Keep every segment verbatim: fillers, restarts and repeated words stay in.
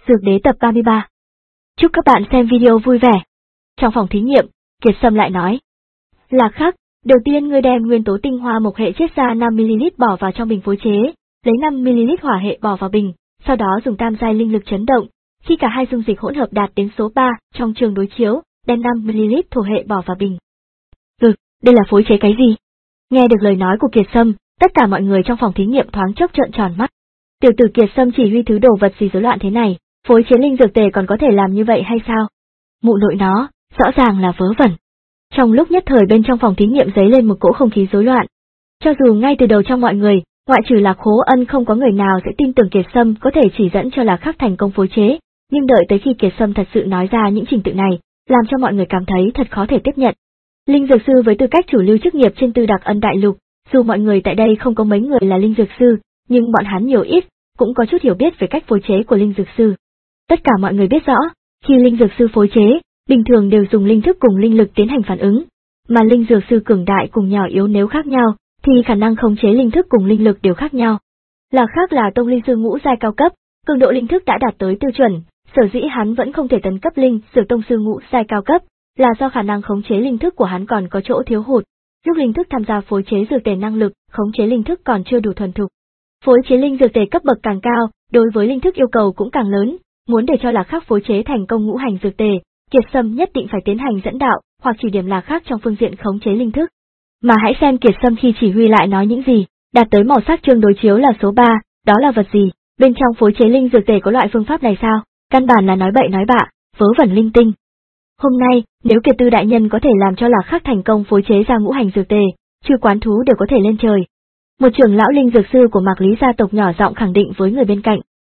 Dược đế tập ba mươi ba. Chúc các bạn xem video vui vẻ. Trong phòng thí nghiệm, Kiệt Sâm lại nói. Là khắc, đầu tiên ngươi đem nguyên tố tinh hoa mộc hệ chiết ra năm mi-li-lít bỏ vào trong bình phối chế, lấy năm mi-li-lít hỏa hệ bỏ vào bình, sau đó dùng tam giai linh lực chấn động. Khi cả hai dung dịch hỗn hợp đạt đến số ba trong trường đối chiếu, đem năm mi-li-lít thổ hệ bỏ vào bình. Ừ, đây là phối chế cái gì? Nghe được lời nói của Kiệt Sâm, tất cả mọi người trong phòng thí nghiệm thoáng chốc trợn tròn mắt. Tiểu tử Kiệt Sâm chỉ huy thứ đồ vật gì rối loạn thế này, phối chế linh dược tề còn có thể làm như vậy hay sao? Mụ nội nó, rõ ràng là vớ vẩn. Trong lúc nhất thời bên trong phòng thí nghiệm dấy lên một cỗ không khí rối loạn. Cho dù ngay từ đầu trong mọi người, ngoại trừ Lạc Khố Ân không có người nào sẽ tin tưởng Kiệt Sâm có thể chỉ dẫn cho Lạc Khắc thành công phối chế, nhưng đợi tới khi Kiệt Sâm thật sự nói ra những trình tự này, làm cho mọi người cảm thấy thật khó thể tiếp nhận. Linh dược sư với tư cách chủ lưu chức nghiệp trên Tư Đặc Ân Đại Lục, dù mọi người tại đây không có mấy người là linh dược sư, nhưng bọn hắn nhiều ít cũng có chút hiểu biết về cách phối chế của linh dược sư. Tất cả mọi người biết rõ, khi linh dược sư phối chế, bình thường đều dùng linh thức cùng linh lực tiến hành phản ứng, mà linh dược sư cường đại cùng nhỏ yếu nếu khác nhau, thì khả năng khống chế linh thức cùng linh lực đều khác nhau. Lạc Khắc là tông linh sư ngũ giai cao cấp, cường độ linh thức đã đạt tới tiêu chuẩn, sở dĩ hắn vẫn không thể tấn cấp linh sử tông sư ngũ giai cao cấp, là do khả năng khống chế linh thức của hắn còn có chỗ thiếu hụt. Lúc linh thức tham gia phối chế dược tề năng lực, khống chế linh thức còn chưa đủ thuần thục. Phối chế linh dược tề cấp bậc càng cao, đối với linh thức yêu cầu cũng càng lớn, muốn để cho Lạc Khắc phối chế thành công ngũ hành dược tề, Kiệt Sâm nhất định phải tiến hành dẫn đạo, hoặc chỉ điểm Lạc Khắc trong phương diện khống chế linh thức. Mà hãy xem Kiệt Sâm khi chỉ huy lại nói những gì, đạt tới màu sắc chương đối chiếu là số ba, đó là vật gì, bên trong phối chế linh dược tề có loại phương pháp này sao, căn bản là nói bậy nói bạ, vớ vẩn linh tinh. Hôm nay, nếu Kiệt Tư đại nhân có thể làm cho Lạc Khắc thành công phối chế ra ngũ hành dược tề, chư quán thú đều có thể lên trời. Một trưởng lão linh dược sư của Mạc Lý gia tộc nhỏ giọng khẳng định với người bên cạnh.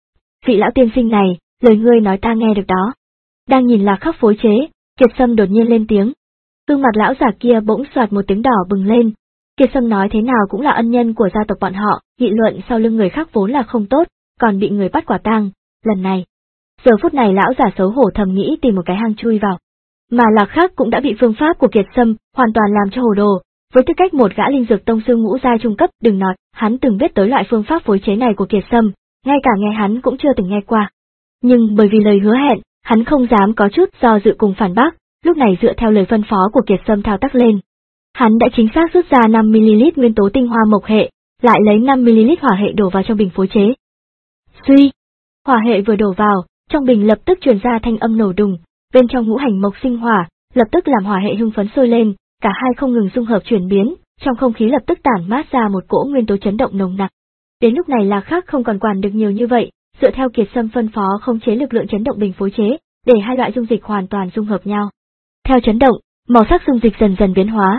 Vị lão tiên sinh này, lời ngươi nói ta nghe được đó. Đang nhìn Lạc Khắc phối chế, Kiệt Sâm đột nhiên lên tiếng. Gương mặt lão già kia bỗng xoạt một tiếng đỏ bừng lên. Kiệt Sâm nói thế nào cũng là ân nhân của gia tộc bọn họ, nghị luận sau lưng người khác vốn là không tốt, còn bị người bắt quả tang, lần này. Giờ phút này lão già xấu hổ thầm nghĩ tìm một cái hang chui vào. Mà Lạc Khắc cũng đã bị phương pháp của Kiệt Sâm hoàn toàn làm cho hồ đồ. Với tư cách một gã linh dược tông sư ngũ giai trung cấp, đừng nói, hắn từng biết tới loại phương pháp phối chế này của Kiệt Sâm, ngay cả nghe hắn cũng chưa từng nghe qua. Nhưng bởi vì lời hứa hẹn, hắn không dám có chút do dự cùng phản bác, lúc này dựa theo lời phân phó của Kiệt Sâm thao tác lên. Hắn đã chính xác rút ra năm mi-li-lít nguyên tố tinh hoa mộc hệ, lại lấy năm mi-li-lít hỏa hệ đổ vào trong bình phối chế. Suy, hỏa hệ vừa đổ vào, trong bình lập tức truyền ra thanh âm nổ đùng, bên trong ngũ hành mộc sinh hỏa, lập tức làm hỏa hệ hưng phấn sôi lên. Cả hai không ngừng dung hợp chuyển biến, trong không khí lập tức tản mát ra một cỗ nguyên tố chấn động nồng nặc. Đến lúc này Lạc Khắc không còn quản được nhiều như vậy, dựa theo Kiệt Sâm phân phó khống chế lực lượng chấn động bình phối chế, để hai loại dung dịch hoàn toàn dung hợp nhau. Theo chấn động, màu sắc dung dịch dần dần biến hóa.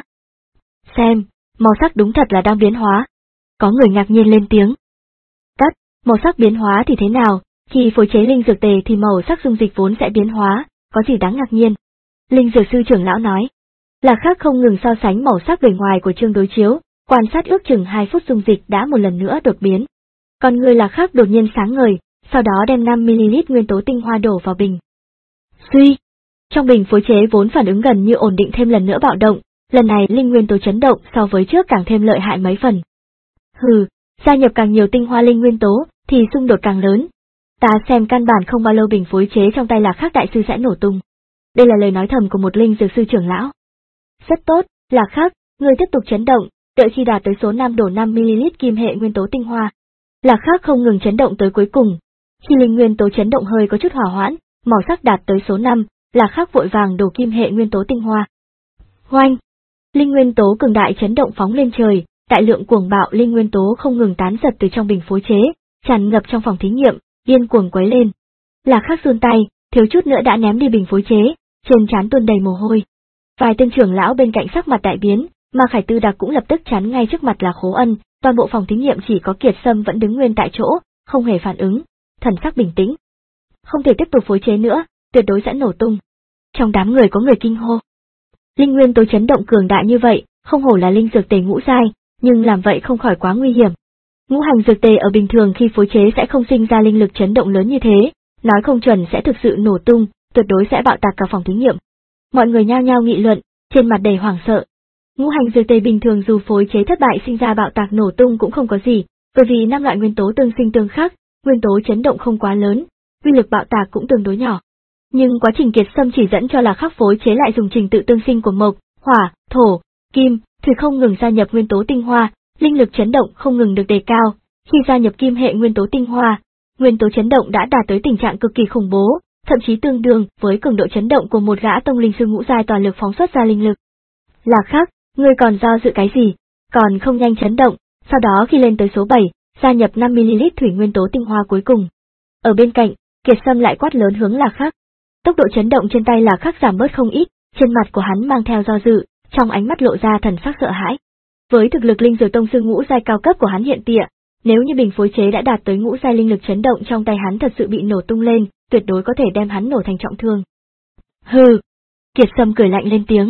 Xem, màu sắc đúng thật là đang biến hóa. Có người ngạc nhiên lên tiếng. Cắt, màu sắc biến hóa thì thế nào, khi phối chế linh dược tề thì màu sắc dung dịch vốn sẽ biến hóa, có gì đáng ngạc nhiên. Linh dược sư trưởng lão nói. Lạc Khắc không ngừng so sánh màu sắc bề ngoài của chương đối chiếu, quan sát ước chừng hai phút dung dịch đã một lần nữa đột biến. Còn người Lạc Khắc đột nhiên sáng ngời, sau đó đem năm mi-li-lít nguyên tố tinh hoa đổ vào bình. Suy, trong bình phối chế vốn phản ứng gần như ổn định thêm lần nữa bạo động, lần này linh nguyên tố chấn động so với trước càng thêm lợi hại mấy phần. Hừ, gia nhập càng nhiều tinh hoa linh nguyên tố thì xung đột càng lớn. Ta xem căn bản không bao lâu bình phối chế trong tay Lạc Khắc đại sư sẽ nổ tung. Đây là lời nói thầm của một linh dược sư trưởng lão. Rất tốt, Lạc Khắc, người tiếp tục chấn động, đợi khi đạt tới số năm đổ năm mi-li-lít kim hệ nguyên tố tinh hoa. Lạc Khắc không ngừng chấn động tới cuối cùng. Khi linh nguyên tố chấn động hơi có chút hỏa hoãn, màu sắc đạt tới số năm, Lạc Khắc vội vàng đổ kim hệ nguyên tố tinh hoa. Hoanh! Linh nguyên tố cường đại chấn động phóng lên trời, đại lượng cuồng bạo linh nguyên tố không ngừng tán giật từ trong bình phối chế, tràn ngập trong phòng thí nghiệm, điên cuồng quấy lên. Lạc Khắc giương tay, thiếu chút nữa đã ném đi bình phối chế, trên trán tuôn đầy mồ hôi. Vài tên trưởng lão bên cạnh sắc mặt đại biến, mà Khải Tư Đặc cũng lập tức chắn ngay trước mặt Lạc Khố Ân, toàn bộ phòng thí nghiệm chỉ có Kiệt Sâm vẫn đứng nguyên tại chỗ, không hề phản ứng, thần sắc bình tĩnh. Không thể tiếp tục phối chế nữa, tuyệt đối sẽ nổ tung. Trong đám người có người kinh hô. Linh nguyên tố chấn động cường đại như vậy, không hổ là linh dược tề ngũ giai, nhưng làm vậy không khỏi quá nguy hiểm. Ngũ hành dược tề ở bình thường khi phối chế sẽ không sinh ra linh lực chấn động lớn như thế, nói không chuẩn sẽ thực sự nổ tung, tuyệt đối sẽ bạo tạc cả phòng thí nghiệm. Mọi người nhao nhao nghị luận, trên mặt đầy hoảng sợ. Ngũ hành dược tề bình thường dù phối chế thất bại sinh ra bạo tạc nổ tung cũng không có gì, bởi vì năm loại nguyên tố tương sinh tương khắc, nguyên tố chấn động không quá lớn, uy lực bạo tạc cũng tương đối nhỏ. Nhưng quá trình Kiệt Sâm chỉ dẫn cho Lạc Khắc phối chế lại dùng trình tự tương sinh của mộc, hỏa, thổ, kim, thủy không ngừng gia nhập nguyên tố tinh hoa, linh lực chấn động không ngừng được đề cao. Khi gia nhập kim hệ nguyên tố tinh hoa, nguyên tố chấn động đã đạt tới tình trạng cực kỳ khủng bố, thậm chí tương đương với cường độ chấn động của một gã tông linh sư ngũ giai toàn lực phóng xuất ra linh lực. Lạc Khắc, ngươi còn do dự cái gì? Còn không nhanh chấn động, sau đó khi lên tới số bảy, gia nhập năm mi-li-lít thủy nguyên tố tinh hoa cuối cùng. Ở bên cạnh, Kiệt Sâm lại quát lớn hướng Lạc Khắc. Tốc độ chấn động trên tay Lạc Khắc giảm bớt không ít, trên mặt của hắn mang theo do dự, trong ánh mắt lộ ra thần sắc sợ hãi. Với thực lực linh dược tông sư ngũ giai cao cấp của hắn hiện tịa, nếu như bình phối chế đã đạt tới ngũ giai, linh lực chấn động trong tay hắn thật sự bị nổ tung lên, tuyệt đối có thể đem hắn nổ thành trọng thương. Hừ! Kiệt Sâm cười lạnh lên tiếng.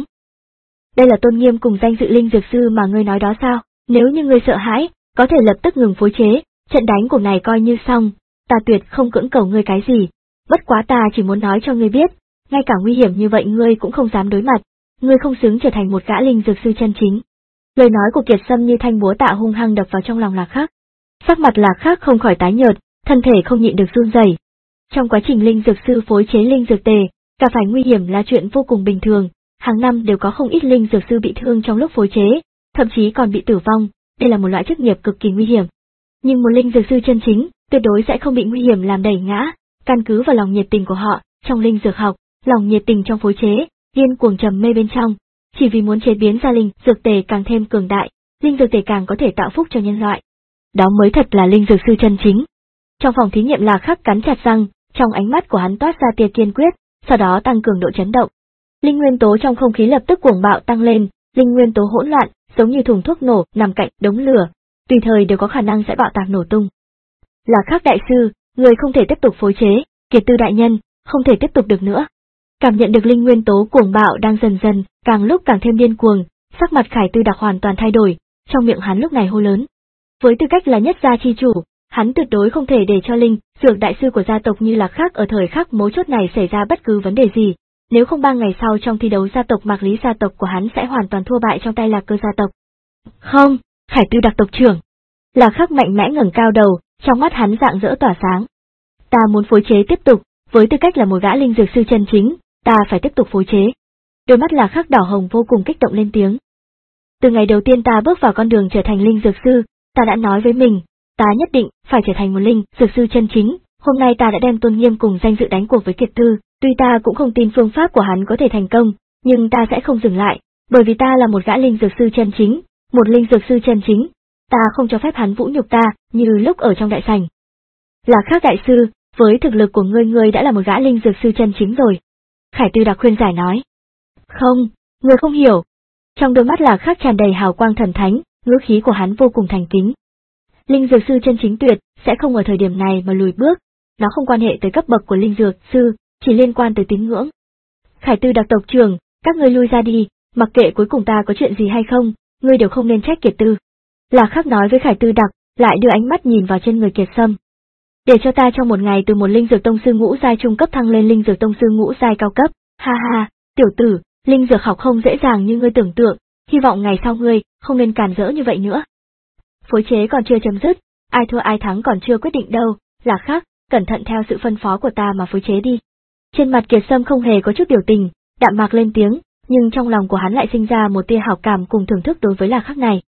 Đây là tôn nghiêm cùng danh dự linh dược sư mà ngươi nói đó sao? Nếu như ngươi sợ hãi, có thể lập tức ngừng phối chế, trận đánh cuộc này coi như xong, ta tuyệt không cưỡng cầu ngươi cái gì. Bất quá ta chỉ muốn nói cho ngươi biết, ngay cả nguy hiểm như vậy ngươi cũng không dám đối mặt, ngươi không xứng trở thành một gã linh dược sư chân chính. Lời nói của Kiệt Sâm như thanh búa tạ hung hăng đập vào trong lòng Lạc Khắc. Sắc mặt Lạc Khắc không khỏi tái nhợt, thân thể không nhịn được run rẩy. Trong quá trình linh dược sư phối chế linh dược tề, gặp phải nguy hiểm là chuyện vô cùng bình thường, hàng năm đều có không ít linh dược sư bị thương trong lúc phối chế, thậm chí còn bị tử vong, đây là một loại chức nghiệp cực kỳ nguy hiểm. Nhưng một linh dược sư chân chính, tuyệt đối sẽ không bị nguy hiểm làm đẩy ngã, căn cứ vào lòng nhiệt tình của họ, trong linh dược học, lòng nhiệt tình trong phối chế, điên cuồng trầm mê bên trong, chỉ vì muốn chế biến ra linh dược tề càng thêm cường đại, linh dược tề càng có thể tạo phúc cho nhân loại. Đó mới thật là linh dược sư chân chính. Trong phòng thí nghiệm Lạc Khắc cắn chặt răng, trong ánh mắt của hắn toát ra tia kiên quyết, sau đó tăng cường độ chấn động. Linh nguyên tố trong không khí lập tức cuồng bạo tăng lên, linh nguyên tố hỗn loạn, giống như thùng thuốc nổ nằm cạnh đống lửa, tùy thời đều có khả năng sẽ bạo tạc nổ tung. Lạc Khắc đại sư, người không thể tiếp tục phối chế, Kiệt Tư đại nhân, không thể tiếp tục được nữa. Cảm nhận được linh nguyên tố cuồng bạo đang dần dần, càng lúc càng thêm điên cuồng, sắc mặt Khải Tư Đặc hoàn toàn thay đổi, trong miệng hắn lúc này hô lớn. Với tư cách là nhất gia chi chủ, hắn tuyệt đối không thể để cho linh dược đại sư của gia tộc như Lạc Khắc ở thời khắc mấu chốt này xảy ra bất cứ vấn đề gì, nếu không ba ngày sau trong thi đấu gia tộc Mạc Lý gia tộc của hắn sẽ hoàn toàn thua bại trong tay Lạc Cơ gia tộc. Không, Khải Tư Đặc tộc trưởng. Lạc Khắc mạnh mẽ ngẩng cao đầu, trong mắt hắn rạng rỡ tỏa sáng. Ta muốn phối chế tiếp tục, với tư cách là một gã linh dược sư chân chính, ta phải tiếp tục phối chế. Đôi mắt Lạc Khắc đỏ hồng vô cùng kích động lên tiếng. Từ ngày đầu tiên ta bước vào con đường trở thành linh dược sư, ta đã nói với mình, ta nhất định phải trở thành một linh dược sư chân chính, hôm nay ta đã đem tôn nghiêm cùng danh dự đánh cuộc với Kiệt Tư, tuy ta cũng không tin phương pháp của hắn có thể thành công, nhưng ta sẽ không dừng lại, bởi vì ta là một gã linh dược sư chân chính, một linh dược sư chân chính, ta không cho phép hắn vũ nhục ta, như lúc ở trong đại sảnh. Lạc Khắc đại sư, với thực lực của ngươi ngươi đã là một gã linh dược sư chân chính rồi. Khải Tư Đặc khuyên giải nói. Không, ngươi không hiểu. Trong đôi mắt Lạc Khắc tràn đầy hào quang thần thánh, ngữ khí của hắn vô cùng thành kính. Linh dược sư chân chính tuyệt sẽ không ở thời điểm này mà lùi bước, nó không quan hệ tới cấp bậc của linh dược sư, chỉ liên quan tới tín ngưỡng. Khải Tư Đặc tộc trưởng, các ngươi lui ra đi, mặc kệ cuối cùng ta có chuyện gì hay không, ngươi đều không nên trách Kiệt Tư. Lạc Khắc nói với Khải Tư Đặc, lại đưa ánh mắt nhìn vào trên người Kiệt Sâm. Để cho ta trong một ngày từ một linh dược tông sư ngũ giai trung cấp thăng lên linh dược tông sư ngũ giai cao cấp, ha ha, tiểu tử, linh dược học không dễ dàng như ngươi tưởng tượng, hy vọng ngày sau ngươi không nên càn rỡ như vậy nữa. Phối chế còn chưa chấm dứt, ai thua ai thắng còn chưa quyết định đâu, Lạc Khắc, cẩn thận theo sự phân phó của ta mà phối chế đi. Trên mặt Kiệt Sâm không hề có chút biểu tình, đạm mạc lên tiếng, nhưng trong lòng của hắn lại sinh ra một tia hảo cảm cùng thưởng thức đối với Lạc Khắc này.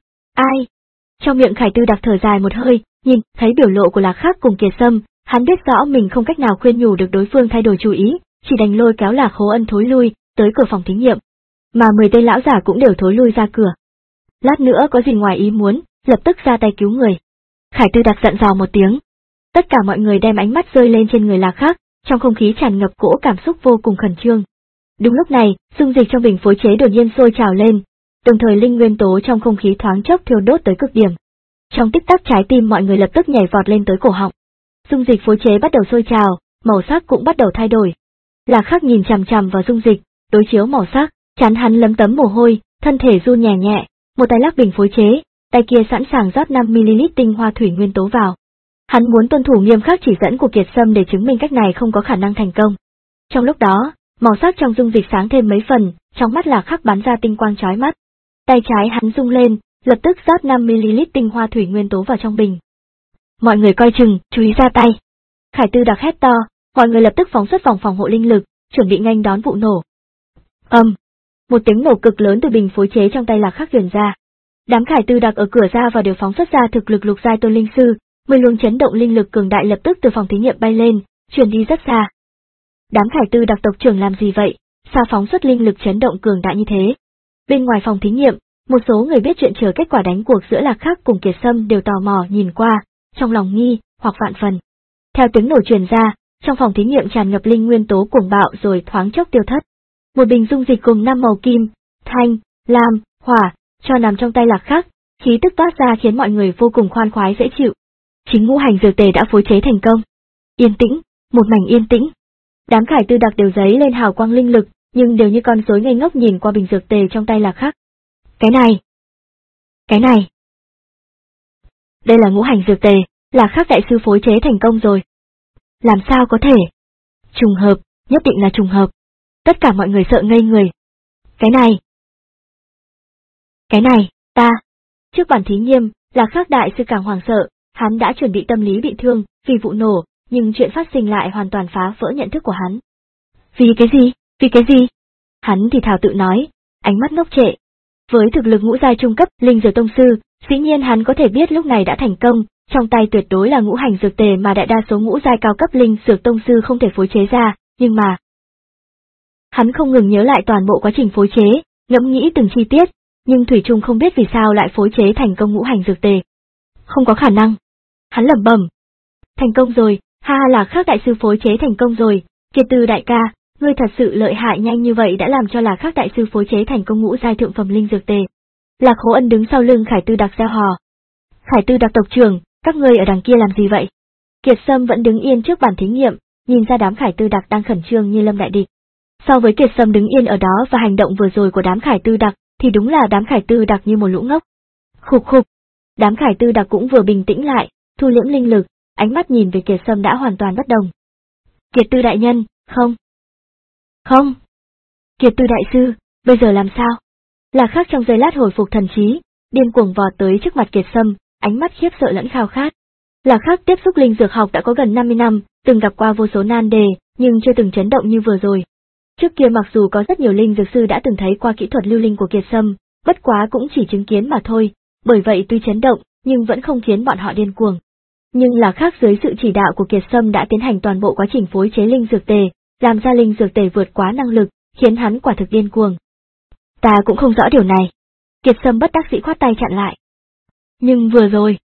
Ai? Trong miệng Khải Tư Đặc thở dài một hơi, nhìn thấy biểu lộ của Lạc Khắc cùng Kiệt Sâm, hắn biết rõ mình không cách nào khuyên nhủ được đối phương thay đổi chủ ý, chỉ đành lôi kéo Lạc Khố Ân thối lui tới cửa phòng thí nghiệm, mà mười tên lão giả cũng đều thối lui ra cửa. Lát nữa có gì ngoài ý muốn, lập tức ra tay cứu người. Khải Tư Đặc dặn dò một tiếng. Tất cả mọi người đem ánh mắt rơi lên trên người Lạc Khắc, trong không khí tràn ngập cỗ cảm xúc vô cùng khẩn trương. Đúng lúc này, dung dịch trong bình phối chế đột nhiên sôi trào lên, đồng thời linh nguyên tố trong không khí thoáng chốc thiêu đốt tới cực điểm. Trong tích tắc trái tim mọi người lập tức nhảy vọt lên tới cổ họng. Dung dịch phối chế bắt đầu sôi trào, màu sắc cũng bắt đầu thay đổi. Lạc Khắc nhìn chằm chằm vào dung dịch, đối chiếu màu sắc, chán hắn lấm tấm mồ hôi, thân thể run nhẹ nhẹ, một tay lắc bình phối chế, tay kia sẵn sàng rót năm mi-li-lít tinh hoa thủy nguyên tố vào. Hắn muốn tuân thủ nghiêm khắc chỉ dẫn của Kiệt Sâm để chứng minh cách này không có khả năng thành công. Trong lúc đó, màu sắc trong dung dịch sáng thêm mấy phần, trong mắt Lạc Khắc bắn ra tinh quang chói mắt. Tay trái hắn rung lên, lập tức rót năm mi-li-lít tinh hoa thủy nguyên tố vào trong bình. Mọi người coi chừng, chú ý ra tay. Khải Tư Đặc hét to, mọi người lập tức phóng xuất vòng phòng hộ linh lực, chuẩn bị nghênh đón vụ nổ. Ầm, um, một tiếng nổ cực lớn từ bình phối chế trong tay Lạc Khắc truyền ra. Đám Khải Tư Đặc ở cửa ra vào đều phóng xuất ra thực lực lục giai tôn linh sư, mười luồng chấn động linh lực cường đại lập tức từ phòng thí nghiệm bay lên, truyền đi rất xa. Đám Khải Tư Đặc tộc trưởng làm gì vậy? Sao phóng xuất linh lực chấn động cường đại như thế? Bên ngoài phòng thí nghiệm, một số người biết chuyện chờ kết quả đánh cuộc giữa Lạc Khắc cùng Kiệt Sâm đều tò mò nhìn qua, trong lòng nghi hoặc vạn phần. Theo tiếng nổ truyền ra, trong phòng thí nghiệm tràn ngập linh nguyên tố cuồng bạo rồi thoáng chốc tiêu thất. Một bình dung dịch cùng năm màu kim, thanh, lam, hỏa, cho nằm trong tay Lạc Khắc, khí tức toát ra khiến mọi người vô cùng khoan khoái dễ chịu. Chính ngũ hành dược tề đã phối chế thành công. Yên tĩnh, một mảnh yên tĩnh. Đám Khải Tư Đặc đều giấy lên hào quang linh lực, nhưng đều như con rối ngây ngốc nhìn qua bình dược tề trong tay Lạc Khắc. Cái này, cái này, đây là ngũ hành dược tề, Lạc Khắc đại sư phối chế thành công rồi. Làm sao có thể? Trùng hợp, nhất định là trùng hợp. Tất cả mọi người sợ ngây người. Cái này, cái này, ta. Trước bản thí nghiệm, Lạc Khắc đại sư càng hoảng sợ, hắn đã chuẩn bị tâm lý bị thương vì vụ nổ, nhưng chuyện phát sinh lại hoàn toàn phá vỡ nhận thức của hắn. Vì cái gì? Vì cái gì? Hắn thì thào tự nói, ánh mắt ngốc trệ. Với thực lực ngũ giai trung cấp linh dược tông sư, dĩ nhiên hắn có thể biết lúc này đã thành công, trong tay tuyệt đối là ngũ hành dược tề mà đại đa số ngũ giai cao cấp linh dược tông sư không thể phối chế ra, nhưng mà hắn không ngừng nhớ lại toàn bộ quá trình phối chế, ngẫm nghĩ từng chi tiết, nhưng thủy chung không biết vì sao lại phối chế thành công ngũ hành dược tề. Không có khả năng. Hắn lẩm bẩm. Thành công rồi, ha ha, Lạc Khắc đại sư phối chế thành công rồi, Kiệt Tư đại ca, ngươi thật sự lợi hại, nhanh như vậy đã làm cho Lạc Khắc đại sư phối chế thành công ngũ giai thượng phẩm linh dược tề. Lạc Hố Ân đứng sau lưng Khải Tư Đặc reo hò. Khải Tư Đặc tộc trưởng, các ngươi ở đằng kia làm gì vậy? Kiệt Sâm vẫn đứng yên trước bàn thí nghiệm, nhìn ra đám Khải Tư Đặc đang khẩn trương như lâm đại địch. So với Kiệt Sâm đứng yên ở đó và hành động vừa rồi của đám Khải Tư Đặc, thì đúng là đám Khải Tư Đặc như một lũ ngốc. Khục khục. Đám Khải Tư Đặc cũng vừa bình tĩnh lại, thu liễm linh lực, ánh mắt nhìn về Kiệt Sâm đã hoàn toàn bất đồng. Kiệt Tư đại nhân, không. Không. Kiệt Tư đại sư, bây giờ làm sao? Lạc Khắc trong giây lát hồi phục thần trí, điên cuồng vọt tới trước mặt Kiệt Sâm, ánh mắt khiếp sợ lẫn khao khát. Lạc Khắc tiếp xúc linh dược học đã có gần năm mươi năm, từng gặp qua vô số nan đề, nhưng chưa từng chấn động như vừa rồi. Trước kia mặc dù có rất nhiều linh dược sư đã từng thấy qua kỹ thuật lưu linh của Kiệt Sâm, bất quá cũng chỉ chứng kiến mà thôi, bởi vậy tuy chấn động, nhưng vẫn không khiến bọn họ điên cuồng. Nhưng Lạc Khắc dưới sự chỉ đạo của Kiệt Sâm đã tiến hành toàn bộ quá trình phối chế linh dược tề, làm ra linh dược tề vượt quá năng lực, khiến hắn quả thực điên cuồng. Ta cũng không rõ điều này. Kiệt Sâm bất đắc dĩ khoát tay chặn lại. Nhưng vừa rồi,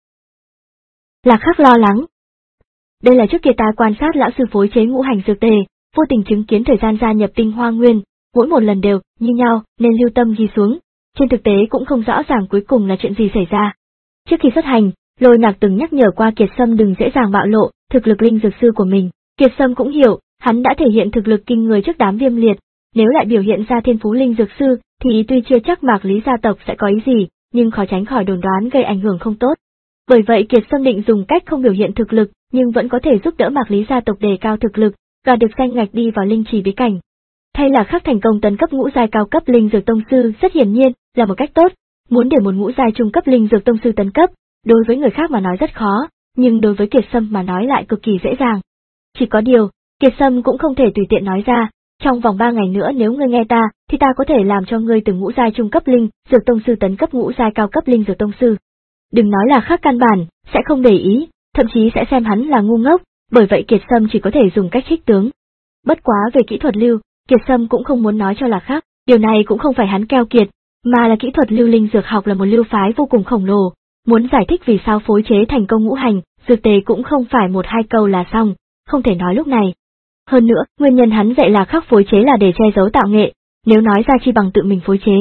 Lạc Khắc lo lắng. Đây là trước kia ta quan sát lão sư phối chế ngũ hành dược tề, vô tình chứng kiến thời gian gia nhập tinh hoa nguyên, mỗi một lần đều như nhau nên lưu tâm ghi xuống, trên thực tế cũng không rõ ràng cuối cùng là chuyện gì xảy ra. Trước khi xuất hành, Lôi Nạc từng nhắc nhở qua Kiệt Sâm đừng dễ dàng bạo lộ thực lực linh dược sư của mình, Kiệt Sâm cũng hiểu, hắn đã thể hiện thực lực kinh người trước đám Viêm Liệt, nếu lại biểu hiện ra thiên phú linh dược sư thì tuy chưa chắc Mạc Lý gia tộc sẽ có ý gì, nhưng khó tránh khỏi đồn đoán gây ảnh hưởng không tốt. Bởi vậy Kiệt Sâm định dùng cách không biểu hiện thực lực, nhưng vẫn có thể giúp đỡ Mạc Lý gia tộc đề cao thực lực, và được danh ngạch đi vào linh trì bí cảnh. Thay là Khắc thành công tấn cấp ngũ giai cao cấp linh dược tông sư rất hiển nhiên là một cách tốt, muốn để một ngũ giai trung cấp linh dược tông sư tấn cấp, đối với người khác mà nói rất khó, nhưng đối với Kiệt Sâm mà nói lại cực kỳ dễ dàng. Chỉ có điều, Kiệt Sâm cũng không thể tùy tiện nói ra, trong vòng ba ngày nữa nếu ngươi nghe ta, thì ta có thể làm cho ngươi từ ngũ giai trung cấp linh dược tông sư tấn cấp ngũ giai cao cấp linh dược tông sư. Đừng nói là Khắc căn bản sẽ không để ý, thậm chí sẽ xem hắn là ngu ngốc, bởi vậy Kiệt Sâm chỉ có thể dùng cách khích tướng. Bất quá về kỹ thuật lưu, Kiệt Sâm cũng không muốn nói cho Lạc Khắc, điều này cũng không phải hắn keo kiệt, mà là kỹ thuật lưu linh dược học là một lưu phái vô cùng khổng lồ, muốn giải thích vì sao phối chế thành công ngũ hành dược tề cũng không phải một hai câu là xong, không thể nói lúc này. Hơn nữa, nguyên nhân hắn dạy Lạc Khắc phối chế là để che giấu tạo nghệ, nếu nói ra chi bằng tự mình phối chế.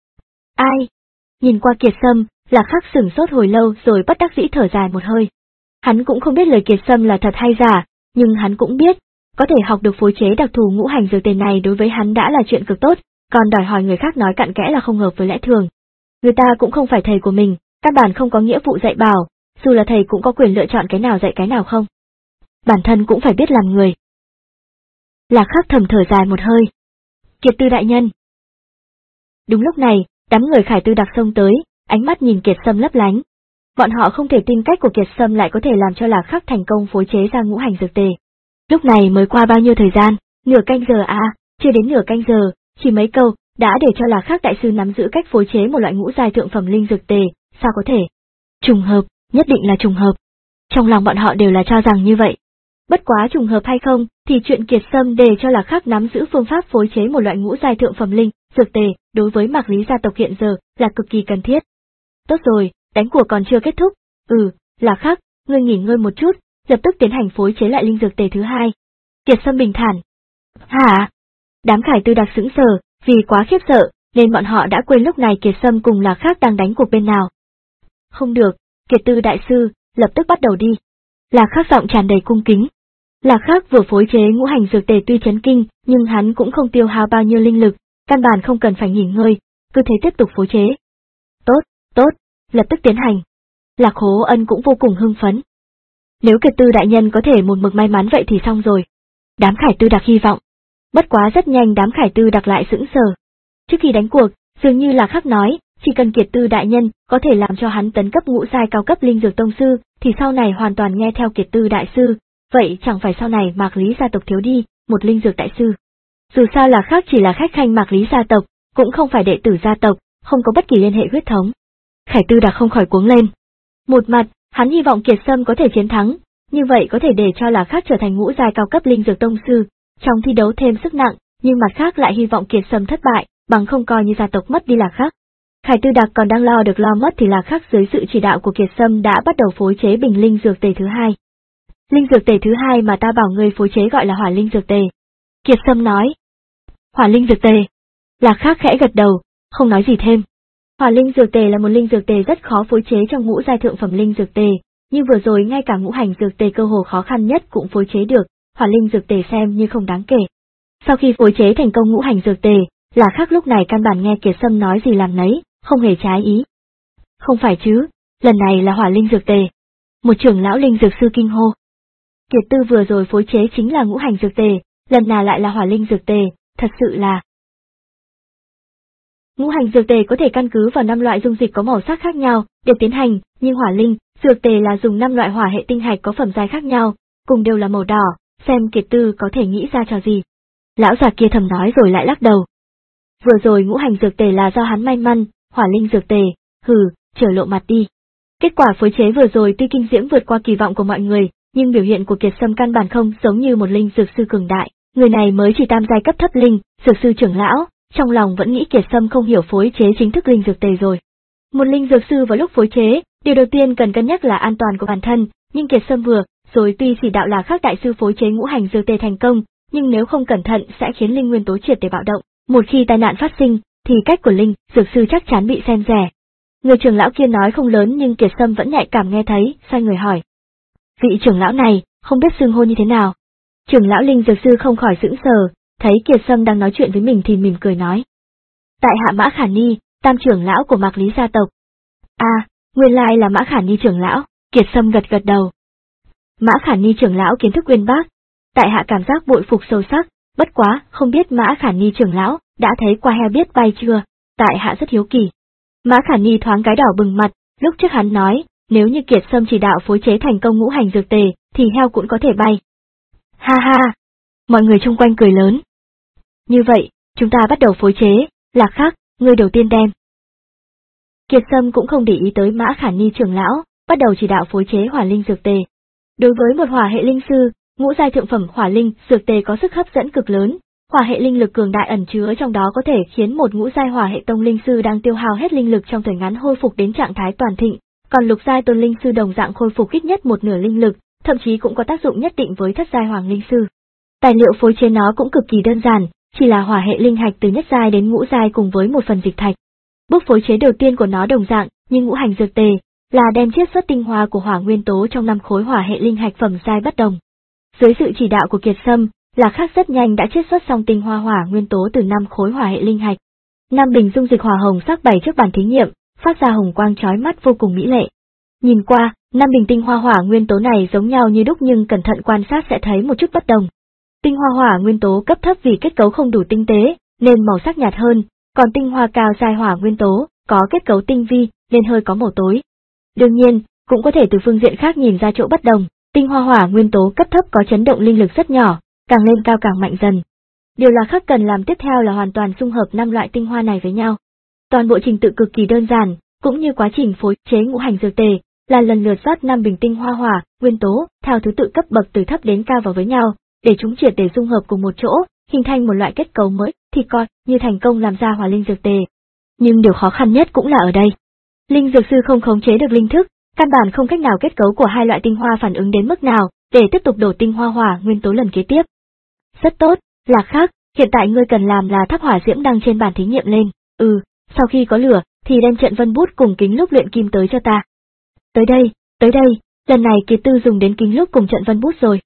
Ai? Nhìn qua Kiệt Sâm, Lạc Khắc sửng sốt hồi lâu rồi bất đắc dĩ thở dài một hơi. Hắn cũng không biết lời Kiệt Sâm là thật hay giả, nhưng hắn cũng biết, có thể học được phối chế đặc thù ngũ hành dược tề này đối với hắn đã là chuyện cực tốt, còn đòi hỏi người khác nói cặn kẽ là không hợp với lẽ thường. Người ta cũng không phải thầy của mình, căn bản không có nghĩa vụ dạy bảo, dù là thầy cũng có quyền lựa chọn cái nào dạy cái nào không. Bản thân cũng phải biết làm người. Lạc Khắc thầm thở dài một hơi. Kiệt Tư đại nhân. Đúng lúc này, đám người Khải Tư Đặc xông tới, ánh mắt nhìn Kiệt Sâm lấp lánh. Bọn họ không thể tin cách của Kiệt Sâm lại có thể làm cho Lạc Khắc thành công phối chế ra ngũ hành dược tề. Lúc này mới qua bao nhiêu thời gian, nửa canh giờ à, chưa đến nửa canh giờ, chỉ mấy câu, đã để cho Lạc Khắc đại sư nắm giữ cách phối chế một loại ngũ giai thượng phẩm linh dược tề, sao có thể? Trùng hợp, nhất định là trùng hợp. Trong lòng bọn họ đều là cho rằng như vậy. Bất quá trùng hợp hay không, thì chuyện Kiệt Sâm để cho Lạc Khắc nắm giữ phương pháp phối chế một loại ngũ giai thượng phẩm linh dược tề, đối với Mạc Lý gia tộc hiện giờ là cực kỳ cần thiết. Tốt rồi, đánh cuộc còn chưa kết thúc. Ừ, Lạc Khắc, ngươi nghỉ ngơi một chút, lập tức tiến hành phối chế lại linh dược tề thứ hai. Kiệt Sâm bình thản. Hả? Đám Khải Tư đặc sững sờ, vì quá khiếp sợ, nên bọn họ đã quên lúc này Kiệt Sâm cùng Lạc Khắc đang đánh cuộc bên nào. Không được, Kiệt Tư đại sư, lập tức bắt đầu đi. Lạc Khắc giọng tràn đầy cung kính. Lạc Khắc vừa phối chế ngũ hành dược tề tuy chấn kinh, nhưng hắn cũng không tiêu hao bao nhiêu linh lực, căn bản không cần phải nghỉ ngơi, cứ thế tiếp tục phối chế. Tốt, tốt, lập tức tiến hành. Lạc Hố Ân cũng vô cùng hưng phấn. Nếu Kiệt Tư đại nhân có thể một mực may mắn vậy thì xong rồi. Đám Khải Tư đặc hy vọng. Bất quá rất nhanh đám Khải Tư đặc lại sững sờ. Trước khi đánh cuộc, dường như Lạc Khắc nói, chỉ cần Kiệt Tư đại nhân có thể làm cho hắn tấn cấp ngũ giai cao cấp linh dược tông sư, thì sau này hoàn toàn nghe theo Kiệt Tư đại sư, vậy chẳng phải sau này Mạc Lý gia tộc thiếu đi một linh dược đại sư. Dù sao Lạc Khắc chỉ là khách khanh Mạc Lý gia tộc, cũng không phải đệ tử gia tộc, không có bất kỳ liên hệ huyết thống. Khải Tư đặc không khỏi cuống lên. Một mặt, hắn hy vọng Kiệt Sâm có thể chiến thắng, như vậy có thể để cho Lạc Khắc trở thành ngũ giai cao cấp linh dược tông sư, trong thi đấu thêm sức nặng, nhưng mặt khác lại hy vọng Kiệt Sâm thất bại, bằng không coi như gia tộc mất đi Lạc Khắc. Khải Tư đặc còn đang lo được lo mất thì Lạc Khắc dưới sự chỉ đạo của Kiệt Sâm đã bắt đầu phối chế bình linh dược tề thứ hai. Linh dược tề thứ hai mà ta bảo ngươi phối chế gọi là hỏa linh dược tề. Kiệt Sâm nói. Hỏa linh dược tề. Lạc Khắc khẽ gật đầu, không nói gì thêm. Hỏa linh dược tề là một linh dược tề rất khó phối chế trong ngũ giai thượng phẩm linh dược tề, nhưng vừa rồi ngay cả ngũ hành dược tề cơ hồ khó khăn nhất cũng phối chế được, hỏa linh dược tề xem như không đáng kể. Sau khi phối chế thành công ngũ hành dược tề, Lạc Khắc lúc này căn bản nghe Kiệt Sâm nói gì làm nấy, không hề trái ý. Không phải chứ, lần này là hỏa linh dược tề. Một trưởng lão linh dược sư kinh hô. Kiệt Tư vừa rồi phối chế chính là ngũ hành dược tề, lần nào lại là hỏa linh dược tề, thật sự là... Ngũ hành dược tề có thể căn cứ vào năm loại dung dịch có màu sắc khác nhau để tiến hành, nhưng hỏa linh dược tề là dùng năm loại hỏa hệ tinh hạch có phẩm giai khác nhau, cùng đều là màu đỏ, xem Kiệt Tư có thể nghĩ ra trò gì. Lão già kia thầm nói rồi lại lắc đầu. Vừa rồi ngũ hành dược tề là do hắn may mắn, hỏa linh dược tề, hừ, trở lộ mặt đi. Kết quả phối chế vừa rồi tuy kinh diễm vượt qua kỳ vọng của mọi người, nhưng biểu hiện của Kiệt Sâm căn bản không giống như một linh dược sư cường đại, người này mới chỉ tam giai cấp thấp linh dược sư trưởng lão, trong lòng vẫn nghĩ Kiệt Sâm không hiểu phối chế chính thức linh dược tề rồi. Một linh dược sư vào lúc phối chế, điều đầu tiên cần cân nhắc là an toàn của bản thân, nhưng Kiệt Sâm vừa rồi tuy chỉ đạo Lạc Khắc đại sư phối chế ngũ hành dược tề thành công, nhưng nếu không cẩn thận sẽ khiến linh nguyên tố triệt để bạo động, một khi tai nạn phát sinh, thì cách của linh dược sư chắc chắn bị xem rẻ. Người trưởng lão kia nói không lớn nhưng Kiệt Sâm vẫn nhạy cảm nghe thấy, xoay người hỏi. Vị trưởng lão này, không biết xưng hô như thế nào? Trưởng lão linh dược sư không khỏi sững sờ, thấy Kiệt Sâm đang nói chuyện với mình thì mỉm cười nói. Tại hạ Mã Khả Ni, tam trưởng lão của Mạc Lý gia tộc. À, nguyên lai là Mã Khả Ni trưởng lão, Kiệt Sâm gật gật đầu. Mã Khả Ni trưởng lão kiến thức uyên bác, tại hạ cảm giác bội phục sâu sắc, bất quá, không biết Mã Khả Ni trưởng lão đã thấy qua heo biết bay chưa, tại hạ rất hiếu kỳ. Mã Khả Ni thoáng cái đỏ bừng mặt, lúc trước hắn nói, nếu như Kiệt Sâm chỉ đạo phối chế thành công ngũ hành dược tề, thì heo cũng có thể bay. Ha ha, mọi người chung quanh cười lớn. Như vậy, chúng ta bắt đầu phối chế, Lạc Khắc, người đầu tiên đem. Kiệt Sâm cũng không để ý tới Mã Khả Ni trưởng lão, bắt đầu chỉ đạo phối chế hỏa linh dược tề. Đối với một hỏa hệ linh sư, ngũ giai thượng phẩm hỏa linh dược tề có sức hấp dẫn cực lớn, hỏa hệ linh lực cường đại ẩn chứa trong đó có thể khiến một ngũ giai hỏa hệ tông linh sư đang tiêu hao hết linh lực trong thời ngắn hồi phục đến trạng thái toàn thịnh, còn lục giai tôn linh sư đồng dạng khôi phục ít nhất một nửa linh lực, thậm chí cũng có tác dụng nhất định với thất giai hoàng linh sư. Tài liệu phối chế nó cũng cực kỳ đơn giản, chỉ là hỏa hệ linh hạch từ nhất giai đến ngũ giai cùng với một phần dịch thạch. Bước phối chế đầu tiên của nó đồng dạng, nhưng ngũ hành dược tề là đem chiết xuất tinh hoa của hỏa nguyên tố trong năm khối hỏa hệ linh hạch phẩm giai bất đồng. Dưới sự chỉ đạo của Kiệt Sâm, Lạc Khắc rất nhanh đã chiết xuất xong tinh hoa hỏa nguyên tố từ năm khối hỏa hệ linh hạch. Năm bình dung dịch hỏa hồng sắc bày trước bàn thí nghiệm, phát ra hồng quang chói mắt vô cùng mỹ lệ. Nhìn qua, năm bình tinh hoa hỏa nguyên tố này giống nhau như đúc nhưng cẩn thận quan sát sẽ thấy một chút bất đồng. Tinh hoa hỏa nguyên tố cấp thấp vì kết cấu không đủ tinh tế, nên màu sắc nhạt hơn, còn tinh hoa cao giai hỏa nguyên tố có kết cấu tinh vi, nên hơi có màu tối. Đương nhiên, cũng có thể từ phương diện khác nhìn ra chỗ bất đồng, tinh hoa hỏa nguyên tố cấp thấp có chấn động linh lực rất nhỏ, càng lên cao càng mạnh dần. Điều là khác cần làm tiếp theo là hoàn toàn xung hợp năm loại tinh hoa này với nhau. Toàn bộ trình tự cực kỳ đơn giản, cũng như quá trình phối chế ngũ hành dược tề, là lần lượt rót năm bình tinh hoa hỏa nguyên tố theo thứ tự cấp bậc từ thấp đến cao vào với nhau, để chúng triệt để dung hợp cùng một chỗ, hình thành một loại kết cấu mới, thì coi như thành công làm ra hỏa linh dược tề. Nhưng điều khó khăn nhất cũng là ở đây. Linh dược sư không khống chế được linh thức, căn bản không cách nào kết cấu của hai loại tinh hoa phản ứng đến mức nào, để tiếp tục đổ tinh hoa hỏa nguyên tố lần kế tiếp. Rất tốt, là khác, hiện tại ngươi cần làm là thắp hỏa diễm đăng trên bàn thí nghiệm lên, ừ, sau khi có lửa, thì đem trận vân bút cùng kính lúp luyện kim tới cho ta. Tới đây, tới đây, lần này Kiệt Tư dùng đến kính lúp cùng trận vân bút rồi.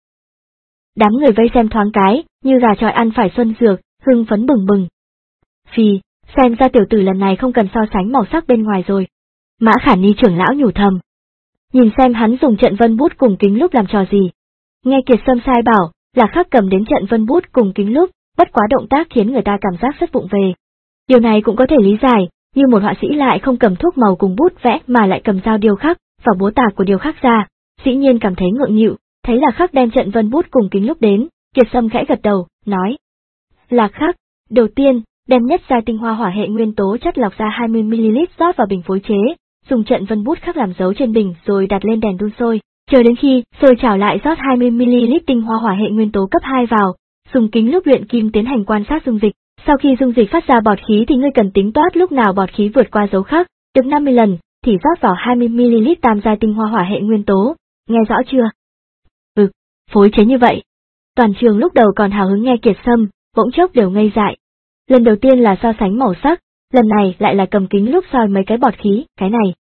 Đám người vây xem thoáng cái, như gà chọi ăn phải xuân dược, hưng phấn bừng bừng. Phì, xem ra tiểu tử lần này không cần so sánh màu sắc bên ngoài rồi. Mã Khả Ni trưởng lão nhủ thầm. Nhìn xem hắn dùng trận vân bút cùng kính lúp làm trò gì. Nghe Kiệt Sâm sai bảo, là khác cầm đến trận vân bút cùng kính lúp, bất quá động tác khiến người ta cảm giác rất vụng về. Điều này cũng có thể lý giải, như một họa sĩ lại không cầm thuốc màu cùng bút vẽ mà lại cầm dao điêu khắc và búa tạc của điêu khắc ra, dĩ nhiên cảm thấy ngượng nghịu. Thấy là khắc đem trận vân bút cùng kính lúp đến, Kiệt Sâm khẽ gật đầu, nói. Là khắc, đầu tiên, đem nhất giai tinh hoa hỏa hệ nguyên tố chất lọc ra hai mươi mi li lít rót vào bình phối chế, dùng trận vân bút khắc làm dấu trên bình rồi đặt lên đèn đun sôi, chờ đến khi sôi trào lại rót hai mươi mi li lít tinh hoa hỏa hệ nguyên tố cấp hai vào, dùng kính lúp luyện kim tiến hành quan sát dung dịch. Sau khi dung dịch phát ra bọt khí thì ngươi cần tính toán lúc nào bọt khí vượt qua dấu khắc, được năm mươi lần, thì rót vào hai mươi mi li lít tam giai tinh hoa hỏa hệ nguyên tố, nghe rõ chưa? Ừ, phối chế như vậy. Toàn trường lúc đầu còn hào hứng nghe Kiệt Sâm, bỗng chốc đều ngây dại. Lần đầu tiên là so sánh màu sắc, lần này lại là cầm kính lúp soi mấy cái bọt khí, cái này.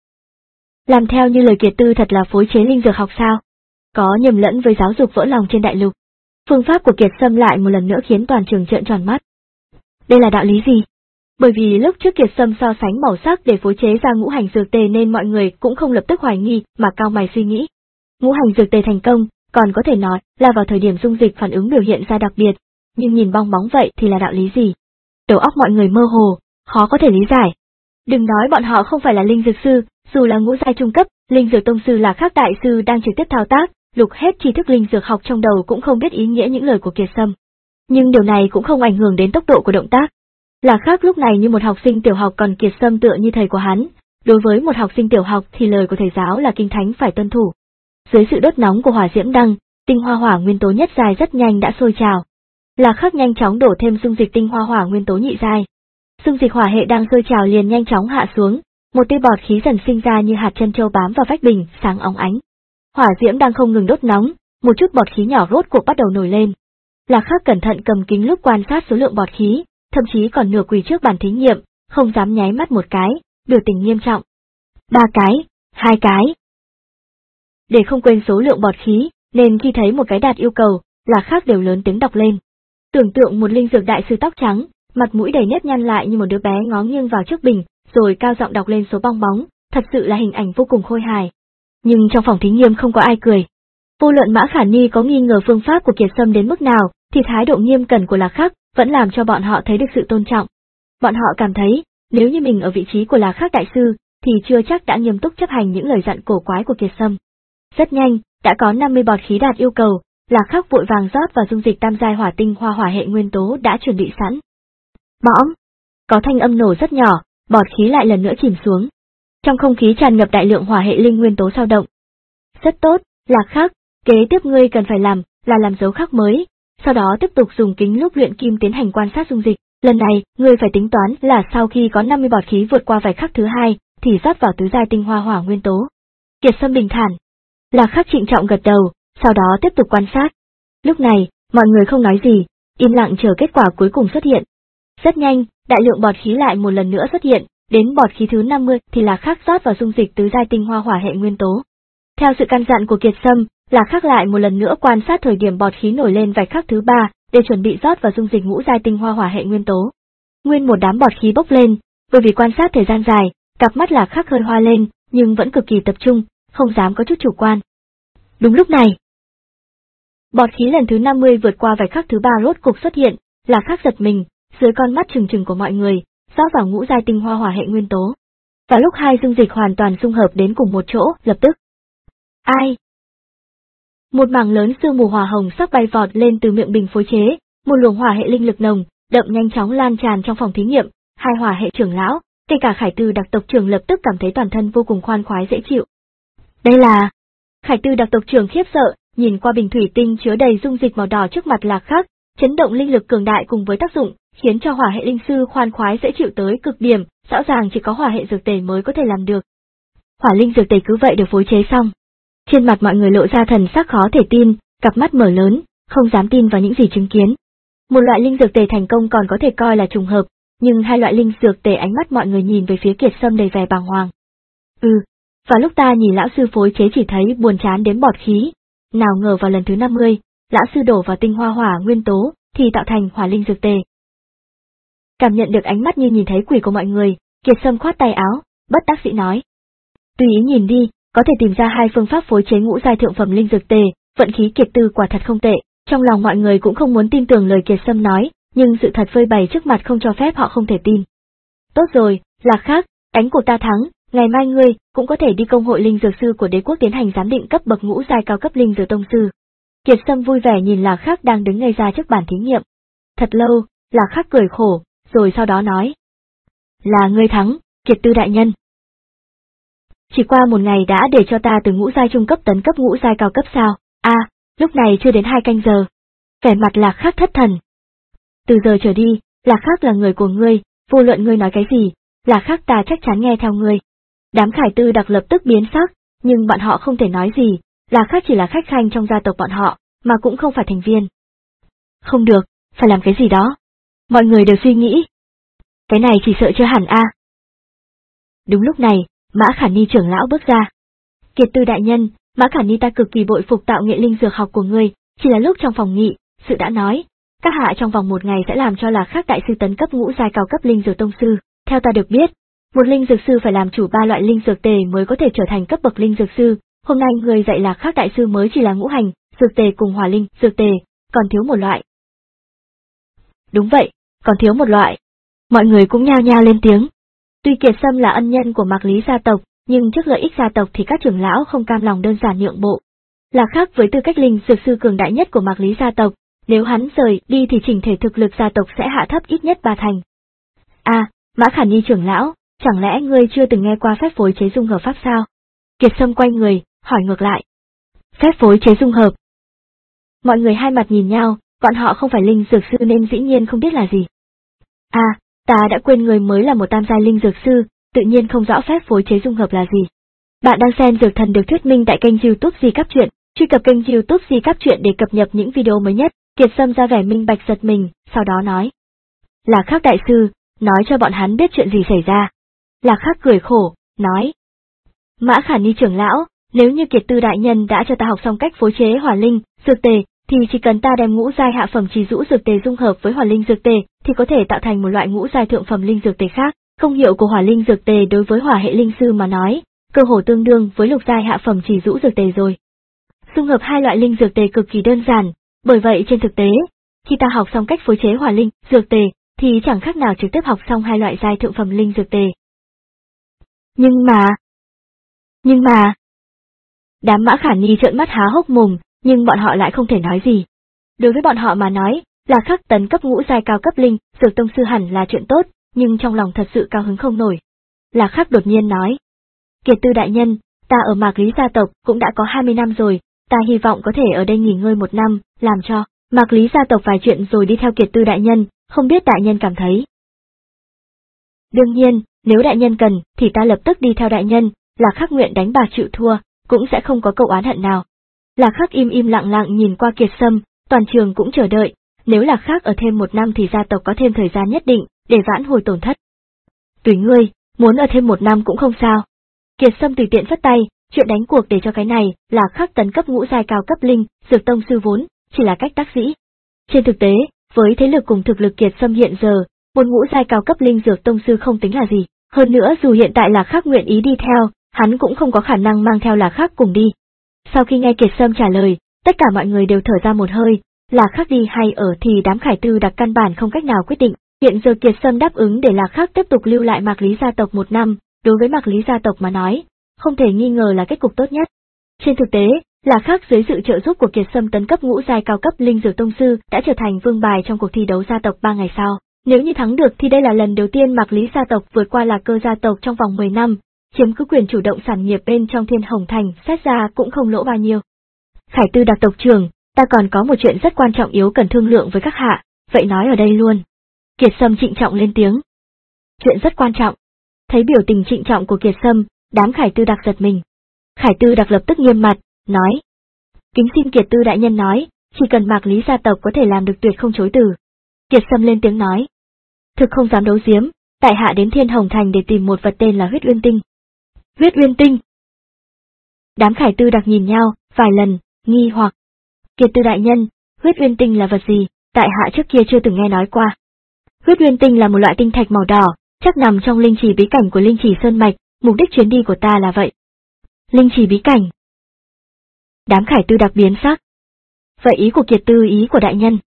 Làm theo như lời Kiệt Tư thật là phối chế linh dược học sao? Có nhầm lẫn với giáo dục vỡ lòng trên đại lục. Phương pháp của Kiệt Sâm lại một lần nữa khiến toàn trường trợn tròn mắt. Đây là đạo lý gì? Bởi vì lúc trước Kiệt Sâm so sánh màu sắc để phối chế ra ngũ hành dược tề nên mọi người cũng không lập tức hoài nghi mà cau mày suy nghĩ. Ngũ hành dược tề thành công, còn có thể nói là vào thời điểm dung dịch phản ứng biểu hiện ra đặc biệt, nhưng nhìn bong bóng vậy thì là đạo lý gì? Đầu óc mọi người mơ hồ, khó có thể lý giải. Đừng nói bọn họ không phải là linh dược sư, dù là ngũ giai trung cấp, linh dược tông sư là khác đại sư đang trực tiếp thao tác, lục hết tri thức linh dược học trong đầu cũng không biết ý nghĩa những lời của Kiệt Sâm. Nhưng điều này cũng không ảnh hưởng đến tốc độ của động tác. Là khác lúc này như một học sinh tiểu học còn Kiệt Sâm tựa như thầy của hắn, đối với một học sinh tiểu học thì lời của thầy giáo là kinh thánh phải tuân thủ. Dưới sự đốt nóng của hỏa diễm đăng, tinh hoa hỏa nguyên tố nhất giai rất nhanh đã sôi trào. Là khác nhanh chóng đổ thêm dung dịch tinh hoa hỏa nguyên tố nhị giai. Dung dịch hỏa hệ đang sôi trào liền nhanh chóng hạ xuống, một tia bọt khí dần sinh ra như hạt chân châu bám vào vách bình, sáng óng ánh. Hỏa diễm đang không ngừng đốt nóng, một chút bọt khí nhỏ rốt cuộc bắt đầu nổi lên. Là khác cẩn thận cầm kính lúp quan sát số lượng bọt khí, thậm chí còn nửa quỳ trước bàn thí nghiệm, không dám nháy mắt một cái, biểu tình nghiêm trọng. Ba cái, hai cái. Để không quên số lượng bọt khí, nên khi thấy một cái đạt yêu cầu, là khác đều lớn tiếng đọc lên. Tưởng tượng một linh dược đại sư tóc trắng, mặt mũi đầy nếp nhăn lại như một đứa bé ngó nghiêng vào trước bình, rồi cao giọng đọc lên số bong bóng, thật sự là hình ảnh vô cùng khôi hài. Nhưng trong phòng thí nghiệm không có ai cười. Vô luận Mã Khả Ni có nghi ngờ phương pháp của Kiệt Sâm đến mức nào, thì thái độ nghiêm cẩn của Lạc Khắc vẫn làm cho bọn họ thấy được sự tôn trọng. Bọn họ cảm thấy, nếu như mình ở vị trí của Lạc Khắc đại sư, thì chưa chắc đã nghiêm túc chấp hành những lời dặn cổ quái của Kiệt Sâm. Rất nhanh, đã có năm mươi bọt khí đạt yêu cầu, Lạc Khắc vội vàng rót vào dung dịch tam giai hỏa tinh hoa hỏa hệ nguyên tố đã chuẩn bị sẵn. Mõm! Có thanh âm nổ rất nhỏ, bọt khí lại lần nữa chìm xuống. Trong không khí tràn ngập đại lượng hỏa hệ linh nguyên tố dao động. Rất tốt, Lạc Khắc, kế tiếp ngươi cần phải làm là làm dấu khắc mới, sau đó tiếp tục dùng kính lúp luyện kim tiến hành quan sát dung dịch. Lần này, ngươi phải tính toán là sau khi có năm mươi bọt khí vượt qua vài khắc thứ hai, thì rót vào tứ giai tinh hoa hỏa nguyên tố. Kiệt Sâm bình thản. Lạc Khắc trịnh trọng gật đầu, sau đó tiếp tục quan sát. Lúc này, mọi người không nói gì, im lặng chờ kết quả cuối cùng xuất hiện. Rất nhanh, đại lượng bọt khí lại một lần nữa xuất hiện, đến bọt khí thứ năm mươi thì Lạc Khắc rót vào dung dịch tứ giai tinh hoa hỏa hệ nguyên tố. Theo sự căn dặn của Kiệt Sâm, Lạc Khắc lại một lần nữa quan sát thời điểm bọt khí nổi lên vài khắc thứ ba, để chuẩn bị rót vào dung dịch ngũ giai tinh hoa hỏa hệ nguyên tố. Nguyên một đám bọt khí bốc lên, bởi vì quan sát thời gian dài, cặp mắt Lạc Khắc hơi hoa lên, nhưng vẫn cực kỳ tập trung, không dám có chút chủ quan. Đúng lúc này, bọt khí lần thứ năm mươi vượt qua vài khắc thứ ba rốt cục xuất hiện, Lạc Khắc giật mình, dưới con mắt trừng trừng của mọi người, rót vào ngũ giai tinh hoa hỏa hệ nguyên tố. Vào lúc hai dung dịch hoàn toàn dung hợp đến cùng một chỗ, lập tức. Ai? Một mảng lớn sương mù hỏa hồng sắc bay vọt lên từ miệng bình phối chế, một luồng hỏa hệ linh lực nồng, đậm nhanh chóng lan tràn trong phòng thí nghiệm, hai hỏa hệ trưởng lão, kể cả Khải Tư đặc tộc trưởng lập tức cảm thấy toàn thân vô cùng khoan khoái dễ chịu. Đây là... Khải Tư đặc tộc trưởng khiếp sợ, nhìn qua bình thủy tinh chứa đầy dung dịch màu đỏ trước mặt Lạc Khắc, chấn động linh lực cường đại cùng với tác dụng, khiến cho hỏa hệ linh sư khoan khoái dễ chịu tới cực điểm, rõ ràng chỉ có hỏa hệ dược tề mới có thể làm được. Hỏa linh dược tề cứ vậy được phối chế xong. Trên mặt mọi người lộ ra thần sắc khó thể tin, cặp mắt mở lớn, không dám tin vào những gì chứng kiến. Một loại linh dược tề thành công còn có thể coi là trùng hợp, nhưng hai loại linh dược tề ánh mắt mọi người nhìn về phía Kiệt Sâm đầy vẻ bàng hoàng. Ừ, vào lúc ta nhìn lão sư phối chế chỉ thấy buồn chán đến bọt khí, nào ngờ vào lần thứ năm mươi, lão sư đổ vào tinh hoa hỏa nguyên tố, thì tạo thành hỏa linh dược tề. Cảm nhận được ánh mắt như nhìn thấy quỷ của mọi người, Kiệt Sâm khoát tay áo, bất đắc dĩ nói. Tùy ý nhìn đi, có thể tìm ra hai phương pháp phối chế ngũ giai thượng phẩm linh dược tề, vận khí Kiệt Tư quả thật không tệ. Trong lòng mọi người cũng không muốn tin tưởng lời Kiệt Sâm nói, nhưng sự thật phơi bày trước mặt không cho phép họ không thể tin. Tốt rồi, Lạc Khắc, cánh của ta thắng, ngày mai ngươi cũng có thể đi công hội linh dược sư của đế quốc tiến hành giám định cấp bậc ngũ giai cao cấp linh dược tông sư. Kiệt Sâm vui vẻ nhìn Lạc Khắc đang đứng ngây ra trước bàn thí nghiệm. Thật lâu, Lạc Khắc cười khổ, rồi sau đó nói. Là ngươi thắng, Kiệt Tư đại nhân. Chỉ qua một ngày đã để cho ta từ ngũ giai trung cấp tấn cấp ngũ giai cao cấp sao? A, à, lúc này chưa đến hai canh giờ. Vẻ mặt Lạc Khắc thất thần. Từ giờ trở đi, Lạc Khắc là người của ngươi, vô luận ngươi nói cái gì, Lạc Khắc ta chắc chắn nghe theo ngươi. Đám Khải Tư đặc lập tức biến sắc, nhưng bọn họ không thể nói gì, Lạc Khắc chỉ là khách khanh trong gia tộc bọn họ, mà cũng không phải thành viên. Không được, phải làm cái gì đó. Mọi người đều suy nghĩ. Cái này chỉ sợ chưa hẳn a. À. Đúng lúc này, Mã Khả Ni trưởng lão bước ra. Kiệt Tư đại nhân, Mã Khả Ni ta cực kỳ bội phục tạo nghệ linh dược học của ngươi, chỉ là lúc trong phòng nghị, sự đã nói, các hạ trong vòng một ngày sẽ làm cho Lạc Khắc đại sư tấn cấp ngũ giai cao cấp linh dược tông sư. Theo ta được biết, một linh dược sư phải làm chủ ba loại linh dược tề mới có thể trở thành cấp bậc linh dược sư. Hôm nay người dạy Lạc Khắc đại sư mới chỉ là ngũ hành dược tề cùng hỏa linh dược tề, còn thiếu một loại. Đúng vậy, còn thiếu một loại. Mọi người cũng nhao nhao lên tiếng. Tuy Kiệt Sâm là ân nhân của Mạc Lý gia tộc, nhưng trước lợi ích gia tộc thì các trưởng lão không cam lòng đơn giản nhượng bộ. Lạc Khắc với tư cách linh dược sư cường đại nhất của Mạc Lý gia tộc, nếu hắn rời đi thì chỉnh thể thực lực gia tộc sẽ hạ thấp ít nhất ba thành. À, Mã Khả Ni trưởng lão, chẳng lẽ ngươi chưa từng nghe qua phép phối chế dung hợp pháp sao? Kiệt Sâm quay người, hỏi ngược lại. Phép phối chế dung hợp. Mọi người hai mặt nhìn nhau, bọn họ không phải linh dược sư nên dĩ nhiên không biết là gì. À, ta đã quên người mới là một tam giai linh dược sư, tự nhiên không rõ phép phối chế dung hợp là gì. Bạn đang xem Dược Thần được thuyết minh tại kênh YouTube Di Cáp Truyện, truy cập kênh YouTube Di Cáp Truyện để cập nhật những video mới nhất. Kiệt Sâm ra vẻ minh bạch giật mình, sau đó nói. Lạc Khắc đại sư, nói cho bọn hắn biết chuyện gì xảy ra. Lạc Khắc cười khổ, nói. Mã Khả Ni trưởng lão, nếu như Kiệt Tư đại nhân đã cho ta học xong cách phối chế hỏa linh, dược tề, thì chỉ cần ta đem ngũ giai hạ phẩm trì rũ dược tề dung hợp với hỏa linh dược tề, thì có thể tạo thành một loại ngũ giai thượng phẩm linh dược tề khác. Công hiệu của hỏa linh dược tề đối với hỏa hệ linh sư mà nói, cơ hồ tương đương với lục giai hạ phẩm trì rũ dược tề rồi. Dung hợp hai loại linh dược tề cực kỳ đơn giản, bởi vậy trên thực tế, khi ta học xong cách phối chế hỏa linh dược tề, thì chẳng khác nào trực tiếp học xong hai loại giai thượng phẩm linh dược tề. Nhưng mà... Nhưng mà... Đám Mã Khả Ni trợn mắt há hốc mồm, nhưng bọn họ lại không thể nói gì. Đối với bọn họ mà nói, Lạc Khắc tấn cấp ngũ giai cao cấp linh dược tông sư hẳn là chuyện tốt, nhưng trong lòng thật sự cao hứng không nổi. Lạc Khắc đột nhiên nói. Kiệt Tư đại nhân, ta ở Mạc Lý gia tộc cũng đã có hai mươi năm rồi, ta hy vọng có thể ở đây nghỉ ngơi một năm, làm cho Mạc Lý gia tộc vài chuyện rồi đi theo Kiệt Tư đại nhân, không biết đại nhân cảm thấy. Đương nhiên, nếu đại nhân cần, thì ta lập tức đi theo đại nhân, Lạc Khắc nguyện đánh bạc chịu thua, cũng sẽ không có câu oán hận nào. Lạc Khắc im im lặng lặng nhìn qua Kiệt Sâm, toàn trường cũng chờ đợi, nếu Lạc Khắc ở thêm một năm thì gia tộc có thêm thời gian nhất định, để vãn hồi tổn thất. Tùy ngươi, muốn ở thêm một năm cũng không sao. Kiệt Sâm tùy tiện phất tay, chuyện đánh cuộc để cho cái này, Lạc Khắc tấn cấp ngũ giai cao cấp linh, dược tông sư vốn, chỉ là cách tác dĩ. Trên thực tế, với thế lực cùng thực lực Kiệt Sâm hiện giờ, một ngũ giai cao cấp linh dược tông sư không tính là gì, hơn nữa dù hiện tại Lạc Khắc nguyện ý đi theo, hắn cũng không có khả năng mang theo Lạc Khắc cùng đi. Sau khi nghe Kiệt Sâm trả lời, tất cả mọi người đều thở ra một hơi, Lạc Khắc đi hay ở thì đám Khải Tư đặc căn bản không cách nào quyết định. Hiện giờ Kiệt Sâm đáp ứng để Lạc Khắc tiếp tục lưu lại Mạc Lý gia tộc một năm, đối với Mạc Lý gia tộc mà nói, không thể nghi ngờ là kết cục tốt nhất. Trên thực tế, Lạc Khắc dưới sự trợ giúp của Kiệt Sâm tấn cấp ngũ giai cao cấp linh dược tông sư đã trở thành vương bài trong cuộc thi đấu gia tộc ba ngày sau. Nếu như thắng được thì đây là lần đầu tiên Mạc Lý gia tộc vượt qua Lạc Cơ gia tộc trong vòng mười năm, chiếm cứ quyền chủ động sản nghiệp bên trong Thiên Hồng Thành, xét ra cũng không lỗ bao nhiêu. Khải Tư Đặc tộc trưởng, ta còn có một chuyện rất quan trọng yếu cần thương lượng với các hạ, vậy nói ở đây luôn. Kiệt Sâm trịnh trọng lên tiếng. Chuyện rất quan trọng. Thấy biểu tình trịnh trọng của Kiệt Sâm, đám Khải Tư Đặc giật mình. Khải Tư Đặc lập tức nghiêm mặt, nói. Kính xin Kiệt Tư đại nhân nói, chỉ cần Mạc Lý gia tộc có thể làm được tuyệt không chối từ. Kiệt Sâm lên tiếng nói. Thực không dám đấu giếm, tại hạ đến Thiên Hồng Thành để tìm một vật tên là huyết uyên tinh. Huyết uyên tinh. Đám Khải Tư Đặc nhìn nhau, vài lần, nghi hoặc. Kiệt Tư đại nhân, huyết uyên tinh là vật gì, tại hạ trước kia chưa từng nghe nói qua. Huyết uyên tinh là một loại tinh thạch màu đỏ, chắc nằm trong linh trì bí cảnh của linh trì Sơn Mạch, mục đích chuyến đi của ta là vậy. Linh trì bí cảnh. Đám Khải Tư Đặc biến sắc. Vậy ý của Kiệt Tư ý của đại nhân.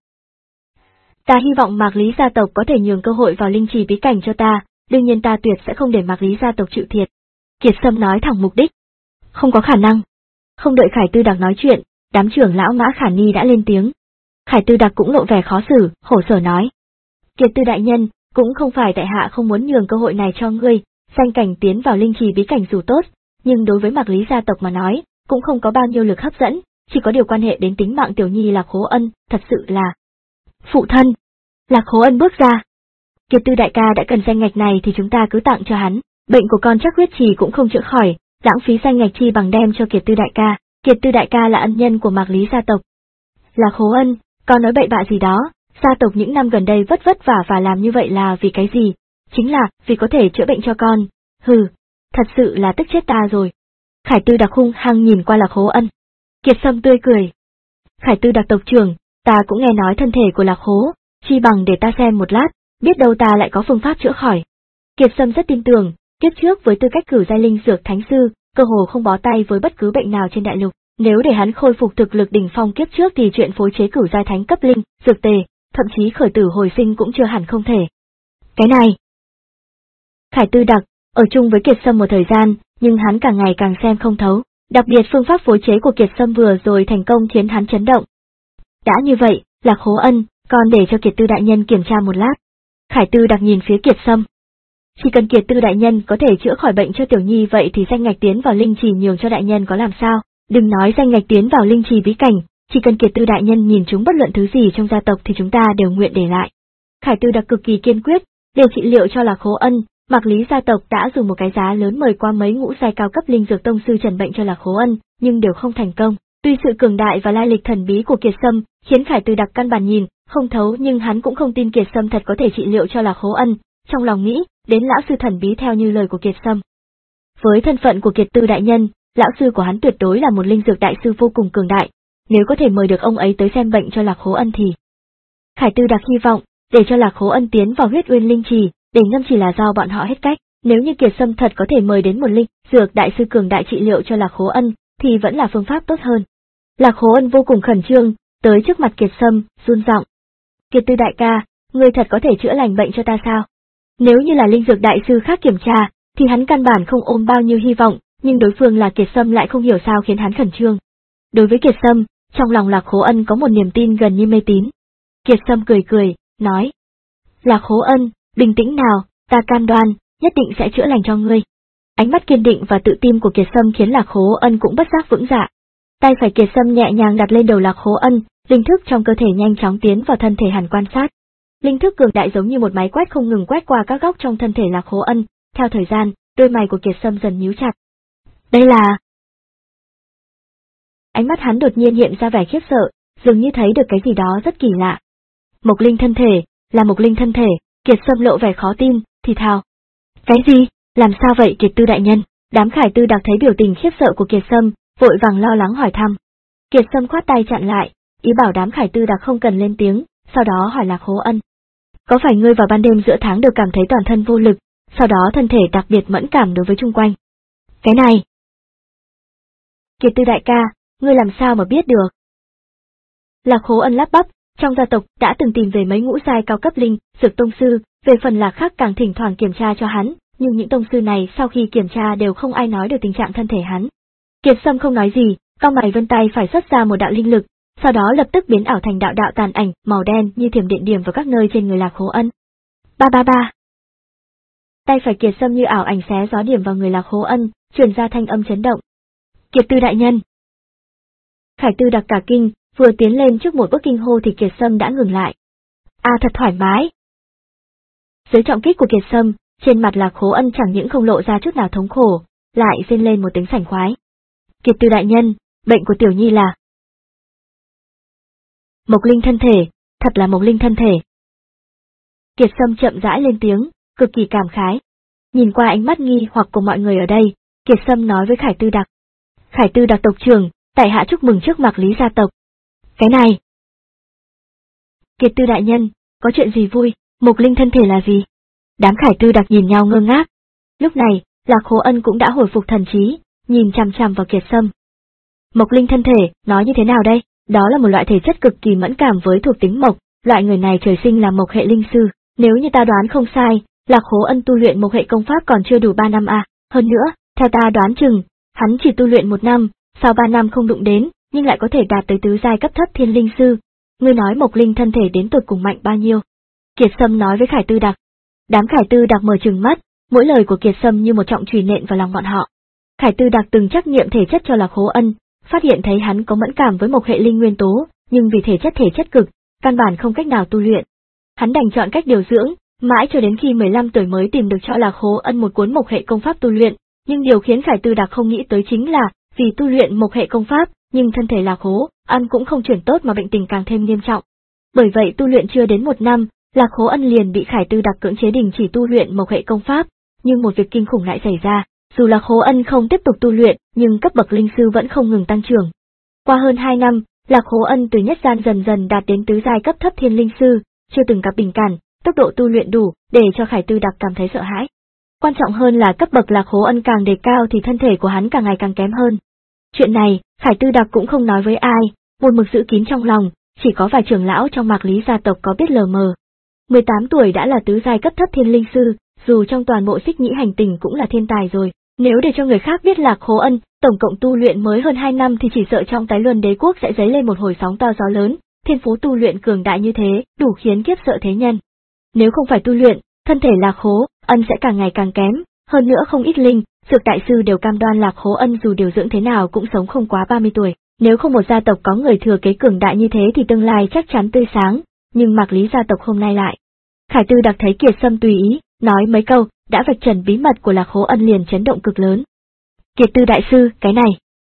Ta hy vọng Mạc Lý gia tộc có thể nhường cơ hội vào linh trì bí cảnh cho ta, đương nhiên ta tuyệt sẽ không để Mạc Lý gia tộc chịu thiệt. Kiệt Sâm nói thẳng mục đích. Không có khả năng. Không đợi Khải Tư Đặc nói chuyện, đám trưởng lão Mã Khả Ni đã lên tiếng. Khải Tư Đặc cũng lộ vẻ khó xử, khổ sở nói. Kiệt Tư đại nhân, cũng không phải tại hạ không muốn nhường cơ hội này cho ngươi, danh cảnh tiến vào linh trì bí cảnh dù tốt, nhưng đối với Mạc Lý gia tộc mà nói, cũng không có bao nhiêu lực hấp dẫn, chỉ có điều quan hệ đến tính mạng tiểu nhi Lạc Khố Ân, thật sự là... Phụ thân! Lạc Khố Ân bước ra. Kiệt Tư đại ca đã cần danh ngạch này thì chúng ta cứ tặng cho hắn, bệnh của con chắc huyết trì cũng không chữa khỏi, lãng phí danh ngạch chi bằng đem cho Kiệt Tư đại ca, Kiệt Tư đại ca là ân nhân của Mạc Lý gia tộc. Lạc Khố Ân, con nói bậy bạ gì đó, gia tộc những năm gần đây vất vất vả và làm như vậy là vì cái gì? Chính là vì có thể chữa bệnh cho con. Hừ, thật sự là tức chết ta rồi. Khải Tư Đặc hung hăng nhìn qua Lạc Khố Ân. Kiệt Sâm tươi cười. Khải Tư Đặc tộc trưởng, ta cũng nghe nói thân thể của Lạc Khố, chi bằng để ta xem một lát, biết đâu ta lại có phương pháp chữa khỏi. Kiệt Sâm rất tin tưởng, kiếp trước với tư cách cửu giai linh dược thánh sư, cơ hồ không bó tay với bất cứ bệnh nào trên đại lục. Nếu để hắn khôi phục thực lực đỉnh phong kiếp trước thì chuyện phối chế cửu giai thánh cấp linh, dược tề, thậm chí khởi tử hồi sinh cũng chưa hẳn không thể. Cái này. Khải Tư Đặc, ở chung với Kiệt Sâm một thời gian, nhưng hắn càng ngày càng xem không thấu, đặc biệt phương pháp phối chế của Kiệt Sâm vừa rồi thành công khiến hắn chấn động. Đã như vậy, Lạc Khố Ân, còn để cho Kiệt Tư đại nhân kiểm tra một lát. Khải Tư Đặc nhìn phía Kiệt Sâm. Chỉ cần Kiệt Tư đại nhân có thể chữa khỏi bệnh cho tiểu nhi vậy thì danh ngạch tiến vào linh trì nhường cho đại nhân có làm sao, đừng nói danh ngạch tiến vào linh trì bí cảnh, chỉ cần Kiệt Tư đại nhân nhìn chúng bất luận thứ gì trong gia tộc thì chúng ta đều nguyện để lại. Khải Tư Đặc cực kỳ kiên quyết, để trị liệu cho Lạc Khố Ân, Mạc Lý gia tộc đã dùng một cái giá lớn mời qua mấy ngũ giai cao cấp linh dược tông sư trần bệnh cho Lạc Khố Ân, nhưng đều không thành công. Tuy sự cường đại và lai lịch thần bí của Kiệt Sâm khiến Khải Tư Đặc căn bản nhìn không thấu, nhưng hắn cũng không tin Kiệt Sâm thật có thể trị liệu cho Lạc Khố Ân, trong lòng nghĩ đến lão sư thần bí theo như lời của Kiệt Sâm. Với thân phận của Kiệt Tư đại nhân, lão sư của hắn tuyệt đối là một linh dược đại sư vô cùng cường đại, nếu có thể mời được ông ấy tới xem bệnh cho Lạc Khố Ân thì... Khải Tư Đặc hy vọng, để cho Lạc Khố Ân tiến vào huyết uyên linh trì, để ngâm chỉ là do bọn họ hết cách, nếu như Kiệt Sâm thật có thể mời đến một linh dược đại sư cường đại trị liệu cho Lạc Khố Ân, thì vẫn là phương pháp tốt hơn. Lạc Khố Ân vô cùng khẩn trương, tới trước mặt Kiệt Sâm, run giọng. Kiệt Tư đại ca, ngươi thật có thể chữa lành bệnh cho ta sao? Nếu như là linh dược đại sư khác kiểm tra, thì hắn căn bản không ôm bao nhiêu hy vọng, nhưng đối phương là Kiệt Sâm lại không hiểu sao khiến hắn khẩn trương. Đối với Kiệt Sâm, trong lòng Lạc Khố Ân có một niềm tin gần như mê tín. Kiệt Sâm cười cười, nói. Lạc Khố Ân, bình tĩnh nào, ta cam đoan, nhất định sẽ chữa lành cho ngươi. Ánh mắt kiên định và tự tin của Kiệt Sâm khiến Lạc Khố Ân cũng bất giác vững dạ. Tay phải Kiệt Sâm nhẹ nhàng đặt lên đầu Lạc Khố Ân, linh thức trong cơ thể nhanh chóng tiến vào thân thể hắn quan sát. Linh thức cường đại giống như một máy quét không ngừng quét qua các góc trong thân thể Lạc Khố Ân, theo thời gian, đôi mày của Kiệt Sâm dần nhíu chặt. Đây là... Ánh mắt hắn đột nhiên hiện ra vẻ khiếp sợ, dường như thấy được cái gì đó rất kỳ lạ. Mộc linh thân thể, là mộc linh thân thể, Kiệt Sâm lộ vẻ khó tin, thì thào. Cái gì? Làm sao vậy Kiệt Tư đại nhân? Đám Khải Tư Đặc thấy biểu tình khiếp sợ của Kiệt Sâm, vội vàng lo lắng hỏi thăm. Kiệt Sâm khoát tay chặn lại, ý bảo đám Khải Tư Đặc không cần lên tiếng, sau đó hỏi Lạc Khố Ân. Có phải ngươi vào ban đêm giữa tháng đều cảm thấy toàn thân vô lực, sau đó thân thể đặc biệt mẫn cảm đối với chung quanh? Cái này... Kiệt Tư đại ca, ngươi làm sao mà biết được? Lạc Khố Ân lắp bắp, trong gia tộc đã từng tìm về mấy ngũ giai cao cấp linh, dược tông sư, về phần Lạc Khắc càng thỉnh thoảng kiểm tra cho hắn, nhưng những tông sư này sau khi kiểm tra đều không ai nói được tình trạng thân thể hắn. Kiệt Sâm không nói gì, cau mày vươn tay phải xuất ra một đạo linh lực, sau đó lập tức biến ảo thành đạo đạo tàn ảnh màu đen như thiểm điện điểm vào các nơi trên người Lạc Hố Ân. Ba ba ba. Tay phải Kiệt Sâm như ảo ảnh xé gió điểm vào người Lạc Hố Ân, truyền ra thanh âm chấn động. Kiệt Tư đại nhân. Khải Tư Đặc cả kinh, vừa tiến lên trước một bước kinh hô thì Kiệt Sâm đã ngừng lại. À thật thoải mái. Dưới trọng kích của Kiệt Sâm, trên mặt Lạc Hố Ân chẳng những không lộ ra chút nào thống khổ, lại rên lên một tiếng sảng khoái. Kiệt Tư đại nhân, bệnh của Tiểu Nhi là Mộc Linh thân thể, thật là Mộc Linh thân thể. Kiệt Sâm chậm rãi lên tiếng, cực kỳ cảm khái. Nhìn qua ánh mắt nghi hoặc của mọi người ở đây, Kiệt Sâm nói với Khải Tư Đặc. Khải Tư Đặc tộc trưởng, tại hạ chúc mừng trước Mạc Lý gia tộc. Cái này. Kiệt Tư đại nhân, có chuyện gì vui, Mộc Linh thân thể là gì? Đám Khải Tư Đặc nhìn nhau ngơ ngác. Lúc này, Lạc Hố Ân cũng đã hồi phục thần trí, nhìn chằm chằm vào Kiệt Sâm. Mộc Linh thân thể, nói như thế nào đây? Đó là một loại thể chất cực kỳ mẫn cảm với thuộc tính mộc, loại người này trời sinh là mộc hệ linh sư, nếu như ta đoán không sai, Lạc Hố Ân tu luyện mộc hệ công pháp còn chưa đủ ba năm à, hơn nữa, theo ta đoán chừng, hắn chỉ tu luyện một năm, sau ba năm không đụng đến, nhưng lại có thể đạt tới tứ giai cấp thấp thiên linh sư. Ngươi nói Mộc Linh thân thể đến tột cùng mạnh bao nhiêu? Kiệt Sâm nói với Khải Tư Đặc. Đám Khải Tư Đặc mở trừng mắt, mỗi lời của Kiệt Sâm như một trọng chùy nện vào lòng bọn họ. Khải Tư Đặc từng trắc nghiệm thể chất cho Lạc Hố Ân, phát hiện thấy hắn có mẫn cảm với mộc hệ linh nguyên tố, nhưng vì thể chất thể chất cực, căn bản không cách nào tu luyện. Hắn đành chọn cách điều dưỡng, mãi cho đến khi mười lăm tuổi mới tìm được cho Lạc Hố Ân một cuốn mộc hệ công pháp tu luyện, nhưng điều khiến Khải Tư Đặc không nghĩ tới chính là, vì tu luyện mộc hệ công pháp, nhưng thân thể Lạc Hố Ân cũng không chuyển tốt mà bệnh tình càng thêm nghiêm trọng. Bởi vậy tu luyện chưa đến một năm, Lạc Hố Ân liền bị Khải Tư Đặc cưỡng chế đình chỉ tu luyện mộc hệ công pháp, nhưng một việc kinh khủng lại xảy ra. Dù Lạc Hố Ân không tiếp tục tu luyện, nhưng cấp bậc linh sư vẫn không ngừng tăng trưởng. Qua hơn hai năm, Lạc Hố Ân từ nhất gian dần dần đạt đến tứ giai cấp thấp thiên linh sư, chưa từng gặp bình cản, tốc độ tu luyện đủ để cho Khải Tư Đặc cảm thấy sợ hãi. Quan trọng hơn là cấp bậc Lạc Hố Ân càng đề cao thì thân thể của hắn càng ngày càng kém hơn. Chuyện này, Khải Tư Đặc cũng không nói với ai, một mực giữ kín trong lòng, chỉ có vài trưởng lão trong Mạc Lý gia tộc có biết lờ mờ. mười tám tuổi đã là tứ giai cấp thấp thiên linh sư, dù trong toàn bộ Xích Nhĩ hành tinh cũng là thiên tài rồi. Nếu để cho người khác biết Lạc Hố Ân, tổng cộng tu luyện mới hơn hai năm thì chỉ sợ trong Tái Luân Đế Quốc sẽ dấy lên một hồi sóng to gió lớn, thiên phú tu luyện cường đại như thế, đủ khiến kiếp sợ thế nhân. Nếu không phải tu luyện, thân thể Lạc Hố Ân sẽ càng ngày càng kém, hơn nữa không ít linh, dược đại sư đều cam đoan Lạc Hố Ân dù điều dưỡng thế nào cũng sống không quá ba mươi tuổi. Nếu không một gia tộc có người thừa kế cường đại như thế thì tương lai chắc chắn tươi sáng, nhưng Mạc Lý gia tộc hôm nay lại. Khải Tư Đặc thấy Kiệt Sâm tùy ý, nói mấy câu, đã vạch trần bí mật của Lạc Hố Ân liền chấn động cực lớn. Kiệt Tư đại sư, cái này.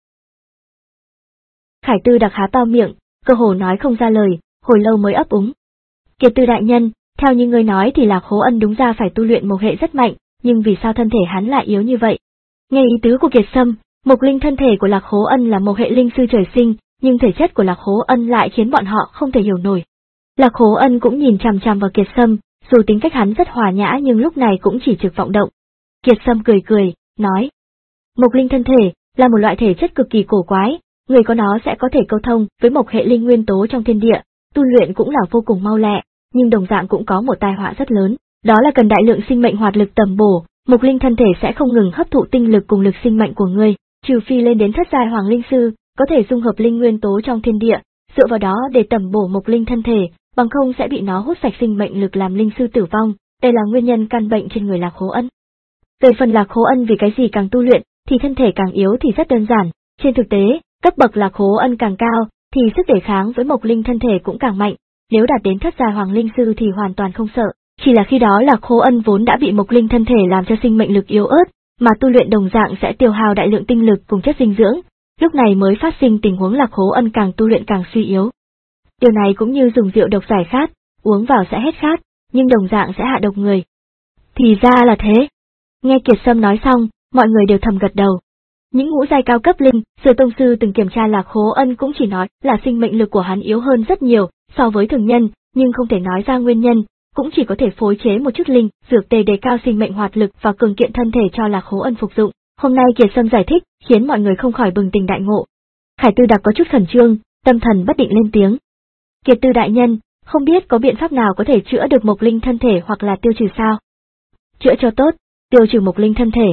Khải Tư Đặc há to miệng, cơ hồ nói không ra lời, hồi lâu mới ấp úng. Kiệt Tư đại nhân, theo như ngươi nói thì Lạc Hố Ân đúng ra phải tu luyện mộc hệ rất mạnh, nhưng vì sao thân thể hắn lại yếu như vậy? Nghe ý tứ của Kiệt Sâm, Mộc Linh thân thể của Lạc Hố Ân là mộc hệ linh sư trời sinh, nhưng thể chất của Lạc Hố Ân lại khiến bọn họ không thể hiểu nổi. Lạc Hố Ân cũng nhìn chằm chằm vào Kiệt Sâm, dù tính cách hắn rất hòa nhã nhưng lúc này cũng chỉ trực vọng động. Kiệt Sâm cười cười, nói. Mộc Linh thân thể, là một loại thể chất cực kỳ cổ quái, người có nó sẽ có thể câu thông với mộc hệ linh nguyên tố trong thiên địa, tu luyện cũng là vô cùng mau lẹ, nhưng đồng dạng cũng có một tai họa rất lớn, đó là cần đại lượng sinh mệnh hoạt lực tầm bổ, Mộc Linh thân thể sẽ không ngừng hấp thụ tinh lực cùng lực sinh mệnh của ngươi, trừ phi lên đến thất giai hoàng linh sư, có thể dung hợp linh nguyên tố trong thiên địa, dựa vào đó để tầm bổ Mộc Linh thân thể, bằng không sẽ bị nó hút sạch sinh mệnh lực làm linh sư tử vong, đây là nguyên nhân căn bệnh trên người Lạc Hố Ân. Về phần Lạc Hố Ân vì cái gì càng tu luyện, thì thân thể càng yếu thì rất đơn giản, trên thực tế, cấp bậc Lạc Hố Ân càng cao, thì sức đề kháng với Mộc Linh thân thể cũng càng mạnh, nếu đạt đến thất giai hoàng linh sư thì hoàn toàn không sợ, chỉ là khi đó Lạc Hố Ân vốn đã bị Mộc Linh thân thể làm cho sinh mệnh lực yếu ớt, mà tu luyện đồng dạng sẽ tiêu hao đại lượng tinh lực cùng chất dinh dưỡng, lúc này mới phát sinh tình huống Lạc Hố Ân càng tu luyện càng suy yếu. Điều này cũng như dùng rượu độc giải khát, uống vào sẽ hết khát, nhưng đồng dạng sẽ hạ độc người. Thì ra là thế. Nghe Kiệt Sâm nói xong, mọi người đều thầm gật đầu. Những ngũ giai cao cấp linh, Sở tông sư từng kiểm tra Lạc Hố Ân cũng chỉ nói là sinh mệnh lực của hắn yếu hơn rất nhiều so với thường nhân, nhưng không thể nói ra nguyên nhân, cũng chỉ có thể phối chế một chút linh, dược tề đề cao sinh mệnh hoạt lực và cường kiện thân thể cho Lạc Hố Ân phục dụng. Hôm nay Kiệt Sâm giải thích, khiến mọi người không khỏi bừng tỉnh đại ngộ. Khải Tư Đặc có chút khẩn trương, tâm thần bất định lên tiếng. Kiệt Tư đại nhân, không biết có biện pháp nào có thể chữa được Mộc Linh thân thể hoặc là tiêu trừ sao? Chữa cho tốt, tiêu trừ mục linh thân thể.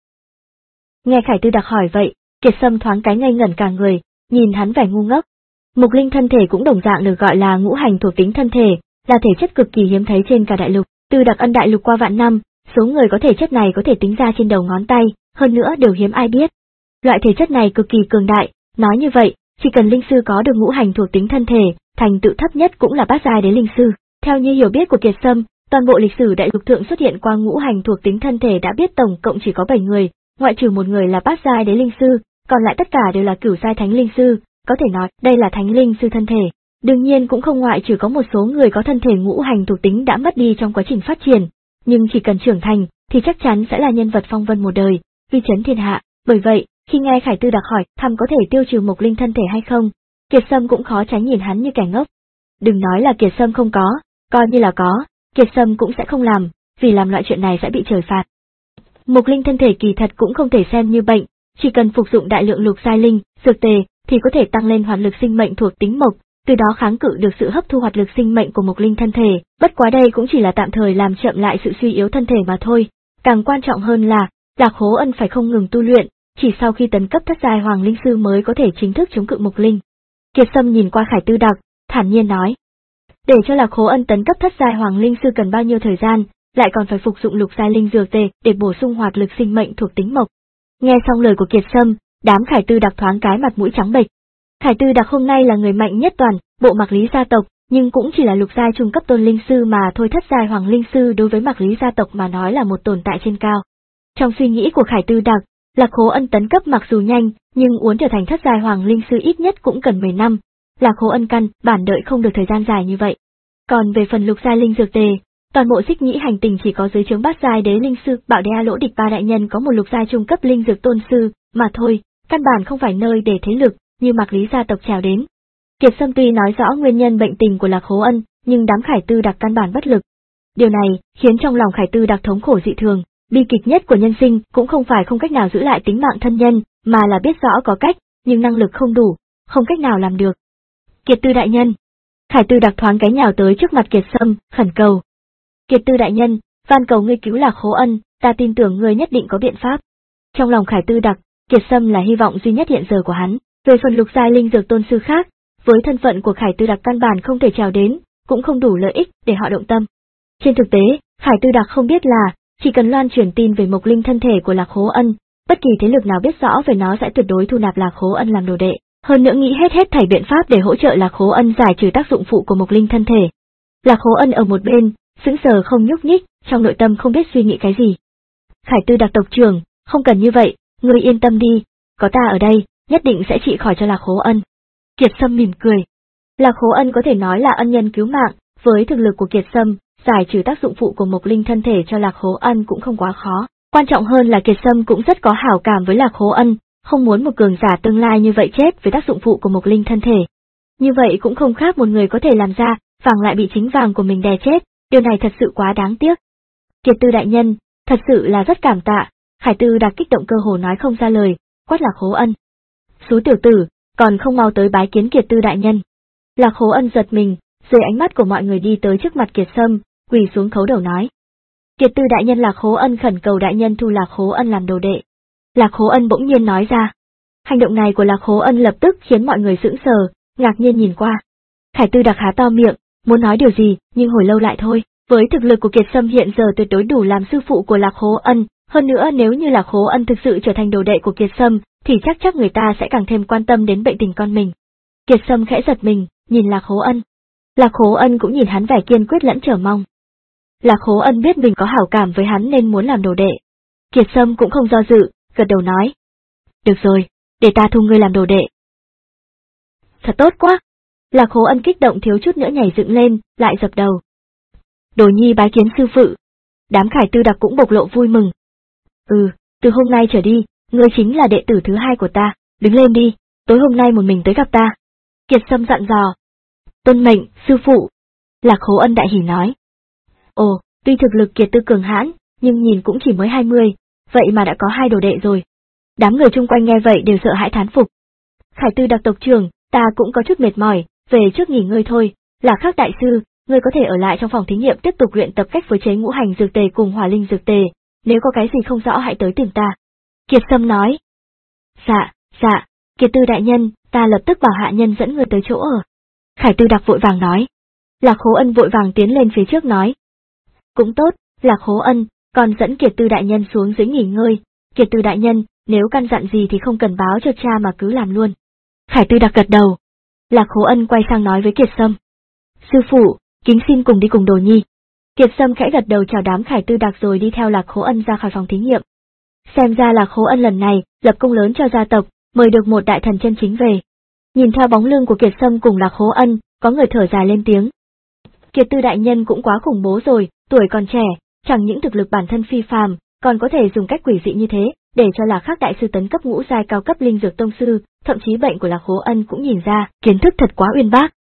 Nghe Khải Tư Đặc hỏi vậy, Kiệt Sâm thoáng cái ngây ngẩn cả người, nhìn hắn vẻ ngu ngốc. Mục linh thân thể cũng đồng dạng được gọi là ngũ hành thuộc tính thân thể, là thể chất cực kỳ hiếm thấy trên cả đại lục. Từ Đặc Ân đại lục qua vạn năm, số người có thể chất này có thể tính ra trên đầu ngón tay, hơn nữa đều hiếm ai biết. Loại thể chất này cực kỳ cường đại, nói như vậy, chỉ cần linh sư có được ngũ hành thuộc tính thân thể, thành tựu thấp nhất cũng là bát giai đế linh sư. Theo như hiểu biết của Kiệt Sâm, toàn bộ lịch sử đại lục thượng xuất hiện qua ngũ hành thuộc tính thân thể đã biết tổng cộng chỉ có bảy người, ngoại trừ một người là bát giai đế linh sư, còn lại tất cả đều là cửu giai thánh linh sư, có thể nói đây là thánh linh sư thân thể. Đương nhiên cũng không ngoại trừ có một số người có thân thể ngũ hành thuộc tính đã mất đi trong quá trình phát triển, nhưng chỉ cần trưởng thành thì chắc chắn sẽ là nhân vật phong vân một đời, uy chấn thiên hạ. Bởi vậy, khi nghe Khải Tư Đặc hỏi thăm có thể tiêu trừ mục linh thân thể hay không, Kiệt Sâm cũng khó tránh nhìn hắn như kẻ ngốc. Đừng nói là Kiệt Sâm không có, coi như là có, Kiệt Sâm cũng sẽ không làm, vì làm loại chuyện này sẽ bị trời phạt. Mục linh thân thể kỳ thật cũng không thể xem như bệnh, chỉ cần phục dụng đại lượng lục giai linh, dược tề thì có thể tăng lên hoạt lực sinh mệnh thuộc tính mộc, từ đó kháng cự được sự hấp thu hoạt lực sinh mệnh của mục linh thân thể, bất quá đây cũng chỉ là tạm thời làm chậm lại sự suy yếu thân thể mà thôi. Càng quan trọng hơn là, Lạc Hố Ân phải không ngừng tu luyện, chỉ sau khi tấn cấp thất giai hoàng linh sư mới có thể chính thức chống cự mục linh. Kiệt Sâm nhìn qua Khải Tư Đặc, thản nhiên nói: để cho Lạc Hố Ân tấn cấp thất giai hoàng linh sư cần bao nhiêu thời gian, lại còn phải phục dụng lục giai linh dược tề để bổ sung hoạt lực sinh mệnh thuộc tính mộc. Nghe xong lời của Kiệt Sâm, đám Khải Tư Đặc thoáng cái mặt mũi trắng bệch. Khải Tư Đặc hôm nay là người mạnh nhất toàn bộ Mạc Lý gia tộc, nhưng cũng chỉ là lục giai trung cấp tôn linh sư mà thôi, thất giai hoàng linh sư đối với Mạc Lý gia tộc mà nói là một tồn tại trên cao. Trong suy nghĩ của Khải Tư Đặc, Lạc Hố Ân tấn cấp mặc dù nhanh, nhưng muốn trở thành thất giai hoàng linh sư ít nhất cũng cần mười năm. Lạc Hố Ân căn bản đợi không được thời gian dài như vậy. Còn về phần lục giai linh dược tề, toàn bộ Xích Nhĩ hành tinh chỉ có dưới trướng bát giai đế linh sư Bạo Đế A Lỗ Địch Ba đại nhân có một lục giai trung cấp linh dược tôn sư mà thôi, căn bản không phải nơi để thế lực như Mạc Lý gia tộc chào đến. Kiệt Sâm tuy nói rõ nguyên nhân bệnh tình của Lạc Hố Ân, nhưng đám Khải Tư Đặc căn bản bất lực. Điều này khiến trong lòng Khải Tư Đặc thống khổ dị thường, bi kịch nhất của nhân sinh cũng không phải không cách nào giữ lại tính mạng thân nhân, mà là biết rõ có cách, nhưng năng lực không đủ, không cách nào làm được. Kiệt Tư đại nhân. Khải Tư Đặc thoáng cái nhào tới trước mặt Kiệt Sâm, khẩn cầu. Kiệt Tư đại nhân, van cầu ngươi cứu Lạc Hố Ân, ta tin tưởng ngươi nhất định có biện pháp. Trong lòng Khải Tư Đặc, Kiệt Sâm là hy vọng duy nhất hiện giờ của hắn. Về phần lục giai linh dược tôn sư khác, với thân phận của Khải Tư Đặc căn bản không thể chào đến, cũng không đủ lợi ích để họ động tâm. Trên thực tế, Khải Tư Đặc không biết là, chỉ cần loan truyền tin về mục linh thân thể của Lạc Hố Ân, bất kỳ thế lực nào biết rõ về nó sẽ tuyệt đối thu nạp Lạc Hố Ân làm đồ đệ, hơn nữa nghĩ hết hết thảy biện pháp để hỗ trợ Lạc Hố Ân giải trừ tác dụng phụ của mục linh thân thể. Lạc Hố Ân ở một bên, sững sờ không nhúc nhích, trong nội tâm không biết suy nghĩ cái gì. Khải Tư Đặc tộc trưởng, không cần như vậy, ngươi yên tâm đi, có ta ở đây, nhất định sẽ trị khỏi cho Lạc Hố Ân. Kiệt Sâm mỉm cười. Lạc Hố Ân có thể nói là ân nhân cứu mạng, với thực lực của Kiệt Sâm, giải trừ tác dụng phụ của mục linh thân thể cho Lạc Hố Ân cũng không quá khó. Quan trọng hơn là Kiệt Sâm cũng rất có hảo cảm với Lạc Hố Ân, không muốn một cường giả tương lai như vậy chết với tác dụng phụ của mục linh thân thể. Như vậy cũng không khác một người có thể làm ra, vàng lại bị chính vàng của mình đè chết, điều này thật sự quá đáng tiếc. Kiệt Tư đại nhân, thật sự là rất cảm tạ. Khải Tư Đặc kích động cơ hồ nói không ra lời, quát Lạc Hố Ân. Xú tiểu tử, còn không mau tới bái kiến Kiệt Tư đại nhân. Lạc Hố Ân giật mình, dưới ánh mắt của mọi người đi tới trước mặt Kiệt Sâm, quỳ xuống khấu đầu nói. Kiệt Tư đại nhân, Lạc Hố Ân khẩn cầu đại nhân thu Lạc Hố Ân làm đồ đệ. Lạc Hố Ân bỗng nhiên nói ra. Hành động này của Lạc Hố Ân lập tức khiến mọi người sững sờ, ngạc nhiên nhìn qua. Khải Tư Đặc há to miệng, muốn nói điều gì, nhưng hồi lâu lại thôi. Với thực lực của Kiệt Sâm hiện giờ tuyệt đối đủ làm sư phụ của Lạc Hố Ân, hơn nữa nếu như Lạc Hố Ân thực sự trở thành đồ đệ của Kiệt Sâm, thì chắc chắc người ta sẽ càng thêm quan tâm đến bệnh tình con mình. Kiệt Sâm khẽ giật mình, nhìn Lạc Hố Ân. Lạc Hố Ân cũng nhìn hắn vẻ kiên quyết lẫn chờ mong. Lạc Hố Ân biết mình có hảo cảm với hắn nên muốn làm đồ đệ. Kiệt Sâm cũng không do dự, gật đầu nói. Được rồi, để ta thu ngươi làm đồ đệ. Thật tốt quá. Lạc Hố Ân kích động thiếu chút nữa nhảy dựng lên, lại dập đầu. Đồ nhi bái kiến sư phụ. Đám Khải Tư Đặc cũng bộc lộ vui mừng. Ừ, từ hôm nay trở đi, ngươi chính là đệ tử thứ hai của ta, đứng lên đi, tối hôm nay một mình tới gặp ta. Kiệt Sâm dặn dò. Tuân mệnh, sư phụ. Lạc Hố Ân đại hỉ nói. Ồ, tuy thực lực Kiệt Tư cường hãn, nhưng nhìn cũng chỉ mới hai mươi, vậy mà đã có hai đồ đệ rồi. Đám người chung quanh nghe vậy đều sợ hãi thán phục. Khải Tư Đặc tộc trưởng, ta cũng có chút mệt mỏi, về trước nghỉ ngơi thôi. Lạc Khắc đại sư, ngươi có thể ở lại trong phòng thí nghiệm tiếp tục luyện tập cách phối chế ngũ hành dược tề cùng hỏa linh dược tề, nếu có cái gì không rõ hãy tới tìm ta. Kiệt Sâm nói. Dạ, dạ, Kiệt Tư đại nhân, ta lập tức bảo hạ nhân dẫn người tới chỗ ở. Khải Tư Đặc vội vàng nói. Lạc Khố Ân vội vàng tiến lên phía trước nói. Cũng tốt, Lạc Khố Ân, còn dẫn Kiệt Tư đại nhân xuống dưới nghỉ ngơi. Kiệt Tư đại nhân, nếu căn dặn gì thì không cần báo cho cha mà cứ làm luôn. Khải Tư Đặc gật đầu. Lạc Khố Ân quay sang nói với Kiệt Sâm. Sư phụ, kính xin cùng đi cùng Đồ Nhi. Kiệt Sâm khẽ gật đầu chào đám Khải Tư Đặc rồi đi theo Lạc Khố Ân ra khỏi phòng thí nghiệm. Xem ra Lạc Khố Ân lần này lập công lớn cho gia tộc, mời được một đại thần chân chính về. Nhìn theo bóng lưng của Kiệt Sâm cùng Lạc Khố Ân, có người thở dài lên tiếng. Kiệt Tư đại nhân cũng quá khủng bố rồi, tuổi còn trẻ, chẳng những thực lực bản thân phi phàm, còn có thể dùng cách quỷ dị như thế, để cho Lạc Khắc đại sư tấn cấp ngũ giai cao cấp linh dược tông sư, thậm chí bệnh của Lạc Khố Ân cũng nhìn ra, kiến thức thật quá uyên bác.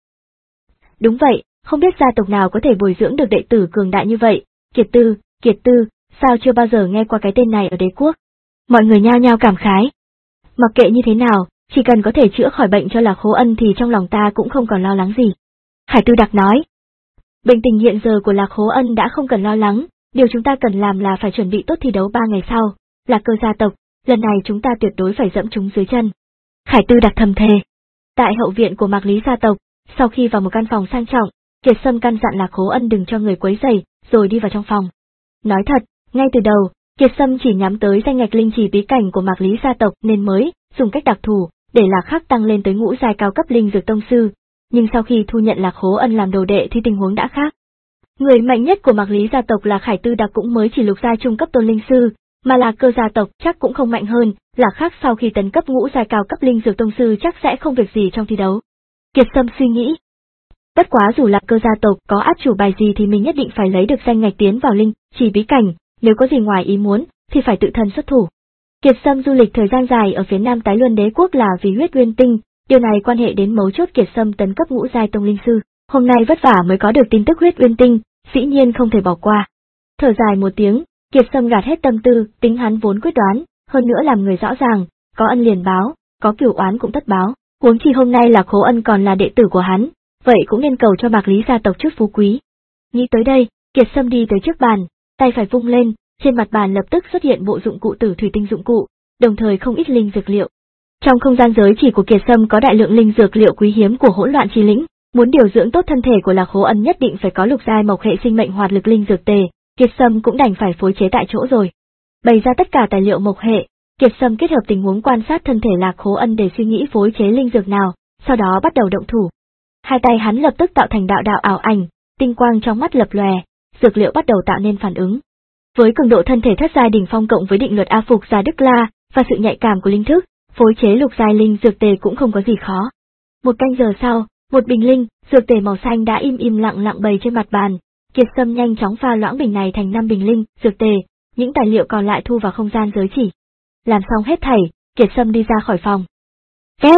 Đúng vậy, không biết gia tộc nào có thể bồi dưỡng được đệ tử cường đại như vậy. Kiệt Tư, Kiệt Tư, sao chưa bao giờ nghe qua cái tên này ở đế quốc? Mọi người nhao nhao cảm khái. Mặc kệ như thế nào, chỉ cần có thể chữa khỏi bệnh cho Lạc Khố Ân thì trong lòng ta cũng không còn lo lắng gì. Khải Tư Đặc nói. Bệnh tình hiện giờ của Lạc Khố Ân đã không cần lo lắng, điều chúng ta cần làm là phải chuẩn bị tốt thi đấu ba ngày sau. Lạc Cơ gia tộc, lần này chúng ta tuyệt đối phải dẫm chúng dưới chân. Khải Tư Đặc thầm thề. Tại hậu viện của Mạc Lý gia tộc, sau khi vào một căn phòng sang trọng, Kiệt Sâm căn dặn Lạc Khố Ân đừng cho người quấy rầy, rồi đi vào trong phòng. Nói thật, ngay từ đầu, Kiệt Sâm chỉ nhắm tới danh ngạch linh trì bí cảnh của Mạc Lý gia tộc nên mới dùng cách đặc thù để Lạc Khắc tăng lên tới ngũ giai cao cấp linh dược tông sư, nhưng sau khi thu nhận Lạc Khố Ân làm đồ đệ thì tình huống đã khác. Người mạnh nhất của Mạc Lý gia tộc là Khải Tư Đặc cũng mới chỉ lục giai trung cấp tôn linh sư, mà Lạc Cơ gia tộc chắc cũng không mạnh hơn. Lạc Khắc sau khi tấn cấp ngũ giai cao cấp linh dược tông sư chắc sẽ không việc gì trong thi đấu. Kiệt Sâm suy nghĩ. Bất quá dù Lạc Cơ gia tộc có át chủ bài gì thì mình nhất định phải lấy được danh ngạch tiến vào linh chỉ bí cảnh, nếu có gì ngoài ý muốn thì phải tự thân xuất thủ. Kiệt Sâm du lịch thời gian dài ở phía Nam Tái Luân đế quốc là vì huyết uyên tinh, điều này quan hệ đến mấu chốt Kiệt Sâm tấn cấp ngũ giai tông linh sư. Hôm nay vất vả mới có được tin tức huyết uyên tinh, dĩ nhiên không thể bỏ qua. Thở dài một tiếng, Kiệt Sâm gạt hết tâm tư, tính hắn vốn quyết đoán, hơn nữa làm người rõ ràng, có ân liền báo, có cửu oán cũng tất báo, huống chi hôm nay Lạc Khố Ân còn là đệ tử của hắn, vậy cũng nên cầu cho Mạc Lý gia tộc chút phú quý. Nghĩ tới đây, Kiệt Sâm đi tới trước bàn, tay phải vung lên, trên mặt bàn lập tức xuất hiện bộ dụng cụ tử thủy tinh dụng cụ, đồng thời không ít linh dược liệu. Trong không gian giới chỉ của Kiệt Sâm có đại lượng linh dược liệu quý hiếm của Hỗn Loạn Chi Lĩnh, muốn điều dưỡng tốt thân thể của Lạc Khố Ân nhất định phải có lục giai mộc hệ sinh mệnh hoạt lực linh dược tề, Kiệt Sâm cũng đành phải phối chế tại chỗ rồi. Bày ra tất cả tài liệu mộc hệ, Kiệt Sâm kết hợp tình huống quan sát thân thể Lạc Khố Ân để suy nghĩ phối chế linh dược nào, sau đó bắt đầu động thủ. Hai tay hắn lập tức tạo thành đạo đạo ảo ảnh, tinh quang trong mắt lập lòe, dược liệu bắt đầu tạo nên phản ứng. Với cường độ thân thể thất giai đỉnh phong cộng với định luật A Phục Gia Đức La và sự nhạy cảm của linh thức, phối chế lục giai linh dược tề cũng không có gì khó. Một canh giờ sau, một bình linh dược tề màu xanh đã im im lặng lặng bày trên mặt bàn. Kiệt Sâm nhanh chóng pha loãng bình này thành năm bình linh dược tề, những tài liệu còn lại thu vào không gian giới chỉ. Làm xong hết thảy, Kiệt Sâm đi ra khỏi phòng. Két.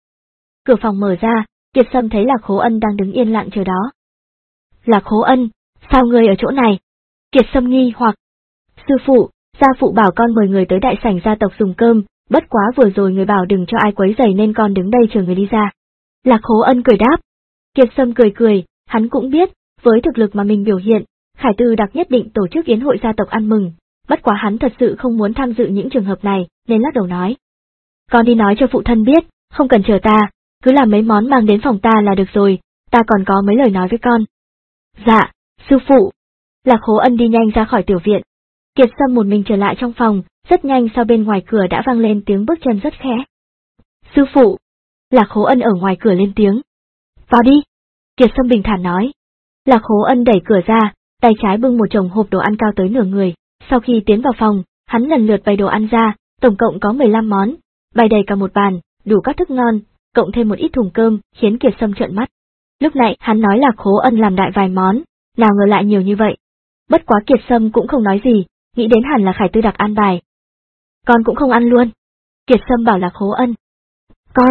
Cửa phòng mở ra, Kiệt Sâm thấy Lạc Khố Ân đang đứng yên lặng chờ đó. Lạc Khố Ân, sao ngươi ở chỗ này? Kiệt Sâm nghi hoặc. Sư phụ, gia phụ bảo con mời người tới đại sảnh gia tộc dùng cơm, bất quá vừa rồi người bảo đừng cho ai quấy rầy nên con đứng đây chờ người đi ra. Lạc Khố Ân cười đáp. Kiệt Sâm cười cười, hắn cũng biết, với thực lực mà mình biểu hiện, Khải Tư Đặc nhất định tổ chức yến hội gia tộc ăn mừng, bất quá hắn thật sự không muốn tham dự những trường hợp này, nên lắc đầu nói. Con đi nói cho phụ thân biết, không cần chờ ta, cứ làm mấy món mang đến phòng ta là được rồi, ta còn có mấy lời nói với con. Dạ, sư phụ. Lạc Khố Ân đi nhanh ra khỏi tiểu viện. Kiệt Sâm một mình trở lại trong phòng, rất nhanh sau bên ngoài cửa đã vang lên tiếng bước chân rất khẽ. Sư phụ. Lạc Khố Ân ở ngoài cửa lên tiếng. Vào đi. Kiệt Sâm bình thản nói. Lạc Khố Ân đẩy cửa ra, tay trái bưng một chồng hộp đồ ăn cao tới nửa người, sau khi tiến vào phòng, hắn lần lượt bày đồ ăn ra, tổng cộng có mười lăm món, bày đầy cả một bàn, đủ các thức ngon, cộng thêm một ít thùng cơm, khiến Kiệt Sâm trợn mắt. Lúc này hắn nói Lạc Khố Ân làm đại vài món, nào ngờ lại nhiều như vậy. Bất quá Kiệt Sâm cũng không nói gì, nghĩ đến hẳn là Khải Tư Đặc an bài. Con cũng không ăn luôn. Kiệt Sâm bảo Lạc Khố Ân. Con.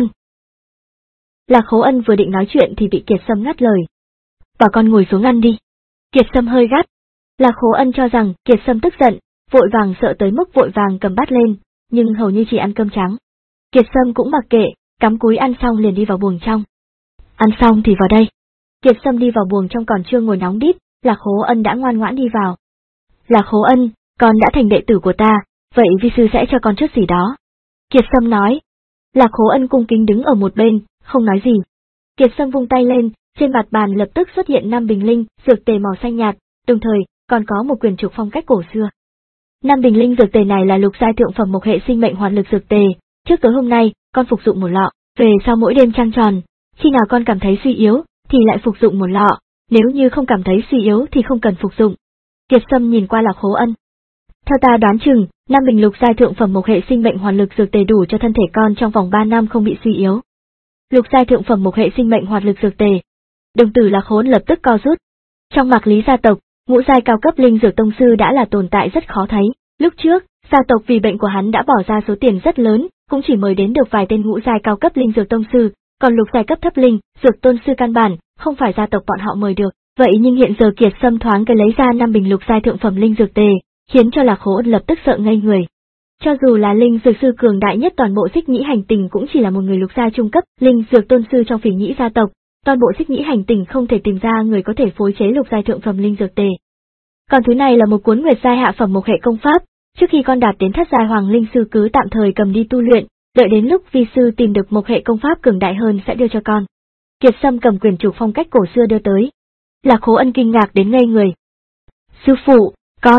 Lạc Khố Ân vừa định nói chuyện thì bị Kiệt Sâm ngắt lời. Bảo con ngồi xuống ăn đi. Kiệt Sâm hơi gắt. Lạc Khố Ân cho rằng Kiệt Sâm tức giận, vội vàng sợ tới mức vội vàng cầm bát lên, nhưng hầu như chỉ ăn cơm trắng. Kiệt Sâm cũng mặc kệ, cắm cúi ăn xong liền đi vào buồng trong. Ăn xong thì vào đây. Kiệt Sâm đi vào buồng trong còn chưa ngồi nóng đít, Lạc Khố Ân đã ngoan ngoãn đi vào. Lạc Khố Ân, Con đã thành đệ tử của ta, vậy vi sư sẽ cho con chút gì đó. Kiệt Sâm nói. Lạc Hố Ân cung kính đứng ở một bên, không nói gì. Kiệt Sâm vung tay lên, trên mặt bàn lập tức xuất hiện năm bình linh, dược tề màu xanh nhạt, đồng thời còn có một quyển trục phong cách cổ xưa. Năm bình linh dược tề này là lục giai thượng phẩm một hệ sinh mệnh hoạt lực dược tề, trước tối hôm nay, con phục dụng một lọ, về sau mỗi đêm trăng tròn, khi nào con cảm thấy suy yếu, thì lại phục dụng một lọ, nếu như không cảm thấy suy yếu thì không cần phục dụng. Kiệt Sâm nhìn qua Lạc Hố Ân. Theo ta đoán chừng, năm bình lục giai thượng phẩm một hệ sinh mệnh hoạt lực dược tề đủ cho thân thể con trong vòng ba năm không bị suy yếu. Lục giai thượng phẩm một hệ sinh mệnh hoạt lực dược tề. Đồng tử Lạc Hố Ân lập tức co rút. Trong Mạc Lý gia tộc, ngũ giai cao cấp linh dược tông sư đã là tồn tại rất khó thấy. Lúc trước, gia tộc vì bệnh của hắn đã bỏ ra số tiền rất lớn, cũng chỉ mời đến được vài tên ngũ giai cao cấp linh dược tông sư, còn lục giai cấp thấp linh dược tôn sư căn bản không phải gia tộc bọn họ mời được. Vậy nhưng hiện giờ Kiệt Sâm thoáng cái lấy ra năm bình lục giai thượng phẩm linh dược tề, khiến cho Lạc Hố Ân lập tức sợ ngây người. Cho dù là linh dược sư cường đại nhất toàn bộ Xích Nhĩ hành tinh cũng chỉ là một người lục giai trung cấp linh dược tôn sư trong Phỉ Nhĩ gia tộc, toàn bộ Xích Nhĩ hành tinh không thể tìm ra người có thể phối chế lục giai thượng phẩm linh dược tề. Còn thứ này là một cuốn nguyệt giai hạ phẩm một hệ công pháp, trước khi con đạt đến thất giai hoàng linh sư cứ tạm thời cầm đi tu luyện, đợi đến lúc vi sư tìm được một hệ công pháp cường đại hơn sẽ đưa cho con. Kiệt Sâm cầm quyển trục phong cách cổ xưa đưa tới. Lạc Hố Ân kinh ngạc đến ngây người. Sư phụ, con.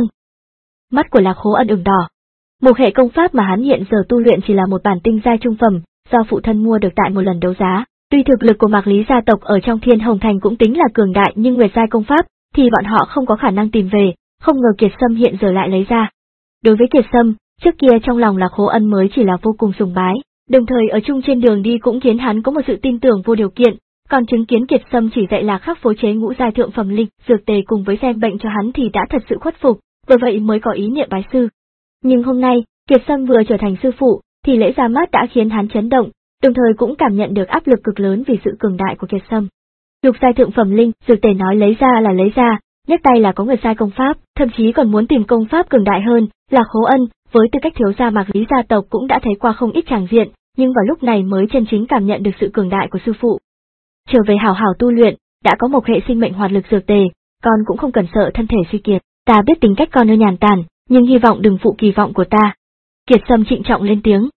Mắt của Lạc Hố Ân ửng đỏ. Một hệ công pháp mà hắn hiện giờ tu luyện chỉ là một bản tinh giai trung phẩm, do phụ thân mua được tại một lần đấu giá. Tuy thực lực của Mạc Lý gia tộc ở trong Thiên Hồng Thành cũng tính là cường đại nhưng nguyệt giai công pháp thì bọn họ không có khả năng tìm về, không ngờ Kiệt Sâm hiện giờ lại lấy ra. Đối với Kiệt Sâm, trước kia trong lòng Lạc Hố Ân mới chỉ là vô cùng sùng bái, đồng thời ở chung trên đường đi cũng khiến hắn có một sự tin tưởng vô điều kiện, còn chứng kiến Kiệt Sâm chỉ dạy Lạc Khắc phối chế ngũ giai thượng phẩm linh dược tề cùng với xem bệnh cho hắn thì đã thật sự khuất phục, bởi vậy mới có ý niệm bái sư. Nhưng hôm nay, Kiệt Sâm vừa trở thành sư phụ, thì lễ ra mắt đã khiến hắn chấn động, đồng thời cũng cảm nhận được áp lực cực lớn vì sự cường đại của Kiệt Sâm. Lục giai thượng phẩm linh dược tề nói lấy ra là lấy ra, nhấc tay là có người sai công pháp, thậm chí còn muốn tìm công pháp cường đại hơn. Lạc Hố Ân, với tư cách thiếu gia Mạc Lý gia tộc cũng đã thấy qua không ít tràng diện, nhưng vào lúc này mới chân chính cảm nhận được sự cường đại của sư phụ. Trở về hảo hảo tu luyện, đã có một hệ sinh mệnh hoạt lực dược tề, con cũng không cần sợ thân thể suy kiệt, ta biết tính cách con nơi nhàn tản, nhưng hy vọng đừng phụ kỳ vọng của ta. Kiệt Sâm trịnh trọng lên tiếng.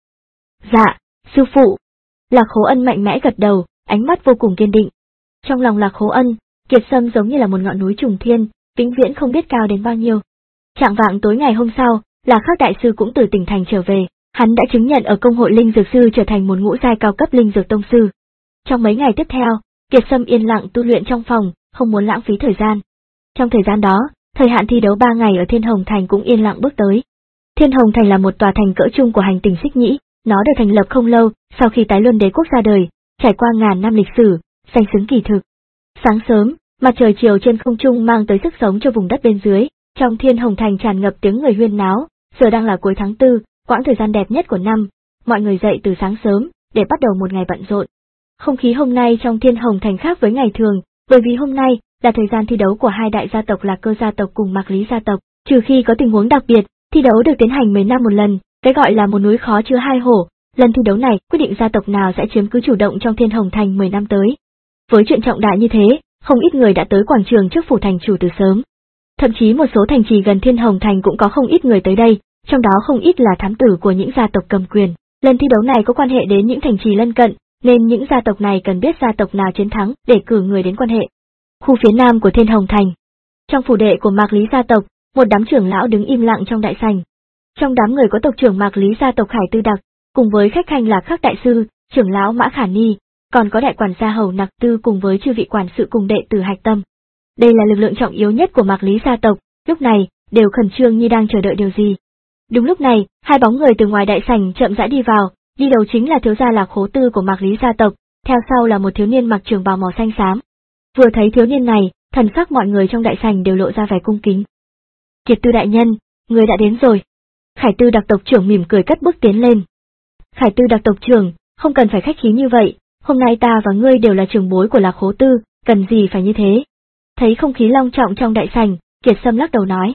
Dạ, sư phụ. Lạc Hố Ân mạnh mẽ gật đầu, ánh mắt vô cùng kiên định. Trong lòng Lạc Hố Ân, Kiệt Sâm giống như là một ngọn núi trùng thiên, vĩnh viễn không biết cao đến bao nhiêu. Trạng vạng tối ngày hôm sau, Lạc Khắc đại sư cũng từ tỉnh thành trở về, hắn đã chứng nhận ở công hội linh dược sư trở thành một ngũ giai cao cấp linh dược tông sư. Trong mấy ngày tiếp theo, Kiệt Sâm yên lặng tu luyện trong phòng, không muốn lãng phí thời gian. Trong thời gian đó, thời hạn thi đấu ba ngày ở Thiên Hồng Thành cũng yên lặng bước tới. Thiên Hồng Thành là một tòa thành cỡ trung của hành tinh Xích Nhĩ, nó được thành lập không lâu sau khi Tái Luân Đế quốc ra đời, trải qua ngàn năm lịch sử, danh xứng kỳ thực. Sáng sớm, mặt trời chiều trên không trung mang tới sức sống cho vùng đất bên dưới, trong Thiên Hồng Thành tràn ngập tiếng người huyên náo. Giờ đang là cuối tháng tư, quãng thời gian đẹp nhất của năm, mọi người dậy từ sáng sớm để bắt đầu một ngày bận rộn. Không khí hôm nay trong Thiên Hồng Thành khác với ngày thường, bởi vì hôm nay là thời gian thi đấu của hai đại gia tộc Lạc Cơ gia tộc cùng Mạc Lý gia tộc, trừ khi có tình huống đặc biệt, thi đấu được tiến hành mười năm một lần, cái gọi là một núi khó chứa hai hổ. Lần thi đấu này quyết định gia tộc nào sẽ chiếm cứ chủ động trong Thiên Hồng Thành mười năm tới. Với chuyện trọng đại như thế, không ít người đã tới quảng trường trước phủ thành chủ từ sớm. Thậm chí một số thành trì gần Thiên Hồng Thành cũng có không ít người tới đây, trong đó không ít là thám tử của những gia tộc cầm quyền. Lần thi đấu này có quan hệ đến những thành trì lân cận, nên những gia tộc này cần biết gia tộc nào chiến thắng để cử người đến quan hệ. Khu phía nam của Thiên Hồng Thành. Trong phủ đệ của Mạc Lý gia tộc, một đám trưởng lão đứng im lặng trong đại sảnh. Trong đám người có tộc trưởng Mạc Lý gia tộc Khải Tư Đặc, cùng với khách khanh Lạc Khắc đại sư, trưởng lão Mã Khả Ni, còn có đại quản gia Hầu Nặc Tư cùng với chư vị quản sự cùng đệ tử Hạch Tâm. Đây là lực lượng trọng yếu nhất của Mạc Lý gia tộc, lúc này đều khẩn trương như đang chờ đợi điều gì. Đúng lúc này, hai bóng người từ ngoài đại sảnh chậm rãi đi vào, đi đầu chính là thiếu gia Lạc Hố Tư của Mạc Lý gia tộc, theo sau là một thiếu niên mặc trường bào màu xanh xám. Vừa thấy thiếu niên này, thần sắc mọi người trong đại sảnh đều lộ ra vẻ cung kính. Kiệt Tư đại nhân, người đã đến rồi. Khải Tư Đặc tộc trưởng mỉm cười cất bước tiến lên. Khải Tư Đặc tộc trưởng, không cần phải khách khí như vậy, hôm nay ta và ngươi đều là trưởng bối của Lạc Hố Tư, cần gì phải như thế. Thấy không khí long trọng trong đại sảnh, Kiệt Sâm lắc đầu nói.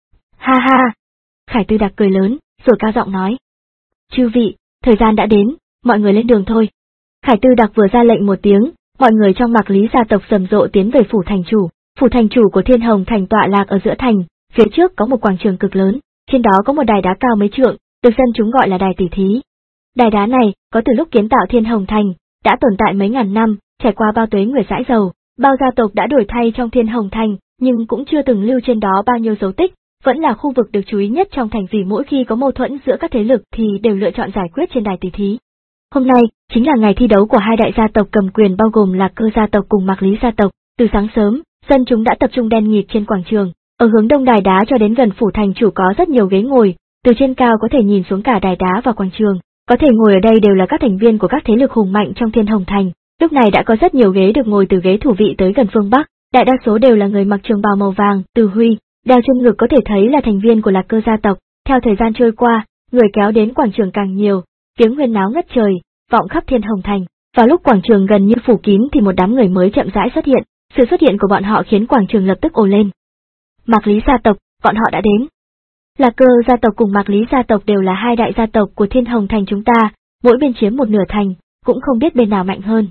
Ha ha! Khải Tư Đặc cười lớn, rồi cao giọng nói. Chư vị, thời gian đã đến, mọi người lên đường thôi. Khải Tư Đặc vừa ra lệnh một tiếng, mọi người trong Mạc Lý gia tộc rầm rộ tiến về phủ thành chủ. Phủ thành chủ của Thiên Hồng Thành tọa lạc ở giữa thành, phía trước có một quảng trường cực lớn, trên đó có một đài đá cao mấy trượng, được dân chúng gọi là đài tỷ thí. Đài đá này có từ lúc kiến tạo Thiên Hồng Thành, đã tồn tại mấy ngàn năm, trải qua bao tuế người dãi dầu, bao gia tộc đã đổi thay trong Thiên Hồng Thành, nhưng cũng chưa từng lưu trên đó bao nhiêu dấu tích, vẫn là khu vực được chú ý nhất trong thành vì mỗi khi có mâu thuẫn giữa các thế lực thì đều lựa chọn giải quyết trên đài tỷ thí. Hôm nay chính là ngày thi đấu của hai đại gia tộc cầm quyền bao gồm Lạc Cơ gia tộc cùng Mạc Lý gia tộc. Từ sáng sớm, dân chúng đã tập trung đen nghịt trên quảng trường, ở hướng đông đài đá cho đến gần phủ thành chủ có rất nhiều ghế ngồi, từ trên cao có thể nhìn xuống cả đài đá và quảng trường, có thể ngồi ở đây đều là các thành viên của các thế lực hùng mạnh trong Thiên Hồng Thành. Lúc này đã có rất nhiều ghế được ngồi từ ghế thủ vị tới gần phương Bắc, đại đa số đều là người mặc trường bào màu vàng, Từ Huy, đeo trên ngực có thể thấy là thành viên của Lạc Cơ gia tộc. Theo thời gian trôi qua, người kéo đến quảng trường càng nhiều, tiếng huyên náo ngất trời, vọng khắp Thiên Hồng Thành. Vào lúc quảng trường gần như phủ kín thì một đám người mới chậm rãi xuất hiện, sự xuất hiện của bọn họ khiến quảng trường lập tức ồ lên. Mạc Lý gia tộc, bọn họ đã đến. Lạc Cơ gia tộc cùng Mạc Lý gia tộc đều là hai đại gia tộc của Thiên Hồng Thành chúng ta, mỗi bên chiếm một nửa thành, cũng không biết bên nào mạnh hơn.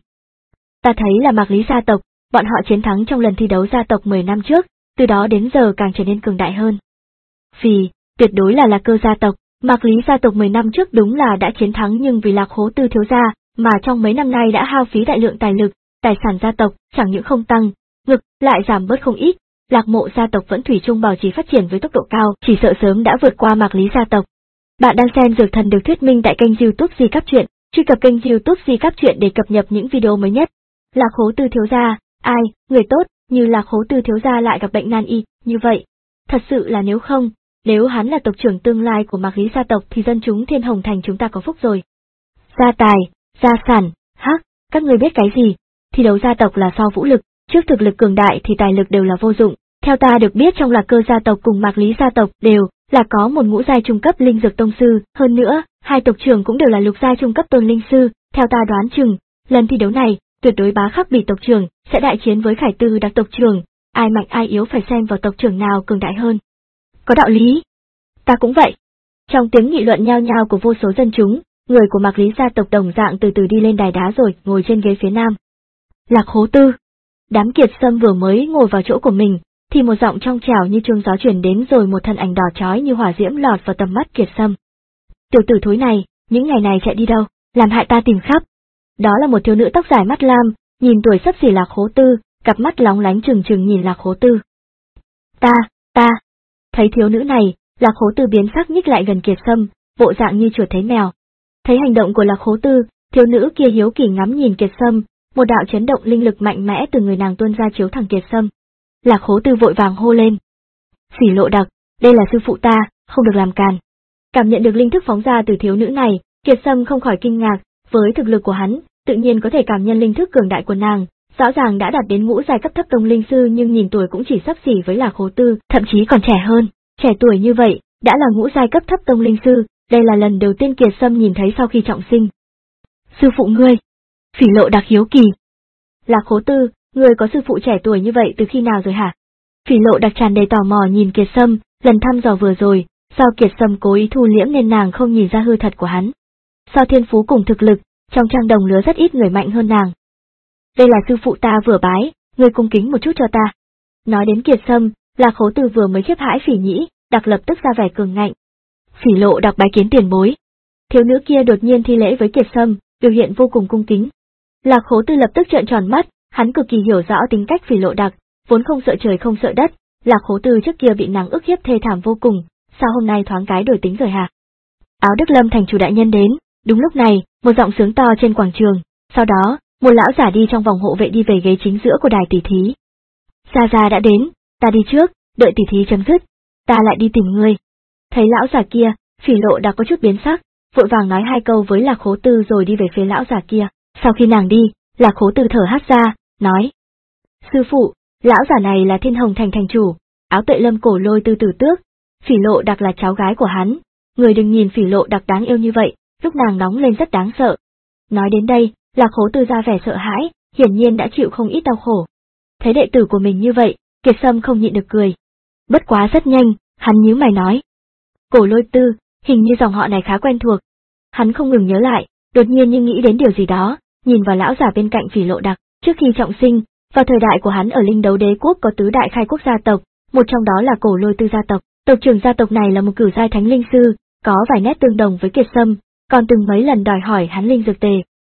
Ta thấy là Mạc Lý gia tộc, bọn họ chiến thắng trong lần thi đấu gia tộc mười năm trước, từ đó đến giờ càng trở nên cường đại hơn. Vì, tuyệt đối là Lạc Cơ gia tộc, Mạc Lý gia tộc mười năm trước đúng là đã chiến thắng nhưng vì Lạc Hố Tư thiếu gia, mà trong mấy năm nay đã hao phí đại lượng tài lực, tài sản gia tộc chẳng những không tăng, ngược lại giảm bớt không ít. Lạc Mộ gia tộc vẫn thủy chung bảo trì phát triển với tốc độ cao, chỉ sợ sớm đã vượt qua Mạc Lý gia tộc. Bạn đang xem Dược Thần được thuyết minh tại kênh YouTube Di Cáp Truyện, truy cập kênh YouTube Di Cáp Truyện để cập nhật những video mới nhất. Lạc Hố Tư thiếu gia, ai, người tốt, như Lạc Hố Tư thiếu gia lại gặp bệnh nan y, như vậy. Thật sự là nếu không, nếu hắn là tộc trưởng tương lai của Mạc Lý gia tộc thì dân chúng Thiên Hồng Thành chúng ta có phúc rồi. Gia tài, gia sản, hắc, các ngươi biết cái gì? Thi đấu gia tộc là so vũ lực, trước thực lực cường đại thì tài lực đều là vô dụng. Theo ta được biết trong Lạc Cơ gia tộc cùng Mạc Lý gia tộc đều là có một ngũ giai trung cấp linh dược tông sư, hơn nữa, hai tộc trưởng cũng đều là lục giai trung cấp tôn linh sư, theo ta đoán chừng, lần thi đấu này, tuyệt đối Bá Khắc Bỉ tộc trưởng sẽ đại chiến với Khải Tư đặc tộc trưởng, ai mạnh ai yếu phải xem vào tộc trưởng nào cường đại hơn. Có đạo lý. Ta cũng vậy. Trong tiếng nghị luận nhao nhao của vô số dân chúng, người của Mạc Lý gia tộc đồng dạng từ từ đi lên đài đá rồi ngồi trên ghế phía nam. Lạc Hố Tư. Đám Kiệt Sâm vừa mới ngồi vào chỗ của mình, thì một giọng trong trẻo như chuông gió truyền đến rồi một thân ảnh đỏ chói như hỏa diễm lọt vào tầm mắt Kiệt Sâm. Tiểu tử thối này, những ngày này chạy đi đâu, làm hại ta tìm khắp. Đó là một thiếu nữ tóc dài mắt lam, nhìn tuổi sắp xỉ Lạc Hố Tư, cặp mắt lóng lánh trừng trừng nhìn Lạc Hố Tư. Ta, ta. Thấy thiếu nữ này, Lạc Hố Tư biến sắc nhích lại gần Kiệt Sâm, bộ dạng như chuột thấy mèo. Thấy hành động của Lạc Hố Tư, thiếu nữ kia hiếu kỳ ngắm nhìn Kiệt Sâm, một đạo chấn động linh lực mạnh mẽ từ người nàng tuôn ra chiếu thẳng Kiệt Sâm. Lạc Hố Tư vội vàng hô lên. Phỉ Lộ Đặc, đây là sư phụ ta, không được làm càn. Cảm nhận được linh thức phóng ra từ thiếu nữ này, Kiệt Sâm không khỏi kinh ngạc, với thực lực của hắn, tự nhiên có thể cảm nhận linh thức cường đại của nàng, rõ ràng đã đạt đến ngũ giai cấp thấp tông linh sư nhưng nhìn tuổi cũng chỉ xấp xỉ với Lạc Hố Tư, thậm chí còn trẻ hơn, trẻ tuổi như vậy, đã là ngũ giai cấp thấp tông linh sư, đây là lần đầu tiên Kiệt Sâm nhìn thấy sau khi trọng sinh. Sư phụ ngươi, Phỉ Lộ Đặc hiếu kỳ. Lạc Hố Tư, ngươi có sư phụ trẻ tuổi như vậy từ khi nào rồi hả? Phỉ Lộ Đặc tràn đầy tò mò nhìn Kiệt Sâm, lần thăm dò vừa rồi, do Kiệt Sâm cố ý thu liễm nên nàng không nhìn ra hư thật của hắn. So thiên phú cùng thực lực, trong trang đồng lứa rất ít người mạnh hơn nàng. Đây là sư phụ ta vừa bái, ngươi cung kính một chút cho ta. Nói đến Kiệt Sâm, Lạc Hố Tư vừa mới khiếp hãi Phỉ Nhĩ, Đặc lập tức ra vẻ cường ngạnh. Phỉ Lộ Đặc bái kiến tiền bối. Thiếu nữ kia đột nhiên thi lễ với Kiệt Sâm, biểu hiện vô cùng cung kính. Lạc Hố Tư lập tức trợn tròn mắt, hắn cực kỳ hiểu rõ tính cách Phỉ Lộ Đặc, vốn không sợ trời không sợ đất, Lạc Hố Tư trước kia bị nàng ức hiếp thê thảm vô cùng, sao hôm nay thoáng cái đổi tính rồi hả? Áo Đức Lâm thành chủ đại nhân đến, đúng lúc này, một giọng sướng to trên quảng trường, sau đó, một lão giả đi trong vòng hộ vệ đi về ghế chính giữa của đài tỷ thí. Gia Gia đã đến, ta đi trước, đợi tỷ thí chấm dứt, ta lại đi tìm ngươi. Thấy lão giả kia, Phỉ Lộ Đặc có chút biến sắc, vội vàng nói hai câu với Lạc Hố Tư rồi đi về phía lão giả kia. Sau khi nàng đi, Lạc Hố Tư thở hắt ra, nói: Sư phụ, lão giả này là Thiên Hồng Thành thành chủ, Áo Tuệ Lâm Cổ Lôi Tư Tử Tước, Phỉ Lộ Đặc là cháu gái của hắn. Người đừng nhìn Phỉ Lộ Đặc đáng yêu như vậy, lúc nàng nóng lên rất đáng sợ. Nói đến đây, Lạc Hố Tư ra vẻ sợ hãi, hiển nhiên đã chịu không ít đau khổ. Thấy đệ tử của mình như vậy, Kiệt Sâm không nhịn được cười. Bất quá rất nhanh, hắn nhíu mày nói: Cổ Lôi Tư, hình như dòng họ này khá quen thuộc. Hắn không ngừng nhớ lại, đột nhiên như nghĩ đến điều gì đó, nhìn vào lão giả bên cạnh Phỉ Lộ Đặc, trước khi trọng sinh, vào thời đại của hắn ở Linh Đấu Đế quốc có tứ đại khai quốc gia tộc, một trong đó là Cổ Lôi Tư gia tộc, Tộc trưởng gia tộc này là một cửu giai thánh linh sư, có vài nét tương đồng với Kiệt Sâm, còn từng mấy lần đòi hỏi hắn linh dược tề.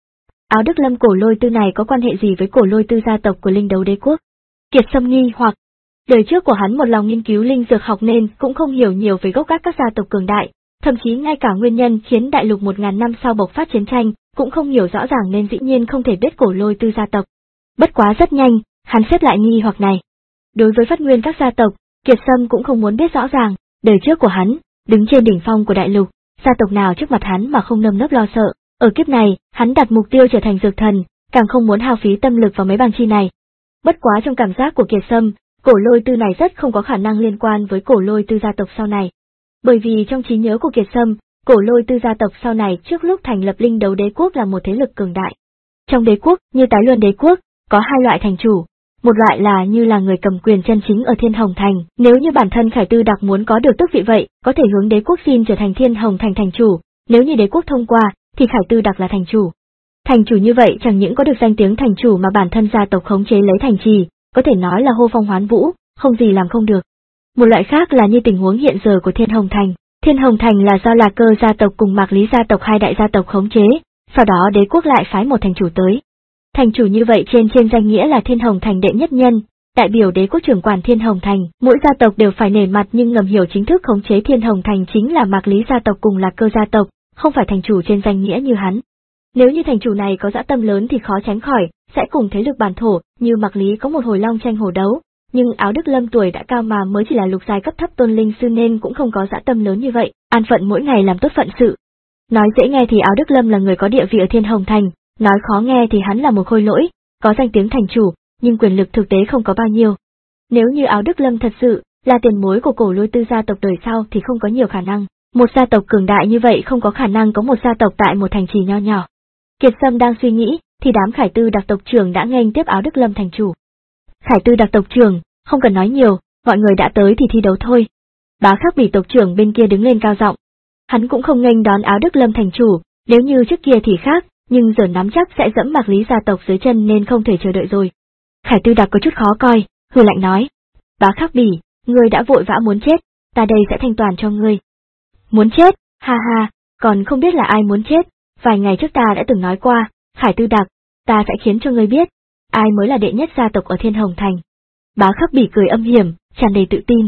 Áo Đức Lâm Cổ Lôi Tư này có quan hệ gì với Cổ Lôi Tư gia tộc của Linh Đấu Đế quốc? Kiệt Sâm nghi hoặc, đời trước của hắn một lòng nghiên cứu linh dược học nên cũng không hiểu nhiều về gốc gác các gia tộc cường đại, thậm chí ngay cả nguyên nhân khiến đại lục một ngàn năm sau bộc phát chiến tranh cũng không hiểu rõ ràng nên dĩ nhiên không thể biết Cổ Lôi Tư gia tộc. Bất quá rất nhanh, hắn xếp lại nghi hoặc này. Đối với phát nguyên các gia tộc, Kiệt Sâm cũng không muốn biết rõ ràng, đời trước của hắn, đứng trên đỉnh phong của đại lục, gia tộc nào trước mặt hắn mà không nơm nớp lo sợ. Ở kiếp này, hắn đặt mục tiêu trở thành dược thần, càng không muốn hao phí tâm lực vào mấy bằng chi này. Bất quá trong cảm giác của Kiệt Sâm, Cổ Lôi Tư này rất không có khả năng liên quan với Cổ Lôi Tư gia tộc sau này. Bởi vì trong trí nhớ của Kiệt Sâm, Cổ Lôi Tư gia tộc sau này trước lúc thành lập Linh Đấu Đế quốc là một thế lực cường đại. Trong đế quốc, như Tái Luân Đế quốc, có hai loại thành chủ. Một loại là như là người cầm quyền chân chính ở Thiên Hồng Thành, nếu như bản thân Khải Tư Đặc muốn có được tước vị vậy, có thể hướng đế quốc xin trở thành Thiên Hồng Thành thành chủ, nếu như đế quốc thông qua, thì Khải Tư Đặc là thành chủ. Thành chủ như vậy chẳng những có được danh tiếng thành chủ mà bản thân gia tộc khống chế lấy thành trì, có thể nói là hô phong hoán vũ, không gì làm không được. Một loại khác là như tình huống hiện giờ của Thiên Hồng Thành. Thiên Hồng Thành là do Lạc Cơ gia tộc cùng Mạc Lý gia tộc hai đại gia tộc khống chế, sau đó đế quốc lại phái một thành chủ tới. Thành chủ như vậy trên trên danh nghĩa là Thiên Hồng Thành đệ nhất nhân, đại biểu đế quốc trưởng quản Thiên Hồng Thành, mỗi gia tộc đều phải nể mặt nhưng ngầm hiểu chính thức khống chế Thiên Hồng Thành chính là Mạc Lý gia tộc cùng Lạc Cơ gia tộc, không phải thành chủ trên danh nghĩa như hắn. Nếu như thành chủ này có dã tâm lớn thì khó tránh khỏi, sẽ cùng thế lực bản thổ, như Mạc Lý có một hồi long tranh hổ đấu, nhưng Áo Đức Lâm tuổi đã cao mà mới chỉ là lục giai cấp thấp tôn linh sư nên cũng không có dã tâm lớn như vậy, an phận mỗi ngày làm tốt phận sự. Nói dễ nghe thì Áo Đức Lâm là người có địa vị ở Thiên Hồng Thành, nói khó nghe thì hắn là một khôi lỗi, có danh tiếng thành chủ, nhưng quyền lực thực tế không có bao nhiêu. Nếu như Áo Đức Lâm thật sự là tiền bối của Cổ Lôi Tư gia tộc đời sau thì không có nhiều khả năng, một gia tộc cường đại như vậy không có khả năng có một gia tộc tại một thành trì nho nhỏ. Kiệt Sâm đang suy nghĩ, thì đám Khải Tư Đặc tộc trưởng đã nghênh tiếp Áo Đức Lâm thành chủ. Khải Tư Đặc tộc trưởng, không cần nói nhiều, mọi người đã tới thì thi đấu thôi. Bá Khắc Bỉ tộc trưởng bên kia đứng lên cao giọng. Hắn cũng không nghênh đón Áo Đức Lâm thành chủ, nếu như trước kia thì khác, nhưng giờ nắm chắc sẽ dẫm Mạc Lý gia tộc dưới chân nên không thể chờ đợi rồi. Khải Tư Đặc có chút khó coi, hừ lạnh nói. Bá Khắc Bỉ, ngươi đã vội vã muốn chết, ta đây sẽ thanh toàn cho ngươi. Muốn chết, ha ha, còn không biết là ai muốn chết, vài ngày trước ta đã từng nói qua, Khải Tư Đặc, ta sẽ khiến cho ngươi biết, ai mới là đệ nhất gia tộc ở Thiên Hồng Thành. Bá Khắc Bỉ cười âm hiểm, tràn đầy tự tin.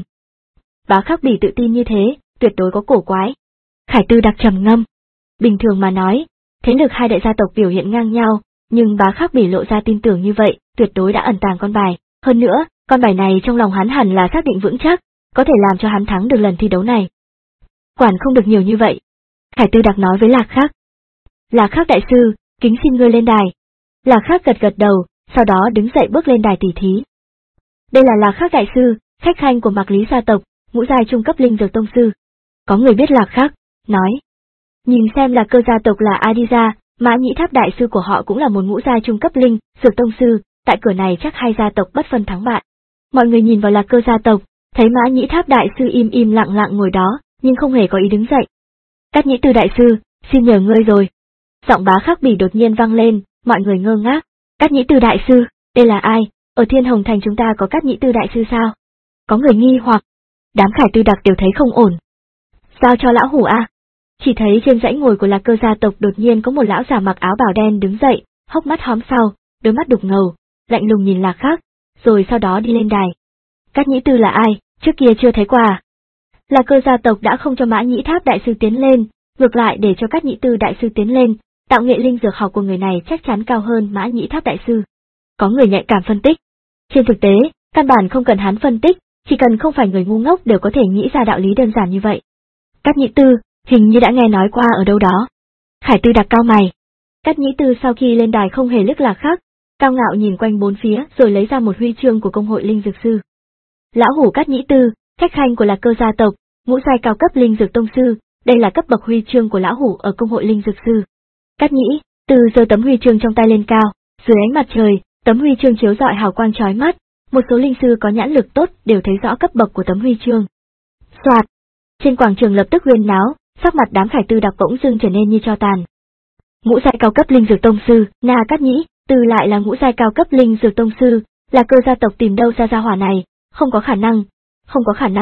Bá Khắc Bỉ tự tin như thế, tuyệt đối có cổ quái. Khải Tư Đặc trầm ngâm. Bình thường mà nói, thế lực hai đại gia tộc biểu hiện ngang nhau, nhưng Bá Khắc Bỉ lộ ra tin tưởng như vậy, tuyệt đối đã ẩn tàng con bài. Hơn nữa, con bài này trong lòng hắn hẳn là xác định vững chắc, có thể làm cho hắn thắng được lần thi đấu này. Quản không được nhiều như vậy. Khải Tư Đặc nói với Lạc Khắc. Lạc Khắc đại sư, kính xin ngươi lên đài. Lạc Khắc gật gật đầu, sau đó đứng dậy bước lên đài tỉ thí. Đây là Lạc Khắc đại sư, khách khanh của Mạc Lý gia tộc, ngũ giai trung cấp linh dược tông sư. Có người biết Lạc Khắc, nói. Nhìn xem Lạc Cơ gia tộc là ai đi ra, Mã Nhĩ Tháp đại sư của họ cũng là một ngũ giai trung cấp linh dược tông sư, tại cửa này chắc hai gia tộc bất phân thắng bại. Mọi người nhìn vào Lạc Cơ gia tộc, thấy Mã Nhĩ Tháp đại sư im im lặng lặng ngồi đó, nhưng không hề có ý đứng dậy. Cát Nhĩ Tư đại sư, xin nhờ ngươi rồi. Giọng Bá Khắc Bỉ đột nhiên vang lên, mọi người ngơ ngác. Cát Nhĩ Tư đại sư, đây là ai? Ở Thiên Hồng Thành chúng ta có Cát Nhĩ Tư đại sư sao? Có người nghi hoặc. Đám Khải Tư Đặc đều thấy không ổn. Giao cho lão hủ a. Chỉ thấy trên dãy ngồi của Lạc Cơ gia tộc đột nhiên có một lão già mặc áo bào đen đứng dậy, hốc mắt hóm sau, đôi mắt đục ngầu, lạnh lùng nhìn Lạc Khắc, rồi sau đó đi lên đài. Cát Nhĩ Tư là ai, trước kia chưa thấy qua. Lạc Cơ gia tộc đã không cho Mã Nhĩ Tháp đại sư tiến lên, ngược lại để cho Cát Nhĩ Tư đại sư tiến lên, tạo nghệ linh dược học của người này chắc chắn cao hơn Mã Nhĩ Tháp đại sư. Có người nhạy cảm phân tích. Trên thực tế, căn bản không cần hắn phân tích, chỉ cần không phải người ngu ngốc đều có thể nghĩ ra đạo lý đơn giản như vậy. Cát Nhĩ Tư, hình như đã nghe nói qua ở đâu đó. Khải Tư Đặc cao mày. Cát Nhĩ Tư sau khi lên đài không hề liếc Lạc Khắc, cao ngạo nhìn quanh bốn phía rồi lấy ra một huy chương của công hội linh dược sư. Lão hủ Cát Nhĩ Tư, khách khanh của Lạc Cơ gia tộc, ngũ giai cao cấp linh dược tông sư, đây là cấp bậc huy chương của lão hủ ở công hội linh dược sư. Cát Nhĩ Tư giơ tấm huy chương trong tay lên cao, dưới ánh mặt trời, tấm huy chương chiếu rọi hào quang chói mắt, một số linh sư có nhãn lực tốt đều thấy rõ cấp bậc của tấm huy chương. Soạt, trên quảng trường lập tức huyên náo, sắc mặt đám Khải Tư Đặc bỗng dưng trở nên như tro tàn. Ngũ giai cao cấp linh dược tông sư, Na Cát Nhĩ Tư lại là ngũ giai cao cấp linh dược tông sư, là Cơ gia tộc tìm đâu ra gia hỏa này, không có khả năng, không có khả năng,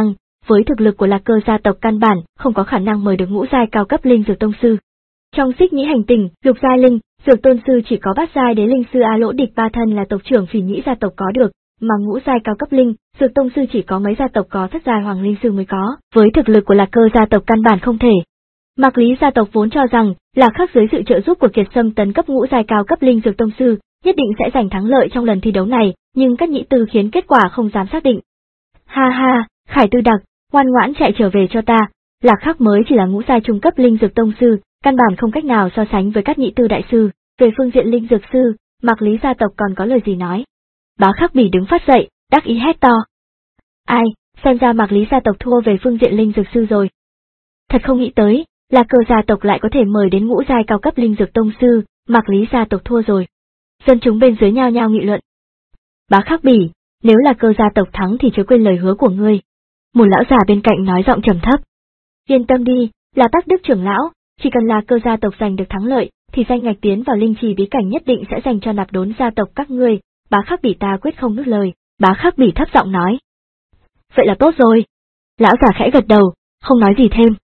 với thực lực của Lạc Cơ gia tộc căn bản không có khả năng mời được ngũ giai cao cấp linh dược tông sư. Trong Xích Nhĩ hành tinh, lục giai linh dược tôn sư chỉ có bát giai đế linh sư A Lỗ Địch Ba Thân là tộc trưởng Phỉ Nhĩ gia tộc có được, mà ngũ giai cao cấp linh dược tông sư chỉ có mấy gia tộc có thất giai hoàng linh sư mới có, với thực lực của Lạc Cơ gia tộc căn bản không thể. Mạc Lý gia tộc vốn cho rằng, Lạc Khắc dưới sự trợ giúp của Kiệt Sâm tấn cấp ngũ giai cao cấp linh dược tông sư, nhất định sẽ giành thắng lợi trong lần thi đấu này, nhưng các nhĩ tư khiến kết quả không dám xác định. Ha ha, Khải Tư Đặc, ngoan ngoãn chạy trở về cho ta, Lạc Khắc mới chỉ là ngũ giai trung cấp linh dược tông sư, căn bản không cách nào so sánh với các nhĩ tư đại sư, về phương diện linh dược sư, Mạc Lý gia tộc còn có lời gì nói. Bá Khắc Bỉ đứng phát dậy, đắc ý hét to. Ai, xem ra Mạc Lý gia tộc thua về phương diện linh dược sư rồi. Thật không nghĩ tới, Lạc Cơ gia tộc lại có thể mời đến ngũ giai cao cấp linh dược tông sư, Mạc Lý gia tộc thua rồi. Dân chúng bên dưới nhao nhao nghị luận. Bá Khắc Bỉ, nếu Lạc Cơ gia tộc thắng thì chớ quên lời hứa của ngươi. Một lão già bên cạnh nói giọng trầm thấp. Yên tâm đi, là Tắc Đức trưởng lão, chỉ cần Lạc Cơ gia tộc giành được thắng lợi, thì danh ngạch tiến vào linh trì bí cảnh nhất định sẽ dành cho Nạp Đốn gia tộc các ngươi. Bá Khắc Bỉ ta quyết không nuốt lời. Bá Khắc Bỉ thấp giọng nói. Vậy là tốt rồi. Lão già khẽ gật đầu, không nói gì thêm.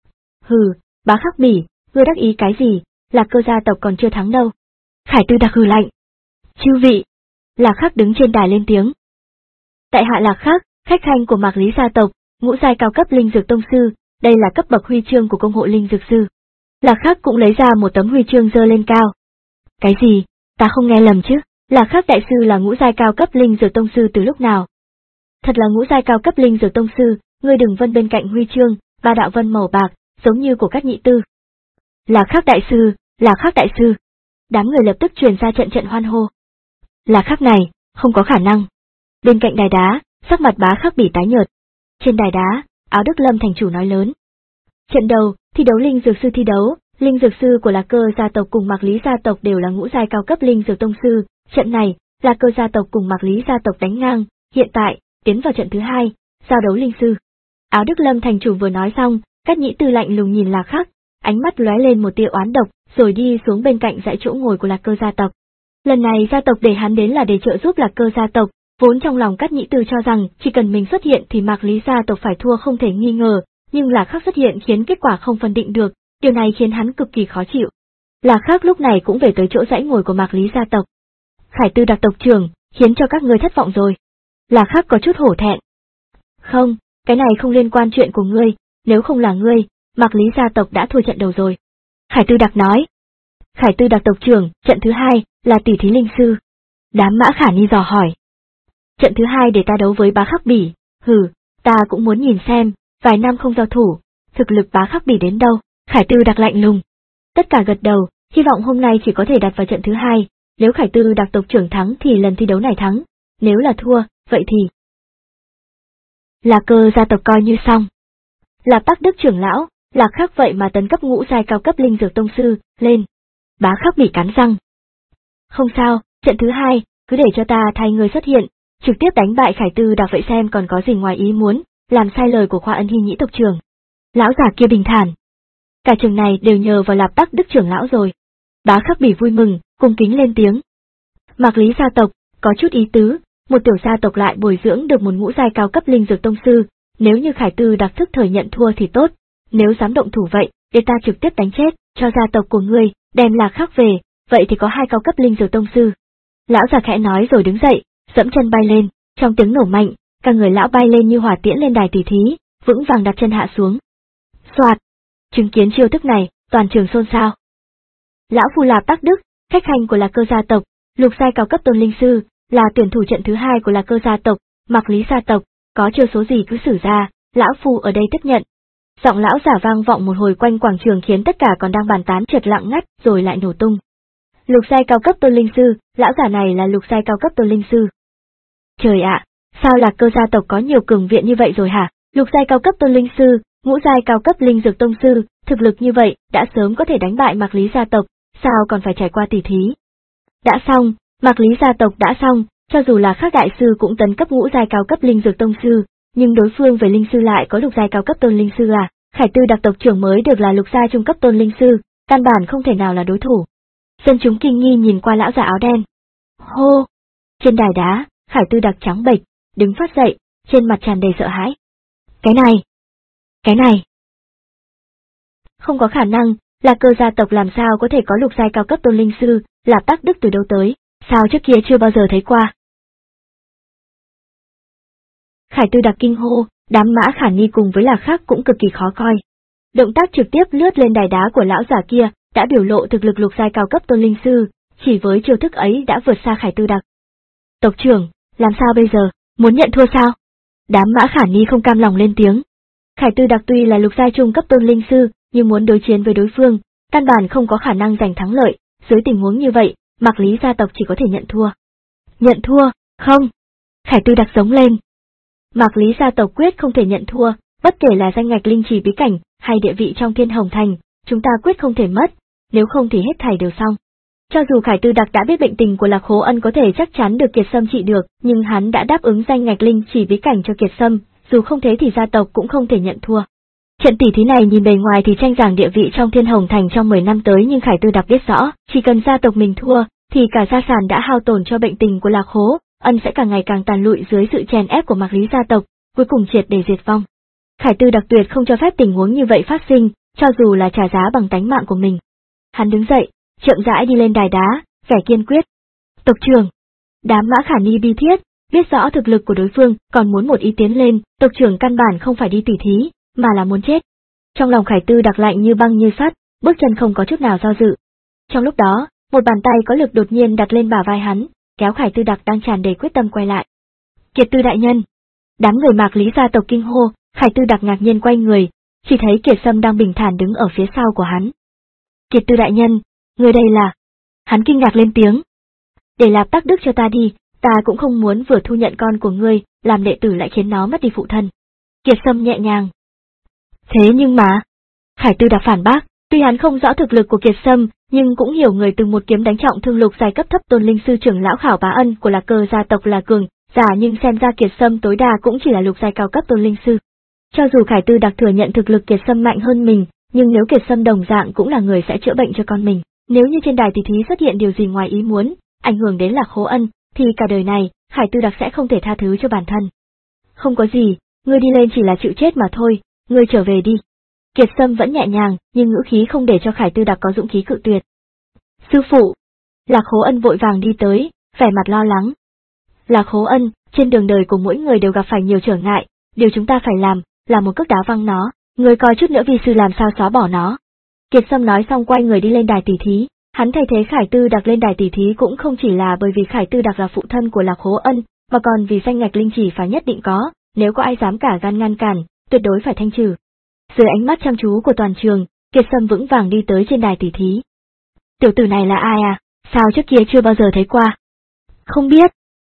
Hừ, Bá Khắc Bỉ, ngươi đắc ý cái gì, Lạc Cơ gia tộc còn chưa thắng đâu. Khải Tư Đặc hừ lạnh. Chư vị. Lạc Khắc đứng trên đài lên tiếng. Tại hạ Lạc Khắc, khách khanh của Mạc Lý gia tộc, ngũ giai cao cấp linh dược tông sư, đây là cấp bậc huy chương của công hội linh dược sư. Lạc Khắc cũng lấy ra một tấm huy chương giơ lên cao. Cái gì, ta không nghe lầm chứ, Lạc Khắc đại sư là ngũ giai cao cấp linh dược tông sư từ lúc nào? Thật là ngũ giai cao cấp linh dược tông sư, ngươi đừng vân bên cạnh huy chương, ba đạo vân màu bạc, giống như của các nhị tư. Lạc Khắc đại sư, Lạc Khắc đại sư. Đám người lập tức truyền ra trận trận hoan hô. Lạc Khắc này, không có khả năng. Bên cạnh đài đá, sắc mặt Bá Khắc Bỉ tái nhợt. Trên đài đá, Áo Đức Lâm thành chủ nói lớn. Trận đầu, thi đấu linh dược sư thi đấu, linh dược sư của Lạc Cơ gia tộc cùng Mạc Lý gia tộc đều là ngũ giai cao cấp linh dược tông sư, trận này, Lạc Cơ gia tộc cùng Mạc Lý gia tộc đánh ngang, hiện tại, tiến vào trận thứ hai, giao đấu linh sư. Áo Đức Lâm thành chủ vừa nói xong, các nhĩ tư lạnh lùng nhìn Lạc Khắc, ánh mắt lóe lên một tia oán độc, rồi đi xuống bên cạnh dãy chỗ ngồi của Lạc Cơ gia tộc. Lần này gia tộc để hắn đến là để trợ giúp Lạc Cơ gia tộc, vốn trong lòng các nhĩ tư cho rằng chỉ cần mình xuất hiện thì Mạc Lý gia tộc phải thua không thể nghi ngờ, nhưng Lạc Khắc xuất hiện khiến kết quả không phân định được, điều này khiến hắn cực kỳ khó chịu. Lạc Khắc lúc này cũng về tới chỗ dãy ngồi của Mạc Lý gia tộc. Khải Tư Đặc tộc trưởng, khiến cho các ngươi thất vọng rồi. Lạc Khắc có chút hổ thẹn. Không, cái này không liên quan chuyện của ngươi, nếu không là ngươi, Mạc Lý gia tộc đã thua trận đầu rồi. Khải Tư Đặc nói. Khải Tư Đặc tộc trưởng, trận thứ hai, là tỷ thí linh sư. Đám Mã Khả Ni dò hỏi. Trận thứ hai để ta đấu với Bá Khắc Bỉ, hừ, ta cũng muốn nhìn xem, vài năm không giao thủ, thực lực Bá Khắc Bỉ đến đâu, Khải Tư Đặc lạnh lùng. Tất cả gật đầu, hy vọng hôm nay chỉ có thể đặt vào trận thứ hai, nếu Khải Tư Đặc tộc trưởng thắng thì lần thi đấu này thắng, nếu là thua, vậy thì... Lạc Cơ gia tộc coi như xong. Lạc Tắc Đức trưởng lão, Lạc Khắc vậy mà tấn cấp ngũ giai cao cấp linh dược tông sư, lên. Bá Khắc Bỉ cắn răng. Không sao, trận thứ hai, cứ để cho ta thay người xuất hiện, trực tiếp đánh bại Khải Tư Đặc vậy xem còn có gì ngoài ý muốn, làm sai lời của Khoa Ân Hy Nhĩ tộc trưởng. Lão già kia bình thản. Cả trường này đều nhờ vào Lạc Tắc Đức trưởng lão rồi. Bá Khắc Bỉ vui mừng, cung kính lên tiếng. Mạc Lý gia tộc, có chút ý tứ, một tiểu gia tộc lại bồi dưỡng được một ngũ giai cao cấp linh dược tông sư, nếu như Khải Tư Đặc thức thời nhận thua thì tốt, nếu dám động thủ vậy, để ta trực tiếp đánh chết, cho gia tộc của ngươi, đem Lạc Khắc về, vậy thì có hai cao cấp linh dược tông sư. Lão già khẽ nói rồi đứng dậy, dẫm chân bay lên, trong tiếng nổ mạnh, cả người lão bay lên như hỏa tiễn lên đài tỷ thí, vững vàng đặt chân hạ xuống. Soạt, chứng kiến chiêu thức này, toàn trường xôn xao. Lão Phu Lạp Tắc Đức, khách khanh của Lạc Cơ gia tộc, lục giai cao cấp tôn linh sư, là tuyển thủ trận thứ hai của Lạc Cơ gia tộc, Mạc Lý gia tộc, có chiêu số gì cứ sử ra, lão phu ở đây tiếp nhận. Giọng lão giả vang vọng một hồi quanh quảng trường khiến tất cả còn đang bàn tán chợt lặng ngắt rồi lại nổ tung. Lục giai cao cấp tôn linh sư, lão giả này là lục giai cao cấp tôn linh sư. Trời ạ, sao Lạc Cơ gia tộc có nhiều cường viện như vậy rồi hả? Lục giai cao cấp tôn linh sư, ngũ giai cao cấp linh dược tông sư, thực lực như vậy đã sớm có thể đánh bại Mạc Lý gia tộc, sao còn phải trải qua tỷ thí? Đã xong, Mạc Lý gia tộc đã xong, cho dù là Khắc đại sư cũng tấn cấp ngũ giai cao cấp linh dược tông sư, nhưng đối phương về linh sư lại có lục giai cao cấp tôn linh sư à? Khải Tư Đặc tộc trưởng mới được là lục giai trung cấp tôn linh sư, căn bản không thể nào là đối thủ. Dân chúng kinh nghi nhìn qua lão già áo đen. Hô! Trên đài đá, Khải Tư Đặc trắng bệch, đứng phát dậy, trên mặt tràn đầy sợ hãi. Cái này, cái này. Không có khả năng, là Cơ gia tộc làm sao có thể có lục giai cao cấp tôn linh sư, Lạp Tắc Đức từ đâu tới, sao trước kia chưa bao giờ thấy qua. Khải Tư Đặc kinh hô, đám Mã Khả Ni cùng với Lạc Khắc cũng cực kỳ khó coi. Động tác trực tiếp lướt lên đài đá của lão giả kia, đã biểu lộ thực lực lục giai cao cấp tôn linh sư, chỉ với chiêu thức ấy đã vượt xa Khải Tư Đặc. Tộc trưởng, làm sao bây giờ, muốn nhận thua sao? Đám Mã Khả Ni không cam lòng lên tiếng. Khải Tư Đặc tuy là lục giai trung cấp tôn linh sư, nhưng muốn đối chiến với đối phương, căn bản không có khả năng giành thắng lợi, dưới tình huống như vậy, Mạc Lý gia tộc chỉ có thể nhận thua. Nhận thua, không? Khải Tư Đặc giống lên. Mạc Lý gia tộc quyết không thể nhận thua, bất kể là danh ngạch linh trì bí cảnh, hay địa vị trong Thiên Hồng Thành, chúng ta quyết không thể mất, nếu không thì hết thảy đều xong. Cho dù Khải Tư Đặc đã biết bệnh tình của Lạc Hố Ân có thể chắc chắn được Kiệt Sâm trị được, nhưng hắn đã đáp ứng danh ngạch linh trì bí cảnh cho Kiệt Sâm, dù không thế thì gia tộc cũng không thể nhận thua. Trận tỷ thí này nhìn bề ngoài thì tranh giành địa vị trong Thiên Hồng Thành trong mười năm tới, nhưng Khải Tư Đặc biết rõ, chỉ cần gia tộc mình thua, thì cả gia sản đã hao tổn cho bệnh tình của Lạc Hố Ân sẽ càng ngày càng tàn lụi dưới sự chèn ép của Mạc Lý gia tộc, cuối cùng triệt để diệt vong. Khải Tư Đặc tuyệt không cho phép tình huống như vậy phát sinh, cho dù là trả giá bằng tánh mạng của mình. Hắn đứng dậy, chậm rãi đi lên đài đá, vẻ kiên quyết. Tộc trưởng, đám Mã Khả Ni bi thiết, biết rõ thực lực của đối phương, còn muốn một ý tiến lên, tộc trưởng căn bản không phải đi tỉ thí, mà là muốn chết. Trong lòng Khải Tư Đặc lạnh như băng như sắt, bước chân không có chút nào do dự. Trong lúc đó, một bàn tay có lực đột nhiên đặt lên bả vai hắn, kéo Khải Tư Đặc đang tràn đầy quyết tâm quay lại. Kiệt Tư đại nhân. Đám người Mạc Lý gia tộc kinh hô, Khải Tư Đặc ngạc nhiên quay người, chỉ thấy Kiệt Sâm đang bình thản đứng ở phía sau của hắn. Kiệt Tư đại nhân, người đây là... Hắn kinh ngạc lên tiếng. Để Lạp Tắc Đức cho ta đi, ta cũng không muốn vừa thu nhận con của ngươi, làm đệ tử lại khiến nó mất đi phụ thân. Kiệt Sâm nhẹ nhàng. Thế nhưng mà... Khải Tư Đặc phản bác, tuy hắn không rõ thực lực của Kiệt Sâm, nhưng cũng hiểu người từng một kiếm đánh trọng thương lục giai cấp thấp tôn linh sư trưởng lão Khảo Bá Ân của Lạc Cơ gia tộc là cường giả, nhưng xem ra Kiệt Sâm tối đa cũng chỉ là lục giai cao cấp tôn linh sư. Cho dù Khải Tư Đặc thừa nhận thực lực Kiệt Sâm mạnh hơn mình, nhưng nếu Kiệt Sâm đồng dạng cũng là người sẽ chữa bệnh cho con mình, nếu như trên đài tỷ thí xuất hiện điều gì ngoài ý muốn, ảnh hưởng đến Lạc Hố Ân, thì cả đời này, Khải Tư Đặc sẽ không thể tha thứ cho bản thân. Không có gì, ngươi đi lên chỉ là chịu chết mà thôi, ngươi trở về đi. Kiệt Sâm vẫn nhẹ nhàng, nhưng ngữ khí không để cho Khải Tư Đặc có dũng khí cự tuyệt. Sư phụ! Lạc Hố Ân vội vàng đi tới, vẻ mặt lo lắng. Lạc Hố Ân, trên đường đời của mỗi người đều gặp phải nhiều trở ngại, điều chúng ta phải làm, là một cước đá văng nó, ngươi coi chút nữa vi sư làm sao xóa bỏ nó. Kiệt Sâm nói xong quay người đi lên đài tỷ thí, hắn thay thế Khải Tư Đặc lên đài tỷ thí cũng không chỉ là bởi vì Khải Tư Đặc là phụ thân của Lạc Hố Ân, mà còn vì danh ngạch linh chỉ phải nhất định có, nếu có ai dám cả gan ngăn cản, tuyệt đối phải thanh trừ. Dưới ánh mắt chăm chú của toàn trường, Kiệt Sâm vững vàng đi tới trên đài tỷ thí. Tiểu tử này là ai à, sao trước kia chưa bao giờ thấy qua? Không biết.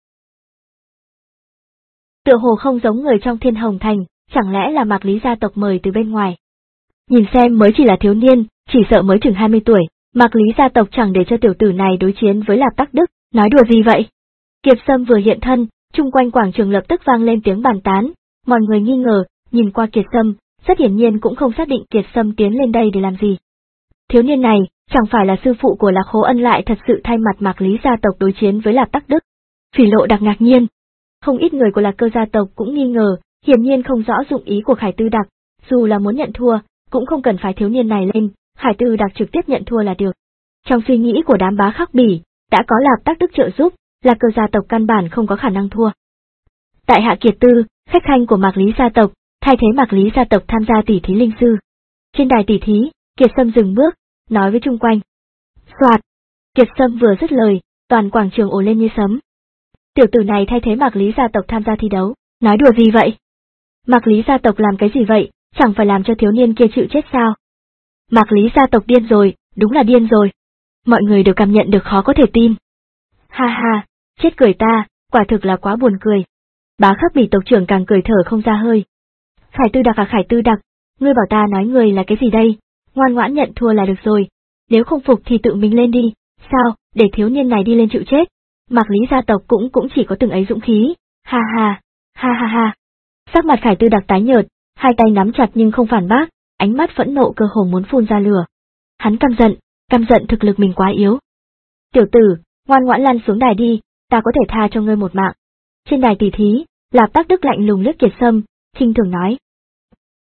Tựa hồ không giống người trong Thiên Hồng Thành, chẳng lẽ là Mạc Lý gia tộc mời từ bên ngoài? Nhìn xem mới chỉ là thiếu niên, chỉ sợ mới chừng hai mươi tuổi, Mạc Lý gia tộc chẳng để cho tiểu tử này đối chiến với Lạp Tắc Đức, nói đùa gì vậy? Kiệt Sâm vừa hiện thân, chung quanh quảng trường lập tức vang lên tiếng bàn tán, mọi người nghi ngờ, nhìn qua Kiệt Sâm, rất hiển nhiên cũng không xác định Kiệt Sâm tiến lên đây để làm gì. Thiếu niên này, chẳng phải là sư phụ của Lạc Hố Ân lại thật sự thay mặt Mạc Lý gia tộc đối chiến với Lạp Tắc Đức. Phỉ Lộ Đặc ngạc nhiên. Không ít người của Lạc Cơ gia tộc cũng nghi ngờ, hiển nhiên không rõ dụng ý của Khải Tư Đặc, dù là muốn nhận thua, cũng không cần phải thiếu niên này lên, Khải Tư Đặc trực tiếp nhận thua là được. Trong suy nghĩ của đám Bá Khắc Bỉ, đã có Lạp Tắc Đức trợ giúp, Lạc Cơ gia tộc căn bản không có khả năng thua. Tại hạ Kiệt Tư, khách khanh của Mạc Lý gia tộc, thay thế Mạc Lý gia tộc tham gia tỷ thí linh sư. Trên đài tỷ thí, Kiệt Sâm dừng bước, nói với chung quanh. Soạt! Kiệt Sâm vừa dứt lời, toàn quảng trường ồ lên như sấm. Tiểu tử này thay thế Mạc Lý gia tộc tham gia thi đấu, nói đùa gì vậy? Mạc Lý gia tộc làm cái gì vậy, chẳng phải làm cho thiếu niên kia chịu chết sao? Mạc Lý gia tộc điên rồi, đúng là điên rồi. Mọi người đều cảm nhận được khó có thể tin. Ha ha, chết cười ta, quả thực là quá buồn cười. Bá Khắc Bỉ tộc trưởng càng cười thở không ra hơi. Khải Tư Đặc à Khải Tư Đặc, ngươi bảo ta nói người là cái gì đây? Ngoan ngoãn nhận thua là được rồi. Nếu không phục thì tự mình lên đi. Sao, để thiếu niên này đi lên chịu chết? Mạc Lý gia tộc cũng cũng chỉ có từng ấy dũng khí. Ha ha, ha ha ha. Sắc mặt Khải Tư Đặc tái nhợt, hai tay nắm chặt nhưng không phản bác, ánh mắt phẫn nộ cơ hồ muốn phun ra lửa. Hắn căm giận, căm giận thực lực mình quá yếu. Tiểu tử, ngoan ngoãn lăn xuống đài đi, ta có thể tha cho ngươi một mạng. Trên đài tỷ thí, Lạp Tắc Đức lạnh lùng liếc Kiệt Sâm, khinh thường nói,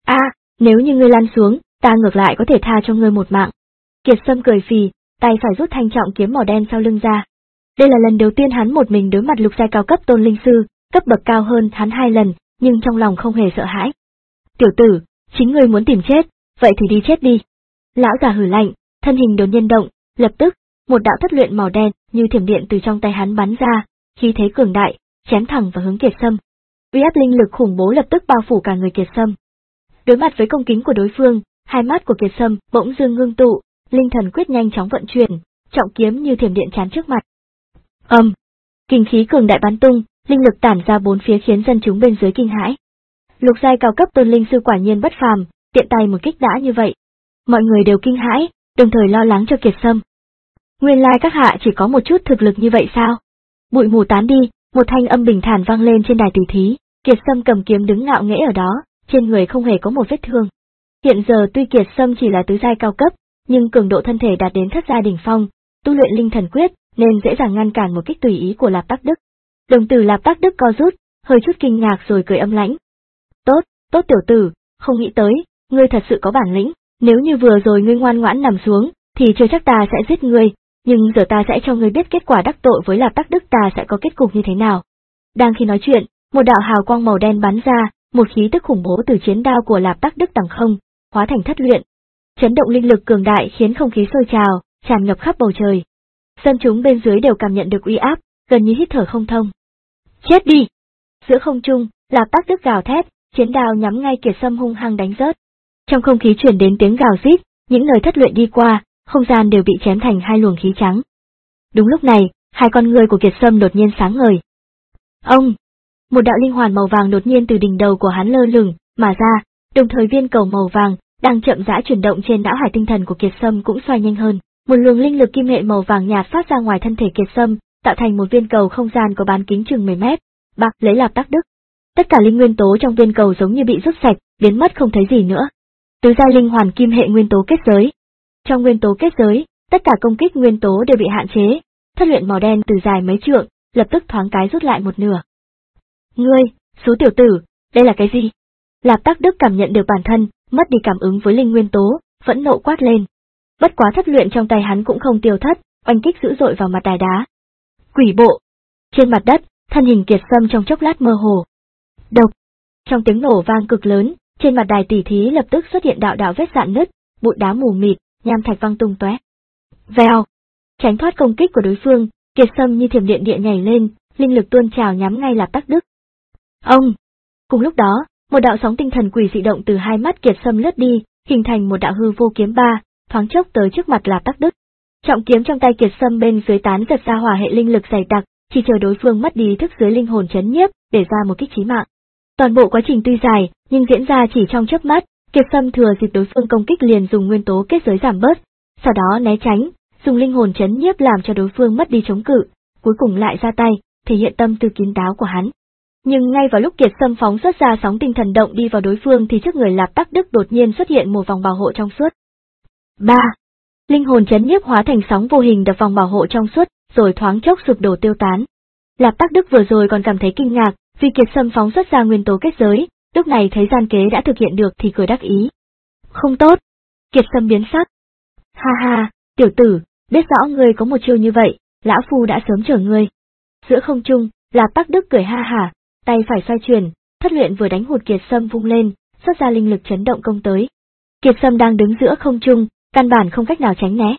A, nếu như ngươi lăn xuống, ta ngược lại có thể tha cho ngươi một mạng. Kiệt Sâm cười phì, tay phải rút thanh trọng kiếm màu đen sau lưng ra. Đây là lần đầu tiên hắn một mình đối mặt lục giai cao cấp tôn linh sư, cấp bậc cao hơn hắn hai lần, nhưng trong lòng không hề sợ hãi. Tiểu tử, chính ngươi muốn tìm chết, vậy thì đi chết đi. Lão già hừ lạnh, thân hình đột nhiên động, lập tức, một đạo thất luyện màu đen như thiểm điện từ trong tay hắn bắn ra, khí thế cường đại, chém thẳng vào hướng Kiệt Sâm. Uy áp linh lực khủng bố lập tức bao phủ cả người Kiệt Sâm. Đối mặt với công kích của đối phương, hai mắt của Kiệt Sâm bỗng dưng ngưng tụ, linh thần quyết nhanh chóng vận chuyển, trọng kiếm như thiểm điện chắn trước mặt. Ầm, um, kinh khí cường đại bắn tung, linh lực tản ra bốn phía khiến dân chúng bên dưới kinh hãi. Lục giai cao cấp tôn linh sư quả nhiên bất phàm, tiện tay một kích đã như vậy. Mọi người đều kinh hãi, đồng thời lo lắng cho Kiệt Sâm. Nguyên lai các hạ chỉ có một chút thực lực như vậy sao? Bụi mù tán đi, một thanh âm bình thản vang lên trên đài tỷ thí, Kiệt Sâm cầm kiếm đứng ngạo nghễ ở đó, trên người không hề có một vết thương. Hiện giờ tuy Kiệt Sâm chỉ là tứ giai cao cấp, nhưng cường độ thân thể đạt đến thất giai đỉnh phong, tu luyện linh thần quyết nên dễ dàng ngăn cản một kích tùy ý của Lạp Tắc Đức. Đồng tử Lạp Tắc Đức co rút, hơi chút kinh ngạc rồi cười âm lãnh. Tốt, tốt tiểu tử, không nghĩ tới, ngươi thật sự có bản lĩnh, nếu như vừa rồi ngươi ngoan ngoãn nằm xuống, thì chưa chắc ta sẽ giết ngươi, nhưng giờ ta sẽ cho ngươi biết kết quả đắc tội với Lạp Tắc Đức ta sẽ có kết cục như thế nào. Đang khi nói chuyện, một đạo hào quang màu đen bắn ra, một khí tức khủng bố từ chiến đao của Lạp Tắc Đức đằng không, hóa thành thất luyện. Chấn động linh lực cường đại khiến không khí sôi trào, tràn ngập khắp bầu trời. Dân chúng bên dưới đều cảm nhận được uy áp, gần như hít thở không thông. Chết đi! Giữa không trung, Lạp Tắc Đức gào thét, chiến đao nhắm ngay Kiệt Sâm hung hăng đánh rớt. Trong không khí truyền đến tiếng gào rít, những nơi thất luyện đi qua, không gian đều bị chém thành hai luồng khí trắng. Đúng lúc này, hai con người của Kiệt Sâm đột nhiên sáng ngời. Ông! Một đạo linh hoàn màu vàng đột nhiên từ đỉnh đầu của hắn lơ lửng mà ra, đồng thời viên cầu màu vàng đang chậm rãi chuyển động trên não hải tinh thần của Kiệt Sâm cũng xoay nhanh hơn. Một luồng linh lực kim hệ màu vàng nhạt phát ra ngoài thân thể Kiệt Sâm, tạo thành một viên cầu không gian có bán kính chừng mười mét, bạc lấy Lạp Tắc Đức. Tất cả linh nguyên tố trong viên cầu giống như bị rút sạch, biến mất không thấy gì nữa. Tứ giai linh hoàn kim hệ nguyên tố kết giới. Trong nguyên tố kết giới, tất cả công kích nguyên tố đều bị hạn chế. Thất luyện màu đen từ dài mấy trượng, lập tức thoáng cái rút lại một nửa. Ngươi, số tiểu tử, đây là cái gì? Lạp Tắc Đức cảm nhận được bản thân mất đi cảm ứng với linh nguyên tố, phẫn nộ quát lên. Bất quá thất luyện trong tay hắn cũng không tiêu thất, oanh kích dữ dội vào mặt đài đá. Quỷ bộ. Trên mặt đất, thân hình Kiệt Sâm trong chốc lát mơ hồ. Độc. Trong tiếng nổ vang cực lớn, trên mặt đài tỷ thí lập tức xuất hiện đạo đạo vết rạn nứt, bụi đá mù mịt, nham thạch văng tung tóe. Vèo. Tránh thoát công kích của đối phương, Kiệt Sâm như thiểm điện địa nhảy lên, linh lực tuôn trào nhắm ngay Lạp Tắc Đức. Ông. Cùng lúc đó, một đạo sóng tinh thần quỷ dị động từ hai mắt Kiệt Sâm lướt đi, hình thành một đạo hư vô kiếm ba, thoáng chốc tới trước mặt Lạp Tắc Đức. Trọng kiếm trong tay Kiệt Sâm bên dưới tán giật ra hỏa hệ linh lực dày đặc, chỉ chờ đối phương mất đi ý thức dưới linh hồn chấn nhiếp, để ra một kích chí mạng. Toàn bộ quá trình tuy dài, nhưng diễn ra chỉ trong chớp mắt, Kiệt Sâm thừa dịp đối phương công kích liền dùng nguyên tố kết giới giảm bớt, sau đó né tránh, dùng linh hồn chấn nhiếp làm cho đối phương mất đi chống cự, cuối cùng lại ra tay, thể hiện tâm tư kín đáo của hắn. Nhưng ngay vào lúc Kiệt Sâm phóng xuất ra sóng tinh thần động đi vào đối phương thì trước người Lạp Tắc Đức đột nhiên xuất hiện một vòng bảo hộ trong suốt. ba. Linh hồn chấn nhiếp hóa thành sóng vô hình đập vòng bảo hộ trong suốt, rồi thoáng chốc sụp đổ tiêu tán. Lạp Tắc Đức vừa rồi còn cảm thấy kinh ngạc, vì Kiệt Sâm phóng xuất ra nguyên tố kết giới, lúc này thấy gian kế đã thực hiện được thì cười đắc ý. Không tốt! Kiệt Sâm biến sắc. Ha ha, tiểu tử, biết rõ ngươi có một chiêu như vậy, lão phu đã sớm chờ ngươi. Giữa không trung, Lạp Tắc Đức cười ha hả, tay phải xoay chuyển, thất luyện vừa đánh hụt Kiệt Sâm vung lên, xuất ra linh lực chấn động công tới. Kiệt Sâm đang đứng giữa không trung, căn bản không cách nào tránh né.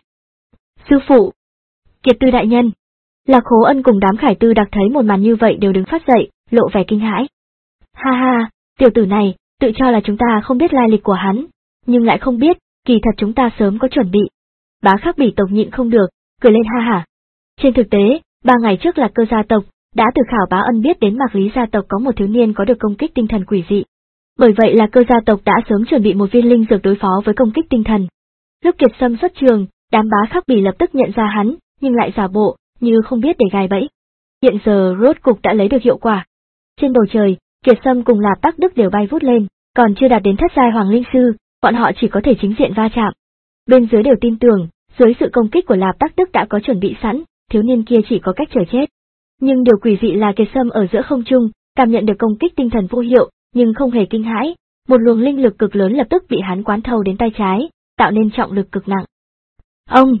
Sư phụ! Kiệt Tư đại nhân! Lạc Khố Ân cùng đám Khải Tư đặc thấy một màn như vậy đều đứng phát dậy, lộ vẻ kinh hãi. Ha ha, tiểu tử này, tự cho là chúng ta không biết lai lịch của hắn, nhưng lại không biết, kỳ thật chúng ta sớm có chuẩn bị. Bá Khắc Bỉ tộc nhịn không được, cười lên ha hả. Trên thực tế, ba ngày trước Lạc Cơ gia tộc đã từ Khảo Bá Ân biết đến Mạc Lý gia tộc có một thiếu niên có được công kích tinh thần quỷ dị. Bởi vậy Lạc Cơ gia tộc đã sớm chuẩn bị một viên linh dược đối phó với công kích tinh thần. Lúc Kiệt Sâm xuất trường, đám Bá Khắc Bỉ lập tức nhận ra hắn, nhưng lại giả bộ như không biết để gài bẫy. Hiện giờ rốt cục đã lấy được hiệu quả. Trên bầu trời, Kiệt Sâm cùng Lạp Tắc Đức đều bay vút lên, còn chưa đạt đến thất giai hoàng linh sư, bọn họ chỉ có thể chính diện va chạm. Bên dưới đều tin tưởng, dưới sự công kích của Lạp Tắc Đức đã có chuẩn bị sẵn, thiếu niên kia chỉ có cách chờ chết. Nhưng điều quỷ dị là Kiệt Sâm ở giữa không trung, cảm nhận được công kích tinh thần vô hiệu, nhưng không hề kinh hãi, một luồng linh lực cực lớn lập tức bị hắn quán thâu đến tay trái, tạo nên trọng lực cực nặng. Ông!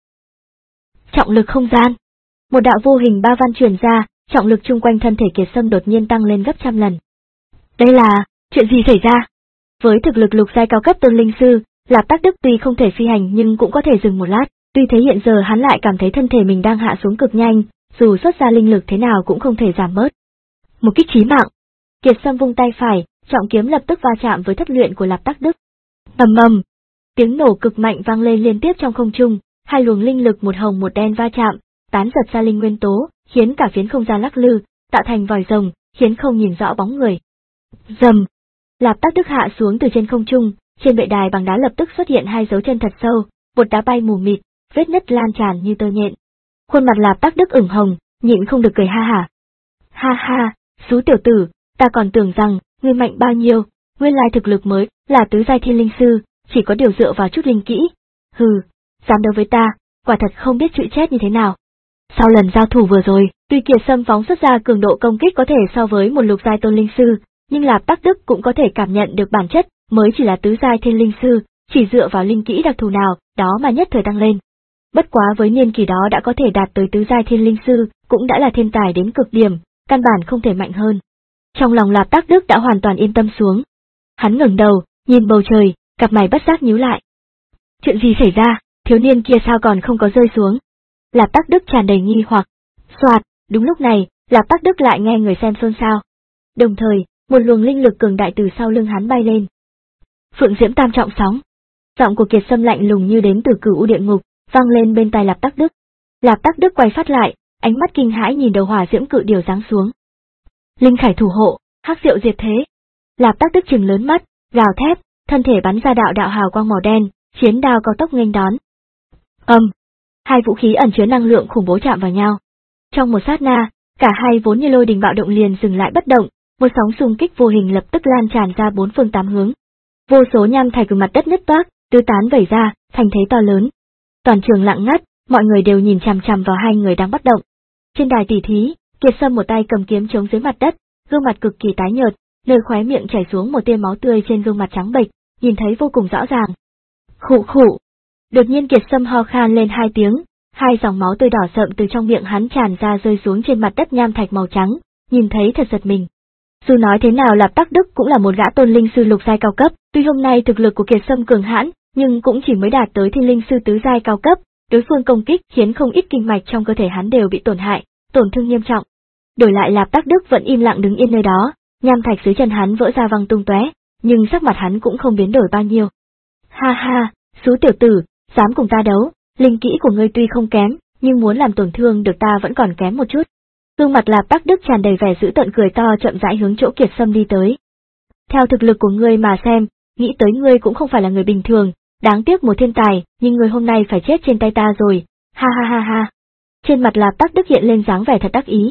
Trọng lực không gian. Một đạo vô hình ba văn truyền ra, trọng lực chung quanh thân thể Kiệt Sâm đột nhiên tăng lên gấp trăm lần. Đây là, chuyện gì xảy ra? Với thực lực lục giai cao cấp tôn linh sư, Lạp Tắc Đức tuy không thể phi hành nhưng cũng có thể dừng một lát, tuy thế hiện giờ hắn lại cảm thấy thân thể mình đang hạ xuống cực nhanh, dù xuất ra linh lực thế nào cũng không thể giảm bớt. Một kích chí mạng. Kiệt Sâm vung tay phải, trọng kiếm lập tức va chạm với thất luyện của Lạp Tắc Đức. Ầm ầm, tiếng nổ cực mạnh vang lên liên tiếp trong không trung, hai luồng linh lực một hồng một đen va chạm, tán giật ra linh nguyên tố, khiến cả phiến không gian lắc lư, tạo thành vòi rồng, khiến không nhìn rõ bóng người. Rầm, Lạp Tắc Đức hạ xuống từ trên không trung, trên bệ đài bằng đá lập tức xuất hiện hai dấu chân thật sâu, bột đá bay mù mịt, vết nứt lan tràn như tơ nhện. Khuôn mặt Lạp Tắc Đức ửng hồng, nhịn không được cười ha hả. Ha ha, Sú tiểu tử, ta còn tưởng rằng ngươi mạnh bao nhiêu, nguyên lai thực lực mới là tứ giai thiên linh sư, chỉ có điều dựa vào chút linh kỹ. Hừ, dám đấu với ta, quả thật không biết chịu chết như thế nào. Sau lần giao thủ vừa rồi, tuy Kiệt Sâm phóng xuất ra cường độ công kích có thể so với một lục giai tôn linh sư, nhưng Lạp Tắc Đức cũng có thể cảm nhận được bản chất, mới chỉ là tứ giai thiên linh sư, chỉ dựa vào linh kỹ đặc thù nào, đó mà nhất thời tăng lên. Bất quá với niên kỳ đó đã có thể đạt tới tứ giai thiên linh sư, cũng đã là thiên tài đến cực điểm, căn bản không thể mạnh hơn. Trong lòng Lạp Tắc Đức đã hoàn toàn yên tâm xuống. Hắn ngẩng đầu, nhìn bầu trời, cặp mày bất giác nhíu lại. Chuyện gì xảy ra, thiếu niên kia sao còn không có rơi xuống? Lạp Tắc Đức tràn đầy nghi hoặc. Soạt, đúng lúc này, Lạp Tắc Đức lại nghe người xem xôn xao. Đồng thời, một luồng linh lực cường đại từ sau lưng hắn bay lên. Phượng Diễm Tam Trọng Sóng. Giọng của Kiệt Sâm lạnh lùng như đến từ cửu u địa ngục, vang lên bên tai Lạp Tắc Đức. Lạp Tắc Đức quay phát lại, ánh mắt kinh hãi nhìn đầu hỏa diễm cự điểu giáng xuống. Linh khải thủ hộ, hắc diệu diệt thế. Lạp Tắc Đức trừng lớn mắt, gào thét, thân thể bắn ra đạo đạo hào quang màu đen, chiến đao cao tốc nghênh đón. Ầm, um, hai vũ khí ẩn chứa năng lượng khủng bố chạm vào nhau. Trong một sát na, cả hai vốn như lôi đình bạo động liền dừng lại bất động, một sóng xung kích vô hình lập tức lan tràn ra bốn phương tám hướng. Vô số nham thạch từ mặt đất nứt toác, tứ tán vẩy ra, thành thế to lớn. Toàn trường lặng ngắt, mọi người đều nhìn chằm chằm vào hai người đang bất động. Trên đài tỷ thí, Kiệt Sâm một tay cầm kiếm chống dưới mặt đất, gương mặt cực kỳ tái nhợt, nơi khóe miệng chảy xuống một tia máu tươi trên gương mặt trắng bệch, nhìn thấy vô cùng rõ ràng. Khụ khụ. Đột nhiên Kiệt Sâm ho khan lên hai tiếng, hai dòng máu tươi đỏ sậm từ trong miệng hắn tràn ra rơi xuống trên mặt đất nham thạch màu trắng, nhìn thấy thật giật mình. Dù nói thế nào Lạp Tắc Đức cũng là một gã tôn linh sư lục giai cao cấp, tuy hôm nay thực lực của Kiệt Sâm cường hãn, nhưng cũng chỉ mới đạt tới thiên linh sư tứ giai cao cấp, đối phương công kích khiến không ít kinh mạch trong cơ thể hắn đều bị tổn hại, tổn thương nghiêm trọng. Đổi lại Lạp Tắc Đức vẫn im lặng đứng yên nơi đó, nham thạch dưới chân hắn vỡ ra văng tung tóe, nhưng sắc mặt hắn cũng không biến đổi bao nhiêu. Ha ha, Sú tiểu tử, dám cùng ta đấu, linh kỹ của ngươi tuy không kém, nhưng muốn làm tổn thương được ta vẫn còn kém một chút. Gương mặt Lạp Tắc Đức tràn đầy vẻ dữ tợn cười to chậm rãi hướng chỗ Kiệt Sâm đi tới. Theo thực lực của ngươi mà xem, nghĩ tới ngươi cũng không phải là người bình thường, đáng tiếc một thiên tài, nhưng ngươi hôm nay phải chết trên tay ta rồi, ha ha ha ha. Trên mặt Lạp Tắc Đức hiện lên dáng vẻ thật đắc ý.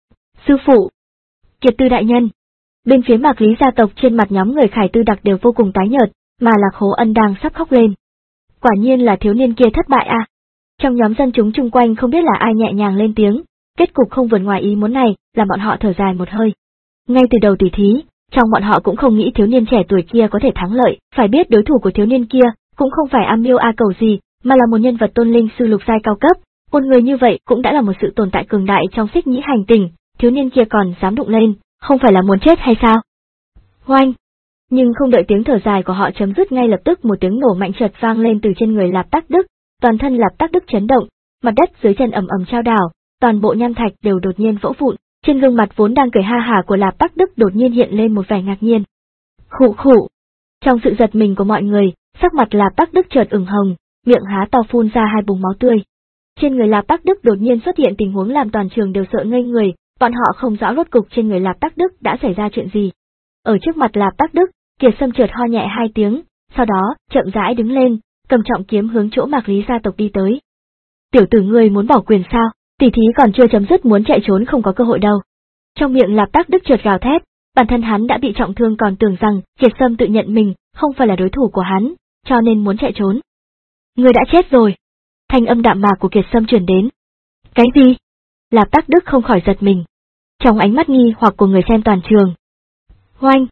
Sư phụ! Kiệt Tư đại nhân! Bên phía Mạc Lý gia tộc trên mặt nhóm người Khải Tư đặc đều vô cùng tái nhợt, mà Lạc Hố Ân đang sắp khóc lên. Quả nhiên là thiếu niên kia thất bại à. Trong nhóm dân chúng chung quanh không biết là ai nhẹ nhàng lên tiếng, kết cục không vượt ngoài ý muốn này, làm bọn họ thở dài một hơi. Ngay từ đầu tỷ thí, trong bọn họ cũng không nghĩ thiếu niên trẻ tuổi kia có thể thắng lợi, phải biết đối thủ của thiếu niên kia cũng không phải am miêu a cầu gì, mà là một nhân vật tôn linh sư lục giai cao cấp, một người như vậy cũng đã là một sự tồn tại cường đại trong xích nhĩ hành tinh, thiếu niên kia còn dám đụng lên, không phải là muốn chết hay sao? Oanh! Nhưng không đợi tiếng thở dài của họ chấm dứt ngay lập tức một tiếng nổ mạnh chợt vang lên từ trên người Lạp Tắc Đức, toàn thân Lạp Tắc Đức chấn động, mặt đất dưới chân ầm ầm trao đảo, toàn bộ nham thạch đều đột nhiên vỡ vụn, trên gương mặt vốn đang cười ha hả của Lạp Tắc Đức đột nhiên hiện lên một vẻ ngạc nhiên. Khụ khụ. Trong sự giật mình của mọi người, sắc mặt Lạp Tắc Đức chợt ửng hồng, miệng há to phun ra hai búng máu tươi. Trên người Lạp Tắc Đức đột nhiên xuất hiện tình huống làm toàn trường đều sợ ngây người, bọn họ không rõ rốt cục trên người Lạp Tắc Đức đã xảy ra chuyện gì. Ở trước mặt Lạp Tắc Đức, Kiệt Sâm chợt ho nhẹ hai tiếng, sau đó chậm rãi đứng lên, cầm trọng kiếm hướng chỗ Mạc Lý gia tộc đi tới. Tiểu tử ngươi muốn bỏ quyền sao? Tỷ thí còn chưa chấm dứt muốn chạy trốn không có cơ hội đâu. Trong miệng Lạp Tắc Đức chợt gào thét, bản thân hắn đã bị trọng thương còn tưởng rằng Kiệt Sâm tự nhận mình không phải là đối thủ của hắn, cho nên muốn chạy trốn. Ngươi đã chết rồi. Thanh âm đạm mạc của Kiệt Sâm truyền đến. Cái gì? Lạp Tắc Đức không khỏi giật mình. Trong ánh mắt nghi hoặc của người xem toàn trường. Oanh!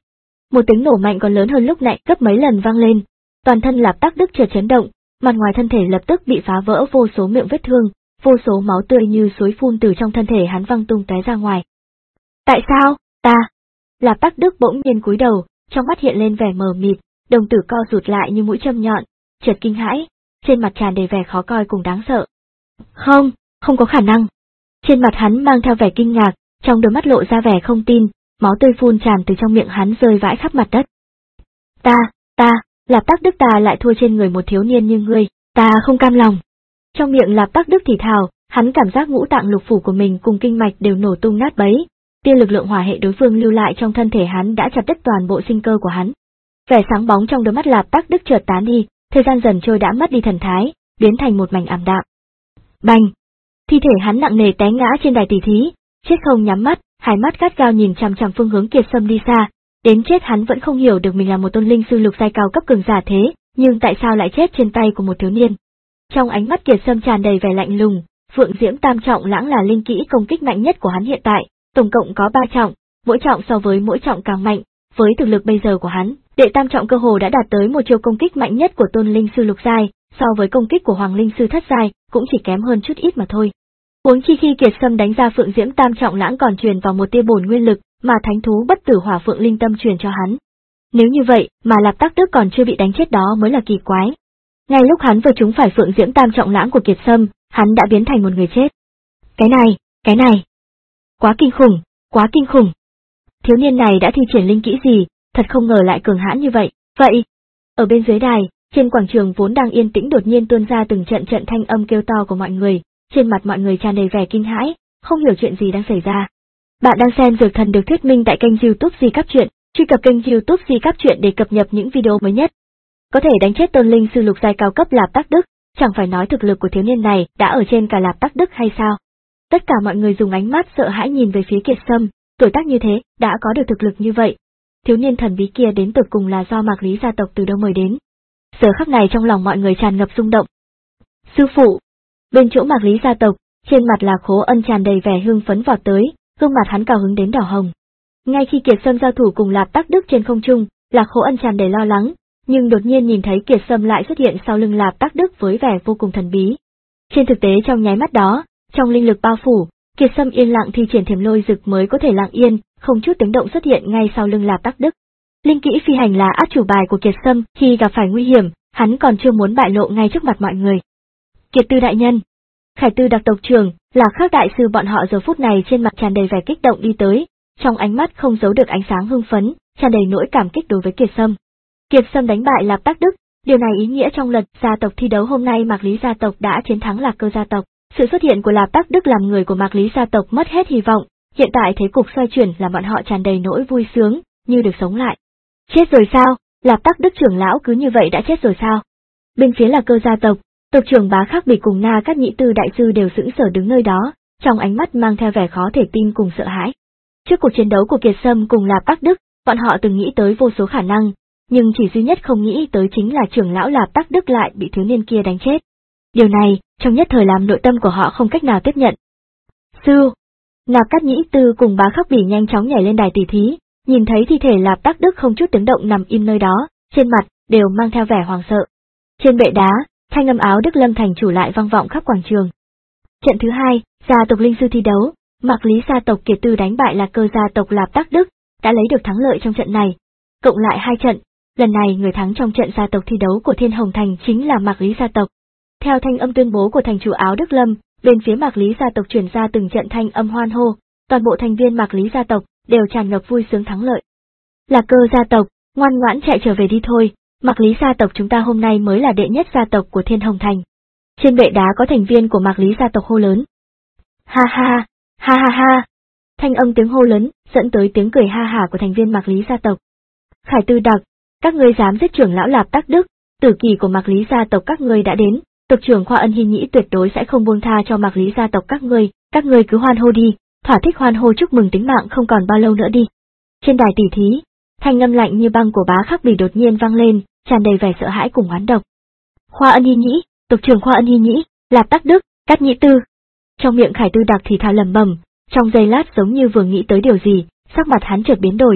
Một tiếng nổ mạnh còn lớn hơn lúc nãy gấp mấy lần vang lên, toàn thân Lạp Tắc Đức chợt chấn động, mặt ngoài thân thể lập tức bị phá vỡ vô số miệng vết thương, vô số máu tươi như suối phun từ trong thân thể hắn văng tung tóe ra ngoài. Tại sao, ta? Lạp Tắc Đức bỗng nhiên cúi đầu, trong mắt hiện lên vẻ mờ mịt, đồng tử co rụt lại như mũi châm nhọn, chợt kinh hãi, trên mặt tràn đầy vẻ khó coi cùng đáng sợ. Không, không có khả năng. Trên mặt hắn mang theo vẻ kinh ngạc, trong đôi mắt lộ ra vẻ không tin, máu tươi phun tràn từ trong miệng hắn rơi vãi khắp mặt đất. Ta, ta, Lạp Tắc Đức ta lại thua trên người một thiếu niên như ngươi, ta không cam lòng. Trong miệng Lạp Tắc Đức thì thào, hắn cảm giác ngũ tạng lục phủ của mình cùng kinh mạch đều nổ tung nát bấy, tia lực lượng hỏa hệ đối phương lưu lại trong thân thể hắn đã chặt đứt toàn bộ sinh cơ của hắn. Vẻ sáng bóng trong đôi mắt Lạp Tắc Đức chợt tán đi, thời gian dần trôi đã mất đi thần thái, biến thành một mảnh ảm đạm. Bành! Thi thể hắn nặng nề té ngã trên đài tỷ thí, chết không nhắm mắt, hai mắt gắt gao nhìn chằm chằm phương hướng Kiệt Sâm đi xa, đến chết hắn vẫn không hiểu được mình là một tôn linh sư lục giai cao cấp cường giả thế, nhưng tại sao lại chết trên tay của một thiếu niên. Trong ánh mắt Kiệt Sâm tràn đầy vẻ lạnh lùng, Phượng Diễm Tam Trọng Lãng là linh kỹ công kích mạnh nhất của hắn hiện tại, tổng cộng có ba trọng, mỗi trọng so với mỗi trọng càng mạnh, với thực lực bây giờ của hắn, đệ tam trọng cơ hồ đã đạt tới một chiêu công kích mạnh nhất của tôn linh sư lục giai, so với công kích của hoàng linh sư thất giai, cũng chỉ kém hơn chút ít mà thôi. Huống chi khi Kiệt Sâm đánh ra Phượng Diễm Tam Trọng Lãng còn truyền vào một tia bổn nguyên lực, mà thánh thú bất tử hỏa phượng linh tâm truyền cho hắn. Nếu như vậy, mà Lạp Tắc Đức còn chưa bị đánh chết đó mới là kỳ quái. Ngay lúc hắn vừa trúng phải Phượng Diễm Tam Trọng Lãng của Kiệt Sâm, hắn đã biến thành một người chết. Cái này, cái này, quá kinh khủng, quá kinh khủng. Thiếu niên này đã thi triển linh kỹ gì, thật không ngờ lại cường hãn như vậy. Vậy, ở bên dưới đài, trên quảng trường vốn đang yên tĩnh đột nhiên tuôn ra từng trận trận thanh âm kêu to của mọi người, trên mặt mọi người tràn đầy vẻ kinh hãi, không hiểu chuyện gì đang xảy ra. Bạn đang xem Dược Thần được thuyết minh tại kênh YouTube Di Cáp Truyện, truy cập kênh YouTube Di Cáp Truyện để cập nhật những video mới nhất. Có thể đánh chết tôn linh sư lục giai cao cấp Lạp Tắc Đức, chẳng phải nói thực lực của thiếu niên này đã ở trên cả Lạp Tắc Đức hay sao? Tất cả mọi người dùng ánh mắt sợ hãi nhìn về phía Kiệt Sâm, tuổi tác như thế, đã có được thực lực như vậy. Thiếu niên thần bí kia đến tột cùng là do Mạc Lý gia tộc từ đâu mời đến. Giờ khắc này trong lòng mọi người tràn ngập rung động. Sư phụ! Bên chỗ Mạc Lý gia tộc, trên mặt là Khố Ân tràn đầy vẻ hưng phấn vọt tới, gương mặt hắn cao hứng đến đỏ hồng. Ngay khi Kiệt Sâm giao thủ cùng Lạp Tắc Đức trên không trung, Lạc Khố Ân tràn đầy lo lắng, nhưng đột nhiên nhìn thấy Kiệt Sâm lại xuất hiện sau lưng Lạp Tắc Đức với vẻ vô cùng thần bí. Trên thực tế trong nháy mắt đó, trong linh lực bao phủ, Kiệt Sâm yên lặng thi triển Thiểm Lôi Dực mới có thể lặng yên, không chút tiếng động xuất hiện ngay sau lưng Lạp Tắc Đức. Linh kỹ phi hành là át chủ bài của Kiệt Sâm, khi gặp phải nguy hiểm, hắn còn chưa muốn bại lộ ngay trước mặt mọi người. Kiệt Tư đại nhân, Khải Tư đặc tộc trưởng, là Khắc đại sư bọn họ giờ phút này trên mặt tràn đầy vẻ kích động đi tới, trong ánh mắt không giấu được ánh sáng hưng phấn, tràn đầy nỗi cảm kích đối với Kiệt Sâm. Kiệt Sâm đánh bại Lạp Tắc Đức, điều này ý nghĩa trong lần gia tộc thi đấu hôm nay Mạc Lý gia tộc đã chiến thắng Lạc Cơ gia tộc. Sự xuất hiện của Lạp Tắc Đức làm người của Mạc Lý gia tộc mất hết hy vọng, hiện tại thế cục xoay chuyển làm bọn họ tràn đầy nỗi vui sướng, như được sống lại. Chết rồi sao? Lạp Tắc Đức trưởng lão cứ như vậy đã chết rồi sao? Bên phía Lạc Cơ gia tộc, tộc trưởng Bá Khắc Bỉ cùng Na Cát Nhĩ Tư đại sư đều sững sờ đứng nơi đó, trong ánh mắt mang theo vẻ khó thể tin cùng sợ hãi. Trước cuộc chiến đấu của Kiệt Sâm cùng Lạp Tắc Đức, bọn họ từng nghĩ tới vô số khả năng, nhưng chỉ duy nhất không nghĩ tới chính là trưởng lão Lạp Tắc Đức lại bị thiếu niên kia đánh chết. Điều này, trong nhất thời làm nội tâm của họ không cách nào tiếp nhận. Sư! Na Cát Nhĩ Tư cùng Bá Khắc Bỉ nhanh chóng nhảy lên đài tỷ thí, nhìn thấy thi thể Lạp Tắc Đức không chút tiếng động nằm im nơi đó, trên mặt đều mang theo vẻ hoàng sợ. Trên bệ đá, thanh âm Áo Đức Lâm thành chủ lại vang vọng khắp quảng trường. Trận thứ hai, gia tộc linh sư thi đấu, Mạc Lý gia tộc Kiệt Tư đánh bại Lạc Cơ gia tộc Lạp Tắc Đức, đã lấy được thắng lợi trong trận này. Cộng lại hai trận, lần này người thắng trong trận gia tộc thi đấu của Thiên Hồng Thành chính là Mạc Lý gia tộc. Theo thanh âm tuyên bố của thành chủ Áo Đức Lâm, bên phía Mạc Lý gia tộc truyền ra từng trận thanh âm hoan hô, toàn bộ thành viên Mạc Lý gia tộc đều tràn ngập vui sướng thắng lợi. Lạc Cơ gia tộc, ngoan ngoãn chạy trở về đi thôi, Mạc Lý gia tộc chúng ta hôm nay mới là đệ nhất gia tộc của Thiên Hồng Thành. Trên bệ đá có thành viên của Mạc Lý gia tộc hô lớn. Ha ha ha, ha ha ha. Thanh âm tiếng hô lớn dẫn tới tiếng cười ha hả của thành viên Mạc Lý gia tộc. Khải Tư đặc, các ngươi dám giết trưởng lão Lạp Tắc Đức, tử kỳ của Mạc Lý gia tộc các ngươi đã đến, tộc trưởng Khoa Ân Hi Nhĩ tuyệt đối sẽ không buông tha cho Mạc Lý gia tộc các ngươi, các ngươi cứ hoan hô đi, thỏa thích hoan hô chúc mừng tính mạng không còn bao lâu nữa đi. Trên đài tỷ thí, thanh âm lạnh như băng của Bá Khắc Bỉ đột nhiên vang lên, tràn đầy vẻ sợ hãi cùng oán độc. Khoa Ân Hi Nhĩ, tộc trưởng Khoa Ân Hi Nhĩ, Lạp Tắc Đức, Cát Nhĩ Tư. Trong miệng Khải Tư đặc thì thào lẩm bẩm, trong giây lát giống như vừa nghĩ tới điều gì, sắc mặt hắn chợt biến đổi,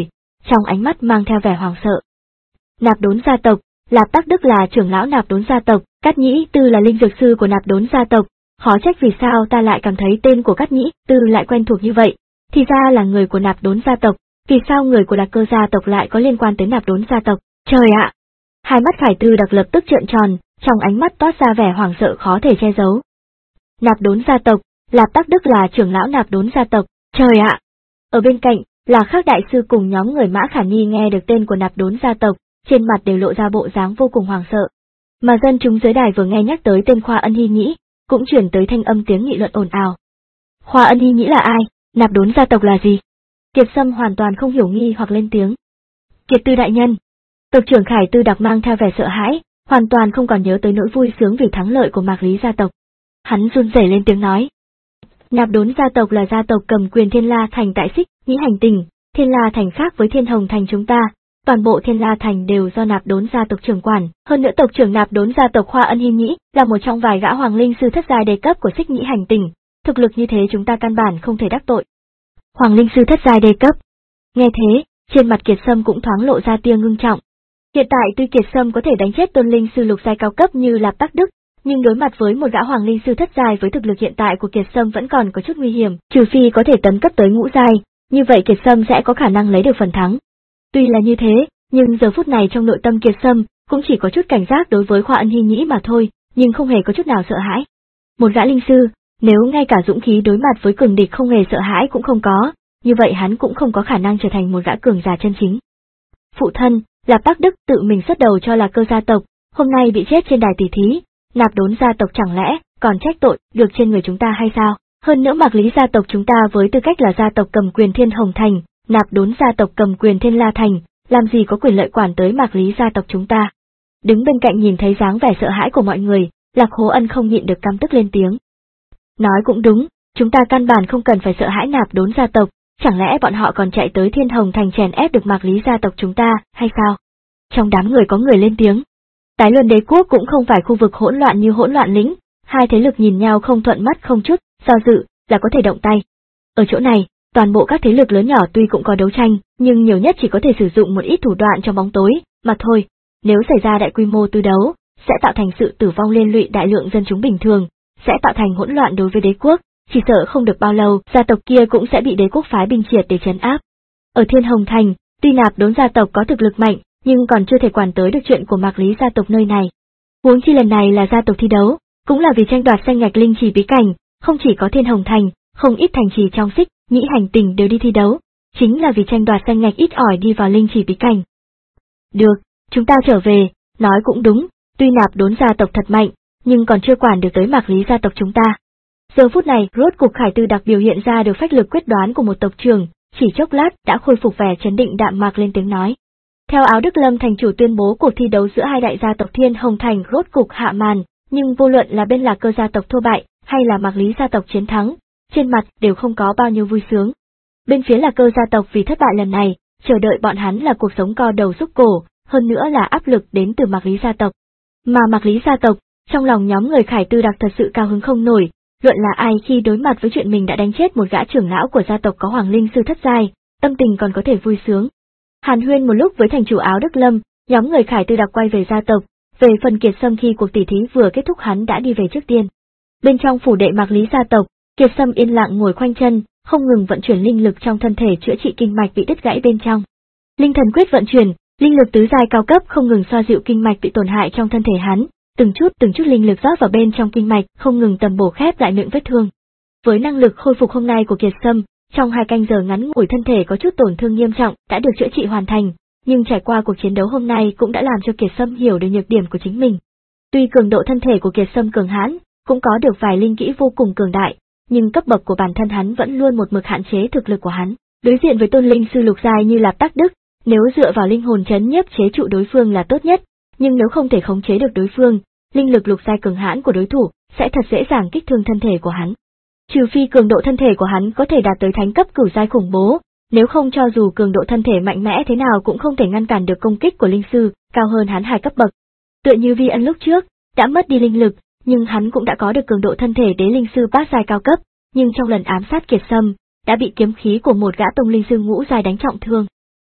trong ánh mắt mang theo vẻ hoảng sợ. Nạp Đốn gia tộc, Lạp Tắc Đức là trưởng lão Nạp Đốn gia tộc, Cát Nhĩ Tư là linh dược sư của Nạp Đốn gia tộc, khó trách vì sao ta lại cảm thấy tên của Cát Nhĩ Tư lại quen thuộc như vậy, thì ra là người của Nạp Đốn gia tộc, vì sao người của Đạc Cơ gia tộc lại có liên quan tới Nạp Đốn gia tộc, trời ạ! Hai mắt Khải Tư Đặc lập tức trợn tròn, trong ánh mắt toát ra vẻ hoảng sợ khó thể che giấu. Nạp Đốn gia tộc, Lạp Tắc Đức là trưởng lão Nạp Đốn gia tộc, trời ạ! Ở bên cạnh, là Khắc đại sư cùng nhóm người Mã Khả Ni nghe được tên của Nạp Đốn gia tộc, trên mặt đều lộ ra bộ dáng vô cùng hoảng sợ. Mà dân chúng dưới đài vừa nghe nhắc tới tên Khoa Ân Hy Nhĩ, cũng chuyển tới thanh âm tiếng nghị luận ồn ào. Khoa Ân Hy Nhĩ là ai? Nạp Đốn gia tộc là gì? Kiệt Sâm hoàn toàn không hiểu nghi hoặc lên tiếng. Kiệt Tư đại nhân. Tộc trưởng Khải Tư Đặc mang theo vẻ sợ hãi, hoàn toàn không còn nhớ tới nỗi vui sướng vì thắng lợi của Mạc Lý gia tộc. Hắn run rẩy lên tiếng nói. Nạp Đốn gia tộc là gia tộc cầm quyền Thiên La Thành tại Xích Nhĩ hành tinh, Thiên La Thành khác với Thiên Hồng Thành chúng ta, toàn bộ Thiên La Thành đều do Nạp Đốn gia tộc trưởng quản, hơn nữa tộc trưởng Nạp Đốn gia tộc Khoa Ân Hy Nhĩ là một trong vài gã hoàng linh sư thất giai đề cấp của Xích Nhĩ hành tinh, thực lực như thế chúng ta căn bản không thể đắc tội. Hoàng linh sư thất giai đề cấp. Nghe thế, trên mặt Kiệt Sâm cũng thoáng lộ ra tia ngưng trọng. Hiện tại tuy Kiệt Sâm có thể đánh chết tôn linh sư lục giai cao cấp như Lạp Tắc Đức, nhưng đối mặt với một gã hoàng linh sư thất giai với thực lực hiện tại của Kiệt Sâm vẫn còn có chút nguy hiểm, trừ phi có thể tấn cấp tới ngũ giai, như vậy Kiệt Sâm sẽ có khả năng lấy được phần thắng. Tuy là như thế, nhưng giờ phút này trong nội tâm Kiệt Sâm cũng chỉ có chút cảnh giác đối với Khoa Ân Hy Nhĩ mà thôi, nhưng không hề có chút nào sợ hãi. Một gã linh sư, nếu ngay cả dũng khí đối mặt với cường địch không hề sợ hãi cũng không có, như vậy hắn cũng không có khả năng trở thành một gã cường giả chân chính. Phụ thân, Lạp Tắc Đức tự mình xuất đầu cho là Cơ gia tộc, hôm nay bị chết trên đài tỷ thí, Nạp Đốn gia tộc chẳng lẽ còn trách tội được trên người chúng ta hay sao? Hơn nữa Mạc Lý gia tộc chúng ta với tư cách là gia tộc cầm quyền Thiên Hồng Thành, Nạp Đốn gia tộc cầm quyền Thiên La Thành, làm gì có quyền lợi quản tới Mạc Lý gia tộc chúng ta? Đứng bên cạnh nhìn thấy dáng vẻ sợ hãi của mọi người, Lạc Hố Ân không nhịn được căm tức lên tiếng. Nói cũng đúng, chúng ta căn bản không cần phải sợ hãi Nạp Đốn gia tộc, chẳng lẽ bọn họ còn chạy tới Thiên Hồng Thành chèn ép được Mạc Lý gia tộc chúng ta, hay sao? Trong đám người có người lên tiếng. Tái Luân Đế quốc cũng không phải khu vực hỗn loạn như Hỗn Loạn Lĩnh, hai thế lực nhìn nhau không thuận mắt không chút, do dự, là có thể động tay. Ở chỗ này, toàn bộ các thế lực lớn nhỏ tuy cũng có đấu tranh, nhưng nhiều nhất chỉ có thể sử dụng một ít thủ đoạn trong bóng tối, mà thôi. Nếu xảy ra đại quy mô tư đấu, sẽ tạo thành sự tử vong liên lụy đại lượng dân chúng bình thường, sẽ tạo thành hỗn loạn đối với đế quốc, chỉ sợ không được bao lâu, gia tộc kia cũng sẽ bị đế quốc phái binh triệt để trấn áp. Ở Thiên Hồng Thành, tuy Nạp Đốn gia tộc có thực lực mạnh, nhưng còn chưa thể quản tới được chuyện của Mạc Lý gia tộc nơi này. Huống chi lần này là gia tộc thi đấu, cũng là vì tranh đoạt danh ngạch linh trì bí cảnh, không chỉ có Thiên Hồng Thành, không ít thành trì trong Xích Nhĩ hành tinh đều đi thi đấu, chính là vì tranh đoạt danh ngạch ít ỏi đi vào linh trì bí cảnh. Được, chúng ta trở về, nói cũng đúng, tuy Nạp Đốn gia tộc thật mạnh, nhưng còn chưa quản được tới Mạc Lý gia tộc chúng ta. Giờ phút này, rốt cục Khải Tư Đặc biểu hiện ra được phách lực quyết đoán của một tộc trưởng, chỉ chốc lát đã khôi phục vẻ trấn định đạm mạc lên tiếng nói. Theo Áo Đức Lâm thành chủ tuyên bố cuộc thi đấu giữa hai đại gia tộc Thiên Hồng Thành rốt cục hạ màn, nhưng vô luận là bên Lạc Cơ gia tộc thua bại, hay là Mạc Lý gia tộc chiến thắng, trên mặt đều không có bao nhiêu vui sướng. Bên phía Lạc Cơ gia tộc vì thất bại lần này, chờ đợi bọn hắn là cuộc sống co đầu rút cổ, hơn nữa là áp lực đến từ Mạc Lý gia tộc. Mà Mạc Lý gia tộc, trong lòng nhóm người Khải Tư Đặc thật sự cao hứng không nổi, luận là ai khi đối mặt với chuyện mình đã đánh chết một gã trưởng lão của gia tộc có hoàng linh sư thất giai, tâm tình còn có thể vui sướng. Hàn huyên một lúc với thành chủ Áo Đức Lâm, nhóm người Khải Tư Đặc quay về gia tộc, về phần Kiệt Sâm khi cuộc tỷ thí vừa kết thúc hắn đã đi về trước tiên. Bên trong phủ đệ Mạc Lý gia tộc, Kiệt Sâm yên lặng ngồi khoanh chân, không ngừng vận chuyển linh lực trong thân thể chữa trị kinh mạch bị đứt gãy bên trong. Linh thần quyết vận chuyển, linh lực tứ giai cao cấp không ngừng xoa dịu kinh mạch bị tổn hại trong thân thể hắn, từng chút từng chút linh lực rót vào bên trong kinh mạch, không ngừng tầm bổ khép lại miệng vết thương. Với năng lực khôi phục hôm nay của Kiệt Sâm, trong hai canh giờ ngắn ngủi thân thể có chút tổn thương nghiêm trọng đã được chữa trị hoàn thành, nhưng trải qua cuộc chiến đấu hôm nay cũng đã làm cho Kiệt Sâm hiểu được nhược điểm của chính mình. Tuy cường độ thân thể của Kiệt Sâm cường hãn, cũng có được vài linh kỹ vô cùng cường đại, nhưng cấp bậc của bản thân hắn vẫn luôn một mực hạn chế thực lực của hắn. Đối diện với tôn linh sư lục giai như Lạp Tắc Đức, nếu dựa vào linh hồn trấn nhiếp chế trụ đối phương là tốt nhất, nhưng nếu không thể khống chế được đối phương, linh lực lục giai cường hãn của đối thủ sẽ thật dễ dàng kích thương thân thể của hắn. Trừ phi cường độ thân thể của hắn có thể đạt tới thánh cấp cửu giai khủng bố, nếu không cho dù cường độ thân thể mạnh mẽ thế nào cũng không thể ngăn cản được công kích của linh sư cao hơn hắn hai cấp bậc. Tựa như Vi Ân lúc trước đã mất đi linh lực, nhưng hắn cũng đã có được cường độ thân thể đế linh sư bát giai cao cấp, nhưng trong lần ám sát Kiệt Sâm đã bị kiếm khí của một gã tông linh sư ngũ giai đánh trọng thương.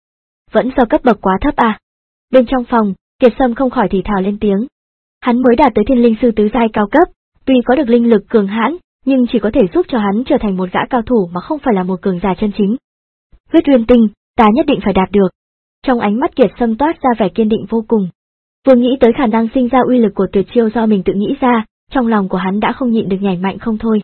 vẫn do cấp bậc quá thấp à? Bên trong phòng, Kiệt Sâm không khỏi thì thào lên tiếng. Hắn mới đạt tới thiên linh sư tứ giai cao cấp, tuy có được linh lực cường hãn, nhưng chỉ có thể giúp cho hắn trở thành một gã cao thủ mà không phải là một cường giả chân chính. Huyết Uyên Tinh, ta nhất định phải đạt được. Trong ánh mắt Kiệt Sâm toát ra vẻ kiên định vô cùng. Vừa nghĩ tới khả năng sinh ra uy lực của tuyệt chiêu do mình tự nghĩ ra, trong lòng của hắn đã không nhịn được nhảy mạnh không thôi.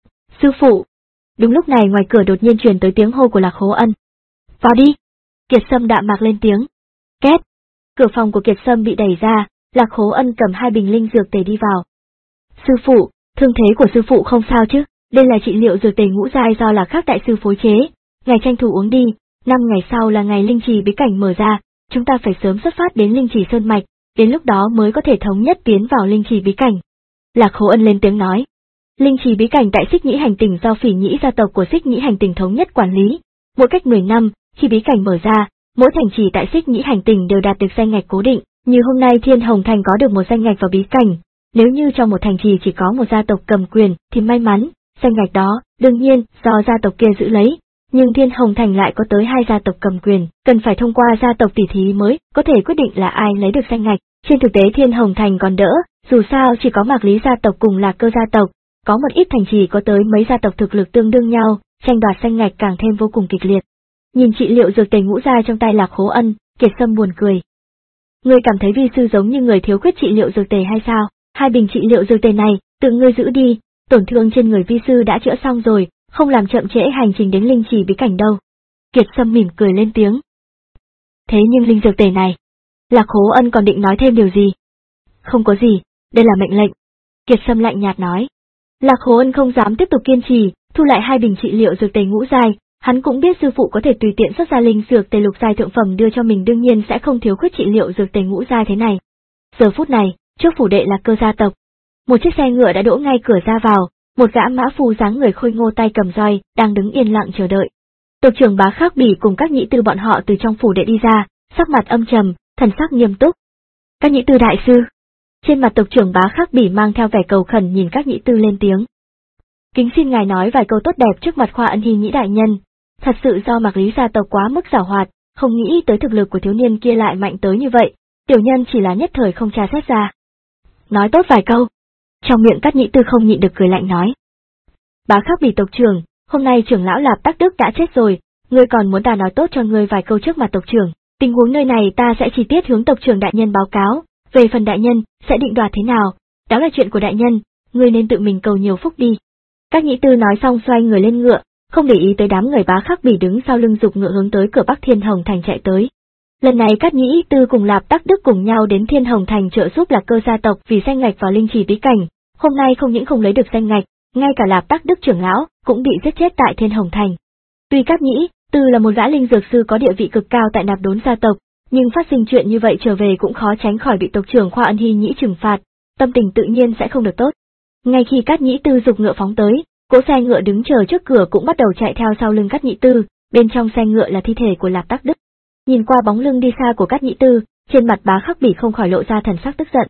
Sư phụ! Đúng lúc này ngoài cửa đột nhiên truyền tới tiếng hô của Lạc Khố Ân. Vào đi! Kiệt Sâm đạm mạc lên tiếng. Két! Cửa phòng của Kiệt Sâm bị đẩy ra, Lạc Khố Ân cầm hai bình linh dược tề đi vào. Sư phụ, thương thế của sư phụ không sao chứ? Đây là trị liệu dược tề ngũ giai do Lạc Khắc đại sư phối chế, ngài tranh thủ uống đi, năm ngày sau là ngày linh trì bí cảnh mở ra, chúng ta phải sớm xuất phát đến linh trì sơn mạch, đến lúc đó mới có thể thống nhất tiến vào linh trì bí cảnh. Lạc Khố Ân lên tiếng nói. Linh trì bí cảnh tại Xích Nhĩ Hành Tỉnh do Phỉ Nhĩ gia tộc của Xích Nhĩ Hành Tỉnh thống nhất quản lý. Mỗi cách mười năm, khi bí cảnh mở ra, mỗi thành trì tại Xích Nhĩ Hành Tỉnh đều đạt được danh ngạch cố định, như hôm nay Thiên Hồng Thành có được một danh ngạch vào bí cảnh. Nếu như trong một thành trì chỉ có một gia tộc cầm quyền thì may mắn, danh ngạch đó, đương nhiên, do gia tộc kia giữ lấy. Nhưng Thiên Hồng Thành lại có tới hai gia tộc cầm quyền, cần phải thông qua gia tộc tỷ thí mới có thể quyết định là ai lấy được danh ngạch. Trên thực tế Thiên Hồng Thành còn đỡ, dù sao chỉ có Mạc Lý gia tộc cùng Lạc Cơ gia tộc, có một ít thành trì có tới mấy gia tộc thực lực tương đương nhau, tranh đoạt danh ngạch càng thêm vô cùng kịch liệt. Nhìn trị liệu dược tề ngũ giai trong tay Lạc Khố Ân, Kiệt Sâm buồn cười. Ngươi cảm thấy vi sư giống như người thiếu khuyết trị liệu dược tề hay sao? Hai bình trị liệu dược tề này, tự ngươi giữ đi, tổn thương trên người vi sư đã chữa xong rồi, không làm chậm trễ hành trình đến linh trì bí cảnh đâu. Kiệt Sâm mỉm cười lên tiếng. Thế nhưng linh dược tề này, Lạc Khố Ân còn định nói thêm điều gì? Không có gì, đây là mệnh lệnh. Kiệt Sâm lạnh nhạt nói. Lạc Khố Ân không dám tiếp tục kiên trì, thu lại hai bình trị liệu dược tề ngũ giai, hắn cũng biết sư phụ có thể tùy tiện xuất ra linh dược tề lục giai thượng phẩm đưa cho mình, đương nhiên sẽ không thiếu khuyết trị liệu dược tề ngũ giai thế này. Giờ phút này, trước phủ đệ Lạc Cơ gia tộc, một chiếc xe ngựa đã đỗ ngay cửa ra vào, một gã mã phu dáng người khôi ngô tay cầm roi, đang đứng yên lặng chờ đợi. Tộc trưởng Bá Khắc Bỉ cùng các nhĩ tư bọn họ từ trong phủ đệ đi ra, sắc mặt âm trầm, thần sắc nghiêm túc. Các nhĩ tư đại sư. Trên mặt tộc trưởng Bá Khắc Bỉ mang theo vẻ cầu khẩn nhìn các nhĩ tư lên tiếng. Kính xin ngài nói vài câu tốt đẹp trước mặt Khoa Ân Hy nhĩ đại nhân. Thật sự do Mạc Lý gia tộc quá mức giảo hoạt, không nghĩ tới thực lực của thiếu niên kia lại mạnh tới như vậy, tiểu nhân chỉ là nhất thời không tra xét ra. Nói tốt vài câu. Trong miệng các nhĩ tư không nhịn được cười lạnh nói. Bá Khắc Bỉ tộc trưởng, hôm nay trưởng lão Lạp Tắc Đức đã chết rồi, ngươi còn muốn ta nói tốt cho ngươi vài câu trước mặt tộc trưởng, tình huống nơi này ta sẽ chi tiết hướng tộc trưởng đại nhân báo cáo, về phần đại nhân, sẽ định đoạt thế nào, đó là chuyện của đại nhân, ngươi nên tự mình cầu nhiều phúc đi. Các nhĩ tư nói xong xoay người lên ngựa, không để ý tới đám người Bá Khắc Bỉ đứng sau lưng giục ngựa hướng tới cửa Bắc Thiên Hồng Thành chạy tới. Lần này các nhĩ tư cùng Lạp Tắc Đức cùng nhau đến Thiên Hồng Thành trợ giúp Lạc Cơ gia tộc vì danh ngạch vào linh trì bí cảnh, hôm nay không những không lấy được danh ngạch, ngay cả Lạp Tắc Đức trưởng lão cũng bị giết chết tại Thiên Hồng Thành. Tuy các nhĩ tư là một gã linh dược sư có địa vị cực cao tại Nạp Đốn gia tộc, nhưng phát sinh chuyện như vậy trở về cũng khó tránh khỏi bị tộc trưởng Khoa Ân Hy nhĩ trừng phạt, tâm tình tự nhiên sẽ không được tốt. Ngay khi các nhĩ tư giục ngựa phóng tới, cỗ xe ngựa đứng chờ trước cửa cũng bắt đầu chạy theo sau lưng các nhĩ tư, bên trong xe ngựa là thi thể của Lạp Tắc Đức. Nhìn qua bóng lưng đi xa của các nhĩ tư, trên mặt Bá Khắc Bỉ không khỏi lộ ra thần sắc tức giận.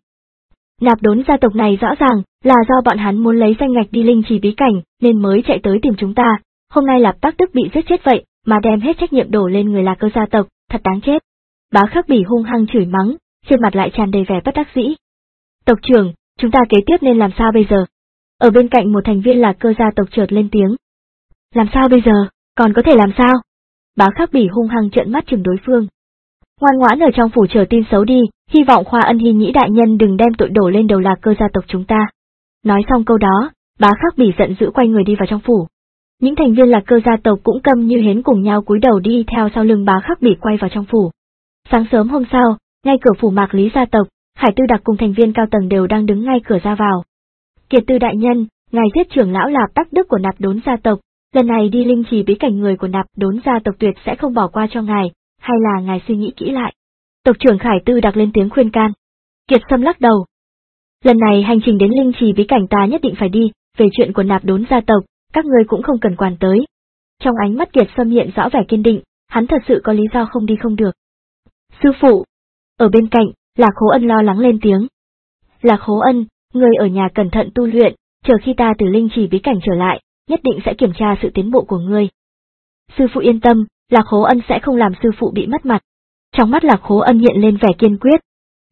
Nạp Đốn gia tộc này rõ ràng là do bọn hắn muốn lấy danh ngạch đi linh trì bí cảnh nên mới chạy tới tìm chúng ta, hôm nay Lạp Tắc Đức bị giết chết vậy mà đem hết trách nhiệm đổ lên người Lạc Cơ gia tộc, thật đáng chết. Bá Khắc Bỉ hung hăng chửi mắng, trên mặt lại tràn đầy vẻ bất đắc dĩ. Tộc trưởng, chúng ta kế tiếp nên làm sao bây giờ? Ở bên cạnh một thành viên Lạc Cơ gia tộc chợt lên tiếng. Làm sao bây giờ, còn có thể làm sao? Bá Khắc Bỉ hung hăng trợn mắt chừng đối phương. Ngoan ngoãn ở trong phủ chờ tin xấu đi, hy vọng Khoa Ân Hy nhĩ đại nhân đừng đem tội đổ lên đầu Lạc Cơ gia tộc chúng ta. Nói xong câu đó, Bá Khắc Bỉ giận dữ quay người đi vào trong phủ. Những thành viên Lạc Cơ gia tộc cũng câm như hến cùng nhau cúi đầu đi theo sau lưng Bá Khắc Bỉ quay vào trong phủ. Sáng sớm hôm sau, ngay cửa phủ Mạc Lý gia tộc, Hải Tư Đặc cùng thành viên cao tầng đều đang đứng ngay cửa ra vào. Kiệt Tư đại nhân, ngài giết trưởng lão Lạp Tắc Đức của Nạp Đốn gia tộc, lần này đi linh trì bí cảnh người của Nạp Đốn gia tộc tuyệt sẽ không bỏ qua cho ngài, hay là ngài suy nghĩ kỹ lại. Tộc trưởng Khải Tư Đặc lên tiếng khuyên can. Kiệt Sâm lắc đầu. Lần này hành trình đến linh trì bí cảnh ta nhất định phải đi, về chuyện của Nạp Đốn gia tộc, các ngươi cũng không cần quản tới. Trong ánh mắt Kiệt Sâm hiện rõ vẻ kiên định, hắn thật sự có lý do không đi không được. Sư phụ! Ở bên cạnh, Lạc Khố Ân lo lắng lên tiếng. Lạc Khố Ân, ngươi ở nhà cẩn thận tu luyện, chờ khi ta từ linh trì bí cảnh trở lại, nhất định sẽ kiểm tra sự tiến bộ của ngươi. Sư phụ yên tâm, Lạc Khố Ân sẽ không làm sư phụ bị mất mặt. Trong mắt Lạc Khố Ân hiện lên vẻ kiên quyết.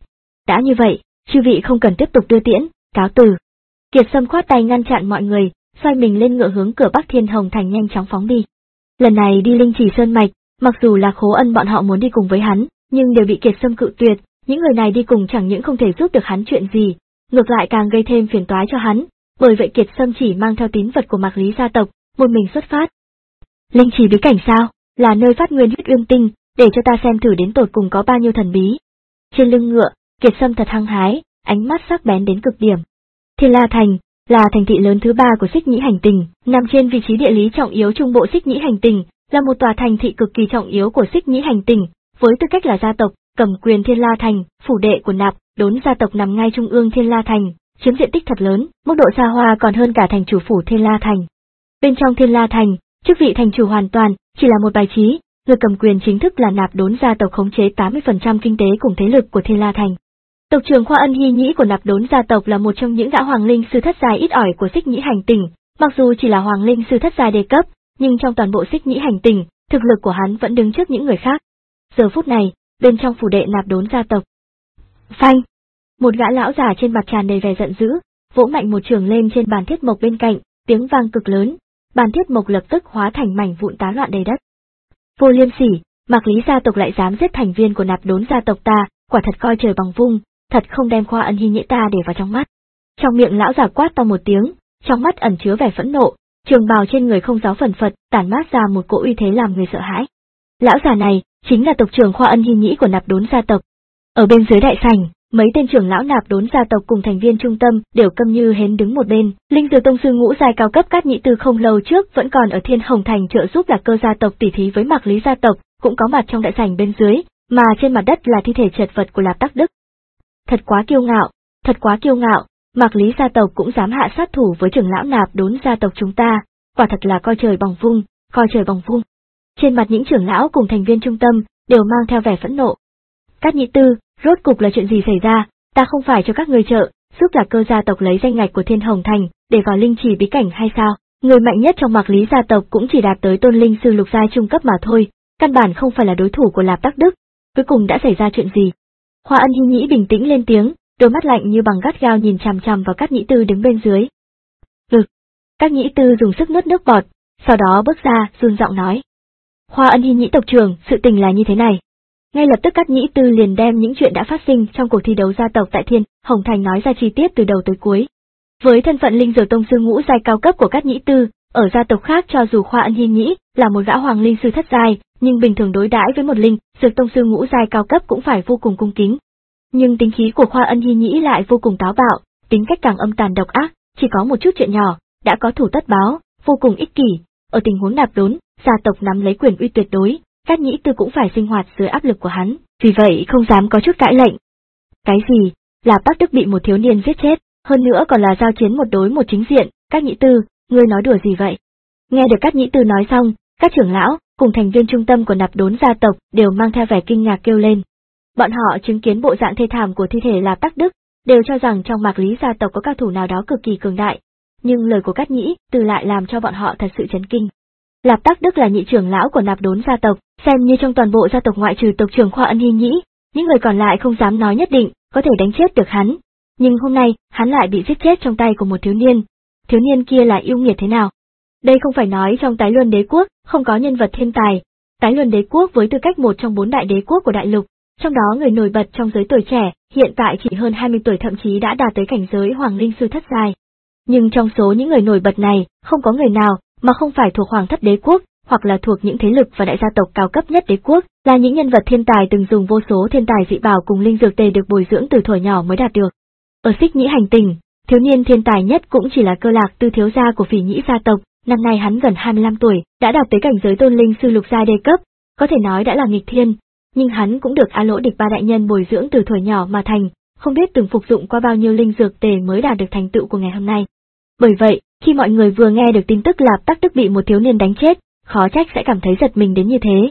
Đã như vậy, chư vị không cần tiếp tục đưa tiễn, cáo từ. Kiệt Sâm khoát tay ngăn chặn mọi người, xoay mình lên ngựa hướng cửa Bắc Thiên Hồng Thành nhanh chóng phóng đi. Lần này đi Linh Chỉ Sơn Mạch, mặc dù Lạc Khố Ân bọn họ muốn đi cùng với hắn, nhưng đều bị Kiệt Sâm cự tuyệt, những người này đi cùng chẳng những không thể giúp được hắn chuyện gì, ngược lại càng gây thêm phiền toái cho hắn, bởi vậy Kiệt Sâm chỉ mang theo tín vật của Mạc Lý gia tộc, một mình xuất phát. Linh Chỉ bí cảnh sao? Là nơi phát nguyên huyết ương tinh, để cho ta xem thử đến tột cùng có bao nhiêu thần bí. Trên lưng ngựa, Kiệt Sâm thật hăng hái, ánh mắt sắc bén đến cực điểm. Thiên La Thành là thành thị lớn thứ ba của Xích Nhĩ Hành Tinh, nằm trên vị trí địa lý trọng yếu trung bộ Xích Nhĩ Hành Tinh, là một tòa thành thị cực kỳ trọng yếu của Xích Nhĩ Hành Tinh, với tư cách là gia tộc cầm quyền Thiên La Thành, phủ đệ của Nạp Đốn gia tộc nằm ngay trung ương Thiên La Thành, chiếm diện tích thật lớn, mức độ xa hoa còn hơn cả thành chủ phủ Thiên La Thành. Bên trong Thiên La Thành, chức vị thành chủ hoàn toàn chỉ là một bài trí, người cầm quyền chính thức là Nạp Đốn gia tộc khống chế tám mươi phần trăm kinh tế cùng thế lực của Thiên La Thành. Tộc trưởng Khoa Ân Hy Nhĩ của Nạp Đốn gia tộc là một trong những gã hoàng linh sư thất giai ít ỏi của Xích Nhĩ Hành Tinh, mặc dù chỉ là hoàng linh sư thất giai đề cấp, nhưng trong toàn bộ Xích Nhĩ Hành Tinh, thực lực của hắn vẫn đứng trước những người khác. Giờ phút này, bên trong phủ đệ Nạp Đốn gia tộc. Phanh! Một gã lão già trên mặt tràn đầy vẻ giận dữ, vỗ mạnh một trường lên trên bàn thiết mộc bên cạnh, tiếng vang cực lớn, bàn thiết mộc lập tức hóa thành mảnh vụn tán loạn đầy đất. Vô Liêm Sỉ, Mạc Lý gia tộc lại dám giết thành viên của Nạp Đốn gia tộc ta, quả thật coi trời bằng vung, thật không đem Khoa Ân Hy Nhĩ ta để vào trong mắt. Trong miệng lão già quát to một tiếng, trong mắt ẩn chứa vẻ phẫn nộ, trường bào trên người không gió phần phật, tản mát ra một cỗ uy thế làm người sợ hãi. Lão già này chính là tộc trưởng Khoa Ân Hy Nhĩ của Nạp Đốn gia tộc. Ở bên dưới đại sảnh, mấy tên trưởng lão Nạp Đốn gia tộc cùng thành viên trung tâm đều câm như hến đứng một bên. Linh Dược tông sư ngũ giai cao cấp Cát Nhĩ Tư không lâu trước vẫn còn ở Thiên Hồng Thành trợ giúp Lạc Cơ gia tộc tỉ thí với Mạc Lý gia tộc, cũng có mặt trong đại sảnh bên dưới, mà trên mặt đất là thi thể chật vật của Lạp Tắc Đức. Thật quá kiêu ngạo, thật quá kiêu ngạo, Mạc Lý gia tộc cũng dám hạ sát thủ với trưởng lão Nạp Đốn gia tộc chúng ta, quả thật là coi trời bằng vung, coi trời bằng vung. Trên mặt những trưởng lão cùng thành viên trung tâm đều mang theo vẻ phẫn nộ. Cát Nhĩ Tư, rốt cục là chuyện gì xảy ra? Ta không phải cho các người trợ, giúp Lạc Cơ gia tộc lấy danh ngạch của Thiên Hồng Thành để vào linh chỉ bí cảnh hay sao? Người mạnh nhất trong Mạc Lý gia tộc cũng chỉ đạt tới tôn linh sư lục giai trung cấp mà thôi, căn bản không phải là đối thủ của Lạp Tắc Đức. Cuối cùng đã xảy ra chuyện gì? Khoa Ân Hy Nhĩ bình tĩnh lên tiếng, đôi mắt lạnh như bằng gắt gao nhìn chằm chằm vào Cát Nhĩ Tư đứng bên dưới. Ngực. Cát Nhĩ Tư dùng sức nuốt nước bọt, sau đó bước ra, run giọng nói. Khoa Ân Hy Nhĩ tộc trưởng, sự tình là như thế này. Ngay lập tức Cát Nhĩ Tư liền đem những chuyện đã phát sinh trong cuộc thi đấu gia tộc tại Thiên Hồng Thành nói ra chi tiết từ đầu tới cuối. Với thân phận linh dược tông sư ngũ giai cao cấp của Cát Nhĩ Tư, ở gia tộc khác cho dù Khoa Ân Hy Nhĩ là một gã hoàng linh sư thất giai, nhưng bình thường đối đãi với một linh dược tông sư ngũ giai cao cấp cũng phải vô cùng cung kính. Nhưng tính khí của Khoa Ân Hy Nhĩ lại vô cùng táo bạo, tính cách càng âm tàn độc ác, chỉ có một chút chuyện nhỏ đã có thủ tất báo, vô cùng ích kỷ. Ở tình huống Nạp Đốn, gia tộc nắm lấy quyền uy tuyệt đối, Cát Nhĩ Tư cũng phải sinh hoạt dưới áp lực của hắn, vì vậy không dám có chút cãi lệnh. Cái gì? Là Bắc Đức bị một thiếu niên giết chết, hơn nữa còn là giao chiến một đối một chính diện, Cát Nhĩ Tư, ngươi nói đùa gì vậy? Nghe được Cát Nhĩ Tư nói xong, các trưởng lão cùng thành viên trung tâm của Nạp Đốn gia tộc đều mang theo vẻ kinh ngạc kêu lên. Bọn họ chứng kiến bộ dạng thê thảm của thi thể Lạp Tắc Đức, đều cho rằng trong Mạc Lý gia tộc có cao thủ nào đó cực kỳ cường đại, nhưng lời của Cát Nhĩ Tư lại làm cho bọn họ thật sự chấn kinh. Lạp Tắc Đức là nhị trưởng lão của Nạp Đốn gia tộc, xem như trong toàn bộ gia tộc ngoại trừ tộc trưởng Khoa Ân Hy Nhĩ, những người còn lại không dám nói nhất định có thể đánh chết được hắn. Nhưng hôm nay, hắn lại bị giết chết trong tay của một thiếu niên. Thiếu niên kia là yêu nghiệt thế nào? Đây không phải nói trong Tái Luân Đế quốc không có nhân vật thiên tài. Tái Luân Đế quốc với tư cách một trong bốn đại đế quốc của đại lục, trong đó người nổi bật trong giới tuổi trẻ, hiện tại chỉ hơn hai mươi tuổi, thậm chí đã đạt tới cảnh giới hoàng linh sư thất giai. Nhưng trong số những người nổi bật này, không có người nào mà không phải thuộc Hoàng Thất Đế quốc, hoặc là thuộc những thế lực và đại gia tộc cao cấp nhất đế quốc, là những nhân vật thiên tài từng dùng vô số thiên tài dị bảo cùng linh dược tề được bồi dưỡng từ thuở nhỏ mới đạt được. Ở Xích Nhĩ Hành Tinh, thiếu niên thiên tài nhất cũng chỉ là Cơ Lạc Tư thiếu gia của Phỉ Nhĩ gia tộc, năm nay hắn gần hai mươi lăm tuổi, đã đạt tới cảnh giới tôn linh sư lục giai đề cấp, có thể nói đã là nghịch thiên, nhưng hắn cũng được A Lỗ Địch ba đại nhân bồi dưỡng từ thuở nhỏ mà thành, không biết từng phục dụng qua bao nhiêu linh dược tề mới đạt được thành tựu của ngày hôm nay. Bởi vậy, khi mọi người vừa nghe được tin tức Lạp Tắc Đức bị một thiếu niên đánh chết, khó trách sẽ cảm thấy giật mình đến như thế.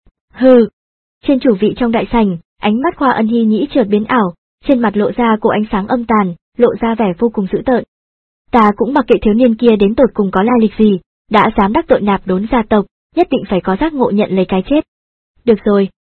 Hừ. Trên chủ vị trong đại sảnh, ánh mắt Khoa Ân Hy Nhĩ chợt biến ảo, trên mặt lộ ra cổ ánh sáng âm tàn, lộ ra vẻ vô cùng dữ tợn. Ta cũng mặc kệ thiếu niên kia đến tột cùng có lai lịch gì, đã dám đắc tội Nạp Đốn gia tộc, nhất định phải có giác ngộ nhận lấy cái chết. Được rồi,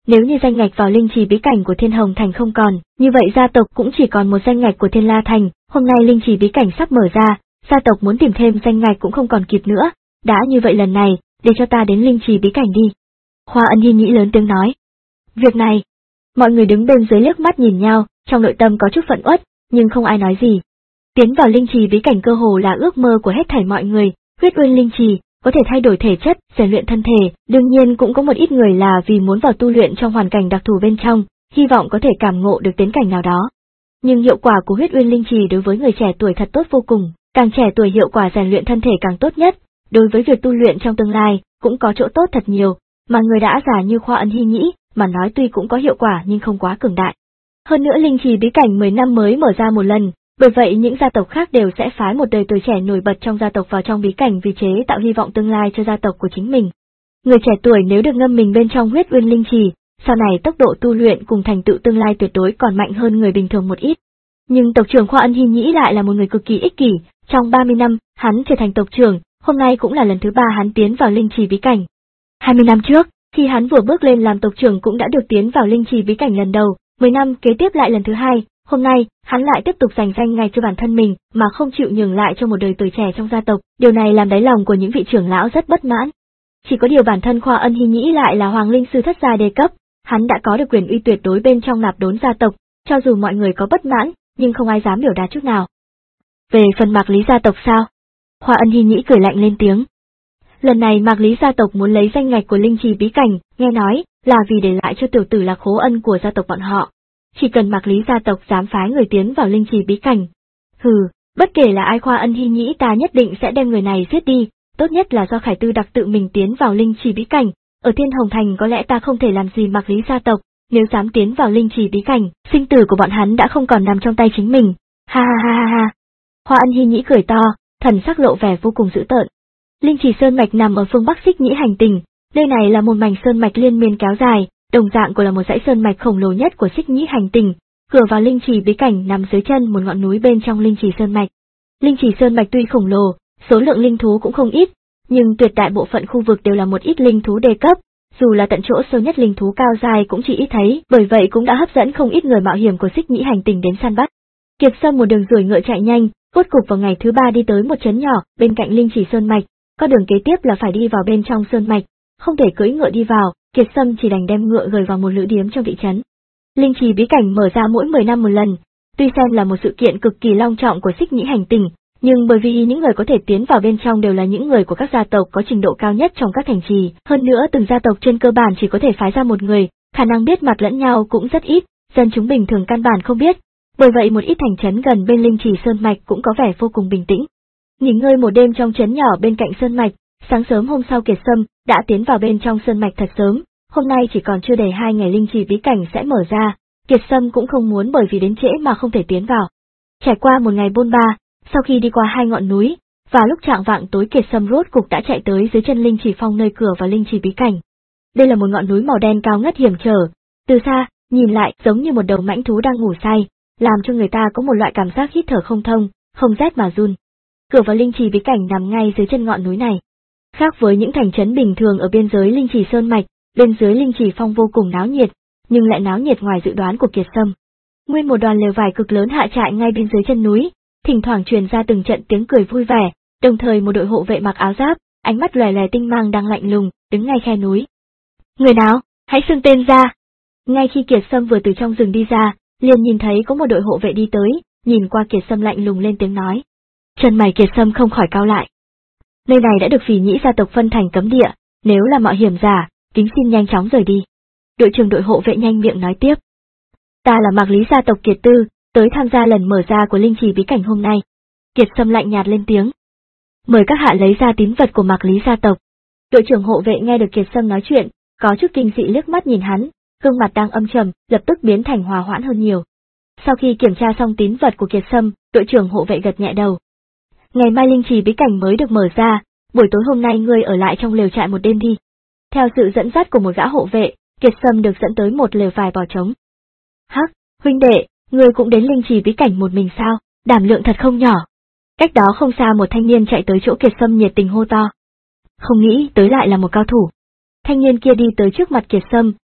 Nếu như danh ngạch vào linh trì bí cảnh của Thiên Hồng Thành không còn, như vậy gia tộc cũng chỉ còn một danh ngạch của Thiên La Thành, hôm nay linh trì bí cảnh sắp mở ra, gia tộc muốn tìm thêm danh ngạch cũng không còn kịp nữa, đã như vậy lần này, để cho ta đến linh trì bí cảnh đi. Hoa Ân Hi nghĩ lớn tiếng nói. Việc này, mọi người đứng bên dưới liếc mắt nhìn nhau, trong nội tâm có chút phẫn uất, nhưng không ai nói gì. Tiến vào linh trì bí cảnh cơ hồ là ước mơ của hết thảy mọi người, huyết uyên linh trì, có thể thay đổi thể chất, rèn luyện thân thể, đương nhiên cũng có một ít người là vì muốn vào tu luyện trong hoàn cảnh đặc thù bên trong, hy vọng có thể cảm ngộ được tiến cảnh nào đó. Nhưng hiệu quả của huyết uyên linh trì đối với người trẻ tuổi thật tốt vô cùng, càng trẻ tuổi hiệu quả rèn luyện thân thể càng tốt nhất, đối với việc tu luyện trong tương lai cũng có chỗ tốt thật nhiều, mà người đã già như Hoa Ân Hi nghĩ, mà nói tuy cũng có hiệu quả nhưng không quá cường đại. Hơn nữa linh trì bí cảnh mười năm mới mở ra một lần, bởi vậy những gia tộc khác đều sẽ phái một đời tuổi trẻ nổi bật trong gia tộc vào trong bí cảnh vì chế tạo hy vọng tương lai cho gia tộc của chính mình. Người trẻ tuổi nếu được ngâm mình bên trong huyết uyên linh trì, sau này tốc độ tu luyện cùng thành tựu tương lai tuyệt đối còn mạnh hơn người bình thường một ít. Nhưng tộc trưởng Hoa Ân Hi nghĩ lại là một người cực kỳ ích kỷ, trong ba mươi năm, hắn trở thành tộc trưởng, hôm nay cũng là lần thứ ba hắn tiến vào linh trì bí cảnh. hai mươi năm trước, khi hắn vừa bước lên làm tộc trưởng cũng đã được tiến vào linh trì bí cảnh lần đầu, mười năm kế tiếp lại lần thứ hai, hôm nay, hắn lại tiếp tục giành danh ngay cho bản thân mình, mà không chịu nhường lại cho một đời tuổi trẻ trong gia tộc, điều này làm đáy lòng của những vị trưởng lão rất bất mãn. Chỉ có điều bản thân Hoa Ân Hi nghĩ lại là Hoàng Linh Sư thất gia đề cấp, hắn đã có được quyền uy tuyệt đối bên trong nạp đốn gia tộc, cho dù mọi người có bất mãn, nhưng không ai dám biểu đạt chút nào. Về phần Mạc Lý gia tộc sao? Hoa Ân Hi nghĩ cười lạnh lên tiếng. Lần này Mạc Lý gia tộc muốn lấy danh ngạch của linh trì bí cảnh, nghe nói là vì để lại cho tiểu tử Lạc Khố Ân của gia tộc bọn họ. Chỉ cần Mạc Lý gia tộc dám phái người tiến vào linh trì bí cảnh. Hừ, bất kể là ai Hoa Ân Hi nghĩ ta nhất định sẽ đem người này giết đi, tốt nhất là do Khải Tư Đặc tự mình tiến vào linh trì bí cảnh, ở Thiên Hồng Thành có lẽ ta không thể làm gì Mạc Lý gia tộc, nếu dám tiến vào linh trì bí cảnh, sinh tử của bọn hắn đã không còn nằm trong tay chính mình. Ha ha ha ha ha. Hoa Ân Hi nghĩ cười to, thần sắc lộ vẻ vô cùng dữ tợn. Linh trì sơn mạch nằm ở phương Bắc Xích Nhĩ hành tinh, nơi này là một mảnh sơn mạch liên miên kéo dài, đồng dạng cũng là một dãy sơn mạch khổng lồ nhất của Xích Nhĩ hành tinh. Cửa vào linh trì bí cảnh nằm dưới chân một ngọn núi bên trong linh trì sơn mạch. Linh trì sơn mạch tuy khổng lồ, số lượng linh thú cũng không ít, nhưng tuyệt đại bộ phận khu vực đều là một ít linh thú đề cấp, dù là tận chỗ sâu nhất linh thú cao dài cũng chỉ ít thấy, bởi vậy cũng đã hấp dẫn không ít người mạo hiểm của Xích Nhĩ hành tinh đến săn bắt. Kiệt Sâm một đường ruổi ngựa chạy nhanh, rốt cục vào ngày thứ ba đi tới một trấn nhỏ bên cạnh linh trì sơn mạch, con đường kế tiếp là phải đi vào bên trong sơn mạch, không thể cưỡi ngựa đi vào, Kiệt Sâm chỉ đành đem ngựa gửi vào một lữ điếm trong thị trấn. Linh trì bí cảnh mở ra mỗi mười năm một lần, tuy xem là một sự kiện cực kỳ long trọng của Xích Nhĩ hành tinh, nhưng bởi vì những người có thể tiến vào bên trong đều là những người của các gia tộc có trình độ cao nhất trong các thành trì, hơn nữa từng gia tộc trên cơ bản chỉ có thể phái ra một người, khả năng biết mặt lẫn nhau cũng rất ít, dân chúng bình thường căn bản không biết, bởi vậy một ít thành trấn gần bên linh trì sơn mạch cũng có vẻ vô cùng bình tĩnh. Nghỉ ngơi một đêm trong trấn nhỏ bên cạnh sơn mạch, sáng sớm hôm sau Kiệt Sâm đã tiến vào bên trong sơn mạch thật sớm, hôm nay chỉ còn chưa đầy hai ngày linh trì bí cảnh sẽ mở ra, Kiệt Sâm cũng không muốn bởi vì đến trễ mà không thể tiến vào. Trải qua một ngày bôn ba, sau khi đi qua hai ngọn núi, và lúc trạng vạng tối Kiệt Sâm rốt cục đã chạy tới dưới chân linh trì phong nơi cửa vào linh trì bí cảnh. Đây là một ngọn núi màu đen cao ngất hiểm trở, từ xa, nhìn lại giống như một đầu mãnh thú đang ngủ say, làm cho người ta có một loại cảm giác hít thở không thông, không rét mà run. Cửa vào linh trì bí cảnh nằm ngay dưới chân ngọn núi này. Khác với những thành trấn bình thường ở biên giới linh trì sơn mạch, bên dưới linh trì phong vô cùng náo nhiệt, nhưng lại náo nhiệt ngoài dự đoán của Kiệt Sâm. Nguyên một đoàn lều vải cực lớn hạ trại ngay bên dưới chân núi, thỉnh thoảng truyền ra từng trận tiếng cười vui vẻ, đồng thời một đội hộ vệ mặc áo giáp, ánh mắt lòe lòe tinh mang đang lạnh lùng, đứng ngay khe núi. Người nào, hãy xưng tên ra. Ngay khi Kiệt Sâm vừa từ trong rừng đi ra, liền nhìn thấy có một đội hộ vệ đi tới, nhìn qua Kiệt Sâm lạnh lùng lên tiếng nói. Chân mày Kiệt Sâm không khỏi cau lại. Nơi này đã được Phỉ Nhĩ gia tộc phân thành cấm địa, nếu là mạo hiểm giả, kính xin nhanh chóng rời đi. Đội trưởng đội hộ vệ nhanh miệng nói tiếp. Ta là Mạc Lý gia tộc Kiệt Tư, tới tham gia lần mở ra của linh trì bí cảnh hôm nay. Kiệt Sâm lạnh nhạt lên tiếng. Mời các hạ lấy ra tín vật của Mạc Lý gia tộc. Đội trưởng hộ vệ nghe được Kiệt Sâm nói chuyện, có chút kinh dị liếc mắt nhìn hắn, gương mặt đang âm trầm, lập tức biến thành hòa hoãn hơn nhiều. Sau khi kiểm tra xong tín vật của Kiệt Sâm, đội trưởng hộ vệ gật nhẹ đầu. Ngày mai linh trì bí cảnh mới được mở ra, buổi tối hôm nay ngươi ở lại trong lều trại một đêm đi. Theo sự dẫn dắt của một gã hộ vệ, Kiệt Sâm được dẫn tới một lều vải bò trống. Hắc, huynh đệ, ngươi cũng đến linh trì bí cảnh một mình sao, đảm lượng thật không nhỏ. Cách đó không xa một thanh niên chạy tới chỗ Kiệt Sâm nhiệt tình hô to. Không nghĩ tới lại là một cao thủ. Thanh niên kia đi tới trước mặt Kiệt Sâm,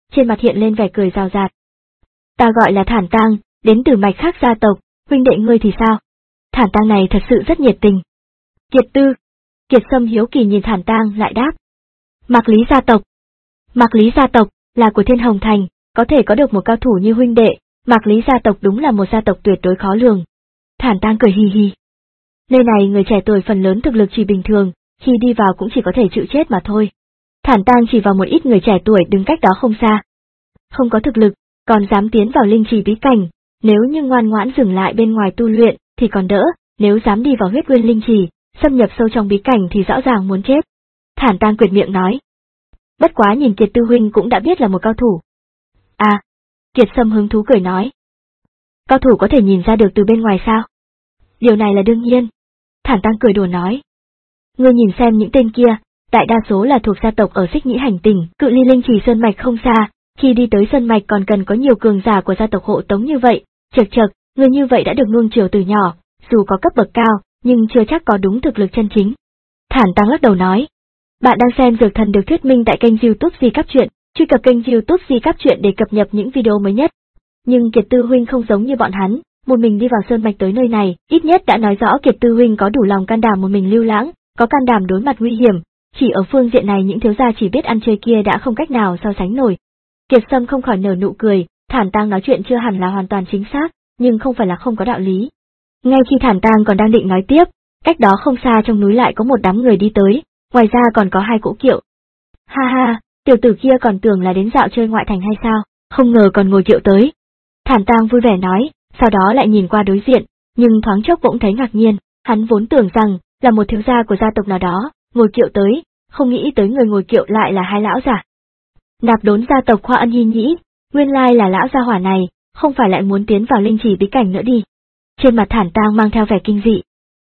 trên mặt hiện lên vẻ cười rào rạt. Ta gọi là Thản Tang, đến từ mạch khác gia tộc, huynh đệ ngươi thì sao? Thản Tang này thật sự rất nhiệt tình. Kiệt Tư. Kiệt Sâm hiếu kỳ nhìn Thản Tang lại đáp. Mạc Lý gia tộc. Mạc Lý gia tộc là của Thiên Hồng Thành, có thể có được một cao thủ như huynh đệ, Mạc Lý gia tộc đúng là một gia tộc tuyệt đối khó lường. Thản Tang cười hì hì. Nơi này người trẻ tuổi phần lớn thực lực chỉ bình thường, khi đi vào cũng chỉ có thể chịu chết mà thôi. Thản Tang chỉ vào một ít người trẻ tuổi đứng cách đó không xa. Không có thực lực, còn dám tiến vào linh trì bí cảnh, nếu như ngoan ngoãn dừng lại bên ngoài tu luyện thì còn đỡ, nếu dám đi vào huyết nguyên linh trì, xâm nhập sâu trong bí cảnh thì rõ ràng muốn chết. Thản Tang quyệt miệng nói. Bất quá nhìn Kiệt Tư huynh cũng đã biết là một cao thủ. À, Kiệt Sâm hứng thú cười nói. Cao thủ có thể nhìn ra được từ bên ngoài sao? Điều này là đương nhiên. Thản Tang cười đùa nói. Ngươi nhìn xem những tên kia, đại đa số là thuộc gia tộc ở Xích Nhĩ hành tinh, cự ly linh trì sơn mạch không xa, khi đi tới sơn mạch còn cần có nhiều cường giả của gia tộc hộ tống như vậy, chật chật, người như vậy đã được nuông chiều từ nhỏ, dù có cấp bậc cao, nhưng chưa chắc có đúng thực lực chân chính. Thản Tang lắc đầu nói. Bạn đang xem Dược Thần được thuyết minh tại kênh YouTube Di Cáp Truyện, truy cập kênh YouTube Di Cáp Truyện để cập nhật những video mới nhất. Nhưng Kiệt Tư huynh không giống như bọn hắn, một mình đi vào sơn mạch tới nơi này, ít nhất đã nói rõ Kiệt Tư huynh có đủ lòng can đảm một mình lưu lãng, có can đảm đối mặt nguy hiểm, chỉ ở phương diện này những thiếu gia chỉ biết ăn chơi kia đã không cách nào so sánh nổi. Kiệt Sâm không khỏi nở nụ cười, Thản Tang nói chuyện chưa hẳn là hoàn toàn chính xác, nhưng không phải là không có đạo lý. Ngay khi Thản Tang còn đang định nói tiếp, cách đó không xa trong núi lại có một đám người đi tới, ngoài ra còn có hai cỗ kiệu. Ha ha, tiểu tử kia còn tưởng là đến dạo chơi ngoại thành hay sao, không ngờ còn ngồi kiệu tới. Thản Tang vui vẻ nói, sau đó lại nhìn qua đối diện, nhưng thoáng chốc bỗng thấy ngạc nhiên, hắn vốn tưởng rằng là một thiếu gia của gia tộc nào đó, ngồi kiệu tới, không nghĩ tới người ngồi kiệu lại là hai lão giả. Nạp Đốn gia tộc Khoa Ân Hi Nhĩ, nguyên lai là lão gia hỏa này, không phải lại muốn tiến vào linh trì bí cảnh nữa đi. Trên mặt Thản Tang mang theo vẻ kinh dị.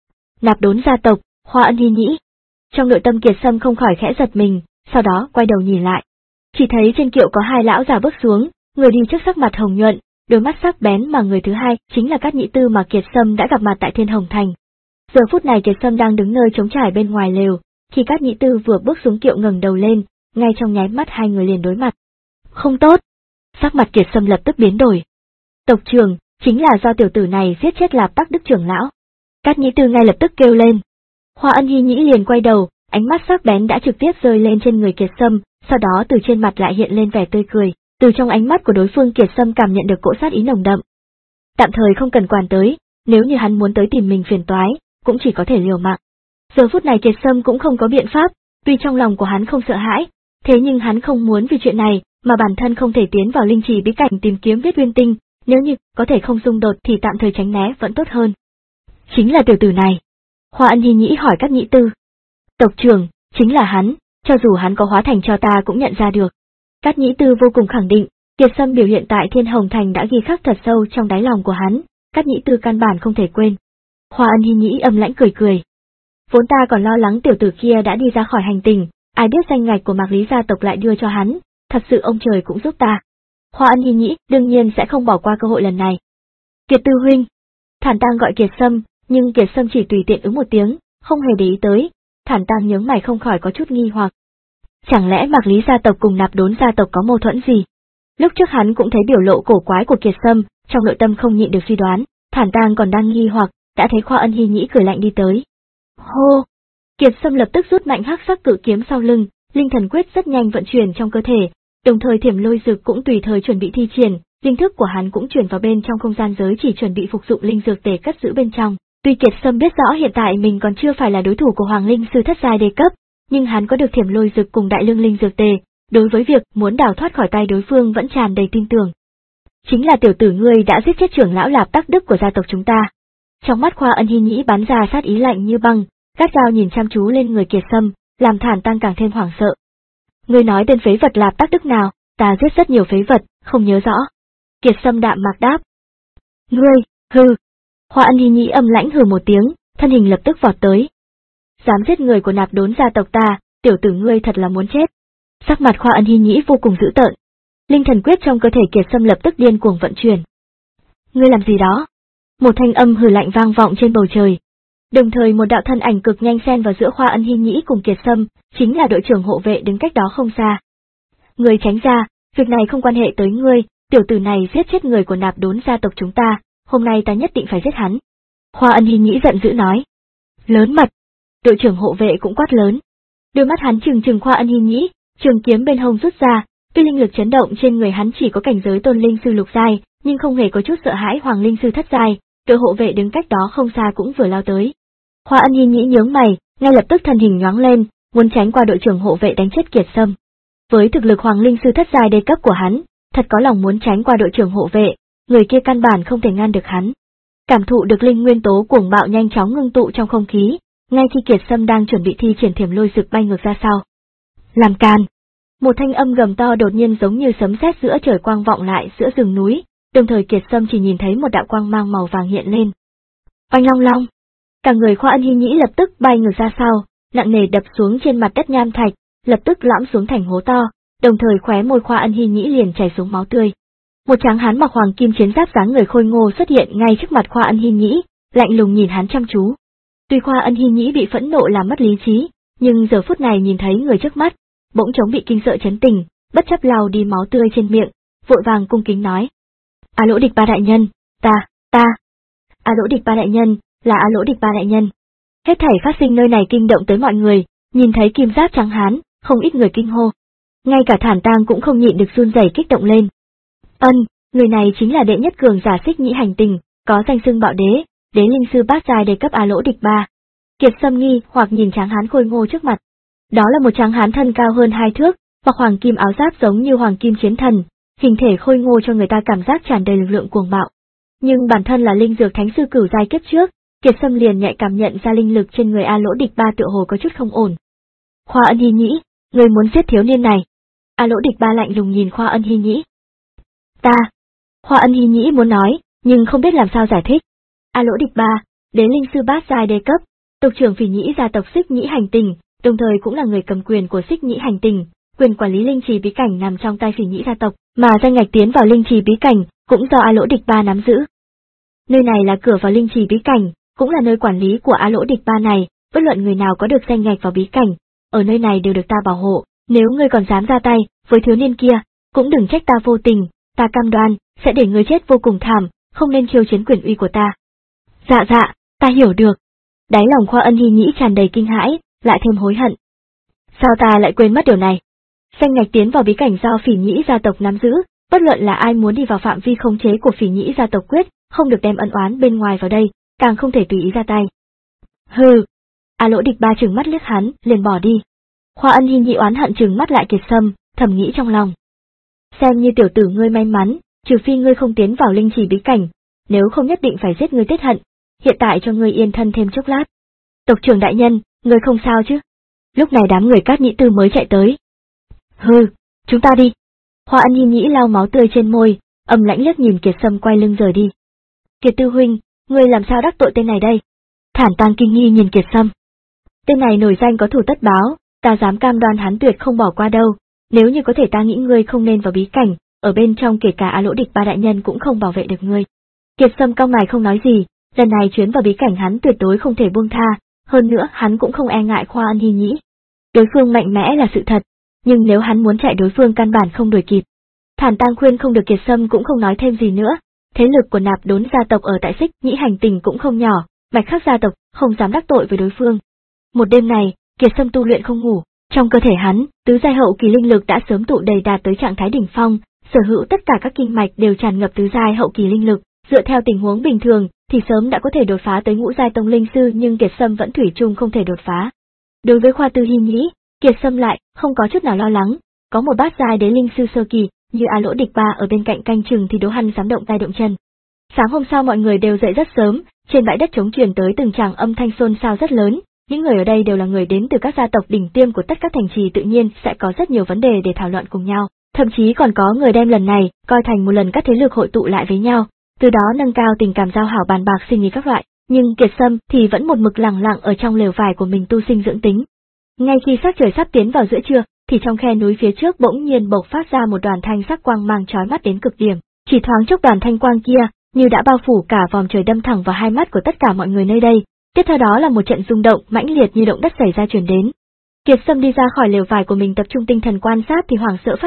Nạp Đốn gia tộc, Khoa Ân Hi Nhĩ. Trong nội tâm Kiệt Sâm không khỏi khẽ giật mình, sau đó quay đầu nhìn lại. Chỉ thấy trên kiệu có hai lão già bước xuống, người đi trước sắc mặt hồng nhuận, đôi mắt sắc bén mà người thứ hai chính là Cát Nhĩ Tư mà Kiệt Sâm đã gặp mặt tại Thiên Hồng Thành. Giờ phút này Kiệt Sâm đang đứng nơi trống trải bên ngoài lều, khi Cát Nhĩ Tư vừa bước xuống kiệu ngẩng đầu lên, ngay trong nháy mắt hai người liền đối mặt. Không tốt! Sắc mặt Kiệt Sâm lập tức biến đổi. Tộc trưởng, chính là do tiểu tử này giết chết Lạp Tắc Đức trưởng lão. Cát Nhĩ Tư ngay lập tức kêu lên. Khoa Ân Hi Nhĩ liền quay đầu, ánh mắt sắc bén đã trực tiếp rơi lên trên người Kiệt Sâm, sau đó từ trên mặt lại hiện lên vẻ tươi cười, từ trong ánh mắt của đối phương Kiệt Sâm cảm nhận được cỗ sát ý nồng đậm. Tạm thời không cần quản tới, nếu như hắn muốn tới tìm mình phiền toái, cũng chỉ có thể liều mạng. Giờ phút này Kiệt Sâm cũng không có biện pháp, tuy trong lòng của hắn không sợ hãi, thế nhưng hắn không muốn vì chuyện này mà bản thân không thể tiến vào linh trì bí cảnh tìm kiếm Viết Uyên Tinh, nếu như có thể không xung đột thì tạm thời tránh né vẫn tốt hơn. Chính là tiểu tử này. Khoa Ân Hi Nhĩ hỏi Cát Nhĩ Tư. Tộc trưởng, chính là hắn, cho dù hắn có hóa thành cho ta cũng nhận ra được. Cát Nhĩ Tư vô cùng khẳng định, Kiệt Sâm biểu hiện tại Thiên Hồng Thành đã ghi khắc thật sâu trong đáy lòng của hắn, Cát Nhĩ Tư căn bản không thể quên. Khoa Ân Hi Nhĩ âm lãnh cười cười. Vốn ta còn lo lắng tiểu tử kia đã đi ra khỏi hành tinh, ai biết danh ngạch của Mạc Lý gia tộc lại đưa cho hắn, thật sự ông trời cũng giúp ta. Khoa Ân Hi Nhĩ đương nhiên sẽ không bỏ qua cơ hội lần này. Kiệt Tư huynh. Thản Tang gọi Kiệt Sâm, nhưng Kiệt Sâm chỉ tùy tiện ứng một tiếng, không hề để ý tới. Thản Tang nhướng mày không khỏi có chút nghi hoặc. Chẳng lẽ Mạc Lý gia tộc cùng Nạp Đốn gia tộc có mâu thuẫn gì? Lúc trước hắn cũng thấy biểu lộ cổ quái của Kiệt Sâm, trong nội tâm không nhịn được suy đoán, Thản Tang còn đang nghi hoặc, đã thấy Khoa Ân Hi Nhĩ cười lạnh đi tới. Hô! Kiệt Sâm lập tức rút mạnh hắc sắc cự kiếm sau lưng, linh thần quyết rất nhanh vận chuyển trong cơ thể, đồng thời Thiểm Lôi Dược cũng tùy thời chuẩn bị thi triển, linh thức của hắn cũng chuyển vào bên trong không gian giới chỉ chuẩn bị phục dụng linh dược tề cất giữ bên trong. Tuy Kiệt Sâm biết rõ hiện tại mình còn chưa phải là đối thủ của Hoàng Linh sư thất giai đề cấp, nhưng hắn có được Thiểm Lôi Dược cùng Đại Lương linh dược tề, đối với việc muốn đào thoát khỏi tay đối phương vẫn tràn đầy tin tưởng. Chính là tiểu tử ngươi đã giết chết trưởng lão Lạp Tắc Đức của gia tộc chúng ta. Trong mắt Khoa Ân Hi Nhĩ bắn ra sát ý lạnh như băng, gắt gao nhìn chăm chú lên người Kiệt Sâm, làm Thản Tang càng thêm hoảng sợ. Ngươi nói tên phế vật Lạp Tắc Đức nào? Ta giết rất nhiều phế vật, không nhớ rõ. Kiệt Sâm đạm mạc đáp. Ngươi, hư. Khoa Ân Hi Nhĩ âm lãnh hừ một tiếng, thân hình lập tức vọt tới. Dám giết người của Nạp Đốn gia tộc ta, tiểu tử ngươi thật là muốn chết. Sắc mặt Khoa Ân Hi Nhĩ vô cùng dữ tợn. Linh thần quyết trong cơ thể Kiệt Sâm lập tức điên cuồng vận chuyển. Ngươi làm gì đó? Một thanh âm hừ lạnh vang vọng trên bầu trời. Đồng thời một đạo thân ảnh cực nhanh xen vào giữa Khoa Ân Hi Nhĩ cùng Kiệt Sâm, chính là đội trưởng hộ vệ đứng cách đó không xa. Người tránh ra, Việc này không quan hệ tới ngươi, tiểu tử này giết chết người của nạp đốn gia tộc chúng ta, hôm nay ta nhất định phải giết hắn. Khoa Ân Hi Nhĩ giận dữ nói. Lớn mật. Đội trưởng hộ vệ cũng quát lớn. Đôi mắt hắn trừng trừng Khoa Ân Hi Nhĩ, trường kiếm bên hông rút ra, tuy linh lực chấn động trên người hắn chỉ có cảnh giới tôn linh sư lục giai, nhưng không hề có chút sợ hãi hoàng linh sư thất giai, đội hộ vệ đứng cách đó không xa cũng vừa lao tới. Khoa Ân Hi Nhĩ nhướng mày, ngay lập tức thân hình nhoáng lên, muốn tránh qua đội trưởng hộ vệ đánh chết Kiệt Sâm. Với thực lực hoàng linh sư thất giai đê cấp của hắn, thật có lòng muốn tránh qua đội trưởng hộ vệ, người kia căn bản không thể ngăn được hắn. Cảm thụ được linh nguyên tố cuồng bạo nhanh chóng ngưng tụ trong không khí, ngay khi Kiệt Sâm đang chuẩn bị thi triển thiểm lôi rực bay ngược ra sau. Làm càn! Một thanh âm gầm to đột nhiên giống như sấm sét giữa trời quang vọng lại giữa rừng núi, đồng thời Kiệt Sâm chỉ nhìn thấy một đạo quang mang màu vàng hiện lên. Oanh long long! Cả người Khoa Ân Hi Nhĩ lập tức bay ngược ra sau, nặng nề đập xuống trên mặt đất nham thạch, lập tức lõm xuống thành hố to, đồng thời khóe môi Khoa Ân Hi Nhĩ liền chảy xuống máu tươi. Một tráng hán mặc hoàng kim chiến giáp dáng người khôi ngô xuất hiện ngay trước mặt Khoa Ân Hi Nhĩ, lạnh lùng nhìn hắn chăm chú. Tuy Khoa Ân Hi Nhĩ bị phẫn nộ làm mất lý trí, nhưng giờ phút này nhìn thấy người trước mắt, bỗng chống bị kinh sợ chấn tình, bất chấp lau đi máu tươi trên miệng, vội vàng cung kính nói: "A Lỗ Địch Ba đại nhân, ta, ta." A Lỗ Địch Ba đại nhân, là A Lỗ Địch Ba đại nhân. Hết thảy phát sinh nơi này kinh động tới mọi người, nhìn thấy kim giáp trắng hán, không ít người kinh hô. Ngay cả Thản Tang cũng không nhịn được run rẩy kích động lên. Ân, người này chính là đệ nhất cường giả Xích Nhĩ hành tinh, có danh xưng bạo đế, đế linh sư bát giai đề cấp A Lỗ Địch Ba. Kiệt Sâm nghi hoặc nhìn tráng hán khôi ngô trước mặt. Đó là một tráng hán thân cao hơn hai thước, mặc hoàng kim áo giáp giống như hoàng kim chiến thần, hình thể khôi ngô cho người ta cảm giác tràn đầy lực lượng cuồng bạo. Nhưng bản thân là linh dược thánh sư cửu giai kiếp trước, Kiệt Sâm liền nhạy cảm nhận ra linh lực trên người A Lỗ Địch Ba tựa hồ có chút không ổn. Khoa Ân Hi Nhĩ, người muốn giết thiếu niên này? A Lỗ Địch Ba lạnh lùng nhìn Khoa Ân Hi Nhĩ. Ta. Khoa Ân Hi Nhĩ muốn nói, nhưng không biết làm sao giải thích. A Lỗ Địch Ba, đế linh sư bát giai đê cấp, tộc trưởng Phỉ Nhĩ gia tộc Xích Nhĩ hành tinh, đồng thời cũng là người cầm quyền của Xích Nhĩ hành tinh, quyền quản lý linh trì bí cảnh nằm trong tay Phỉ Nhĩ gia tộc, mà danh ngạch tiến vào linh trì bí cảnh cũng do A Lỗ Địch Ba nắm giữ. Nơi này là cửa vào linh trì bí cảnh, cũng là nơi quản lý của A Lỗ Địch Ba này, bất luận người nào có được danh ngạch vào bí cảnh, ở nơi này đều được ta bảo hộ, nếu ngươi còn dám ra tay với thiếu niên kia, cũng đừng trách ta vô tình, ta cam đoan sẽ để ngươi chết vô cùng thảm, không nên khiêu chiến quyền uy của ta. Dạ dạ, ta hiểu được. Đáy lòng Khoa Ân Hi Nhĩ tràn đầy kinh hãi, lại thêm hối hận. Sao ta lại quên mất điều này? Danh ngạch tiến vào bí cảnh do Phỉ Nhĩ gia tộc nắm giữ, bất luận là ai muốn đi vào phạm vi khống chế của Phỉ Nhĩ gia tộc quyết, không được đem ân oán bên ngoài vào đây, càng không thể tùy ý ra tay. Hừ. A Lỗ Địch Ba trừng mắt liếc hắn, liền bỏ đi. Khoa Ân Hi Nhĩ oán hận trừng mắt lại Kiệt Sâm, thầm nghĩ trong lòng. Xem như tiểu tử ngươi may mắn, trừ phi ngươi không tiến vào linh trì bí cảnh, nếu không nhất định phải giết ngươi tiết hận. Hiện tại cho ngươi yên thân thêm chốc lát. Tộc trưởng đại nhân, ngươi không sao chứ? Lúc này đám người Cát Nhĩ Tư mới chạy tới. Hừ, chúng ta đi. Khoa Ân Hi Nhĩ lau máu tươi trên môi, âm lãnh liếc nhìn Kiệt Sâm quay lưng rời đi. Kiệt Tư huynh, ngươi làm sao đắc tội tên này đây? Thản Tang kinh nghi nhìn Kiệt Sâm. Tên này nổi danh có thù tất báo, ta dám cam đoan hắn tuyệt không bỏ qua đâu. Nếu như có thể ta nghĩ ngươi không nên vào bí cảnh, ở bên trong kể cả A Lỗ Địch Ba đại nhân cũng không bảo vệ được ngươi. Kiệt Sâm cau mày không nói gì, lần này chuyến vào bí cảnh hắn tuyệt đối không thể buông tha, hơn nữa hắn cũng không e ngại Khoa Ân Hi Nhĩ. Đối phương mạnh mẽ là sự thật, nhưng nếu hắn muốn chạy đối phương căn bản không đuổi kịp. Thản Tang khuyên không được Kiệt Sâm cũng không nói thêm gì nữa, thế lực của nạp đốn gia tộc ở tại Xích Nhĩ hành tinh cũng không nhỏ, Bạch Khắc gia tộc không dám đắc tội với đối phương. Một đêm này, Kiệt Sâm tu luyện không ngủ, trong cơ thể hắn, tứ giai hậu kỳ linh lực đã sớm tụ đầy đạt tới trạng thái đỉnh phong, sở hữu tất cả các kinh mạch đều tràn ngập tứ giai hậu kỳ linh lực, dựa theo tình huống bình thường thì sớm đã có thể đột phá tới ngũ giai tông linh sư, nhưng Kiệt Sâm vẫn thủy chung không thể đột phá. Đối với Khoa Tư Hi Nhĩ, Kiệt Sâm lại không có chút nào lo lắng, có một bát giai đế linh sư sơ kỳ như A Lỗ Địch Ba ở bên cạnh canh chừng thì đố hắn dám động tay động chân. Sáng hôm sau mọi người đều dậy rất sớm, trên bãi đất trống truyền tới từng tràng âm thanh xôn xao rất lớn, những người ở đây đều là người đến từ các gia tộc đỉnh tiêm của tất các thành trì, tự nhiên sẽ có rất nhiều vấn đề để thảo luận cùng nhau, thậm chí còn có người đem lần này coi thành một lần các thế lực hội tụ lại với nhau, từ đó nâng cao tình cảm giao hảo bàn bạc suy nghĩ các loại, nhưng Kiệt Sâm thì vẫn một mực lặng lặng ở trong lều vải của mình tu sinh dưỡng tính. Ngay khi sắc trời sắp tiến vào giữa trưa, thì trong khe núi phía trước bỗng nhiên bộc phát ra một đoàn thanh sắc quang mang chói mắt đến cực điểm, chỉ thoáng chốc đoàn thanh quang kia như đã bao phủ cả vòm trời, đâm thẳng vào hai mắt của tất cả mọi người nơi đây. Tiếp theo đó là một trận rung động mãnh liệt như động đất xảy ra truyền đến. Kiệt Sâm đi ra khỏi lều vải của mình tập trung tinh thần quan sát thì hoảng sợ phát hiện,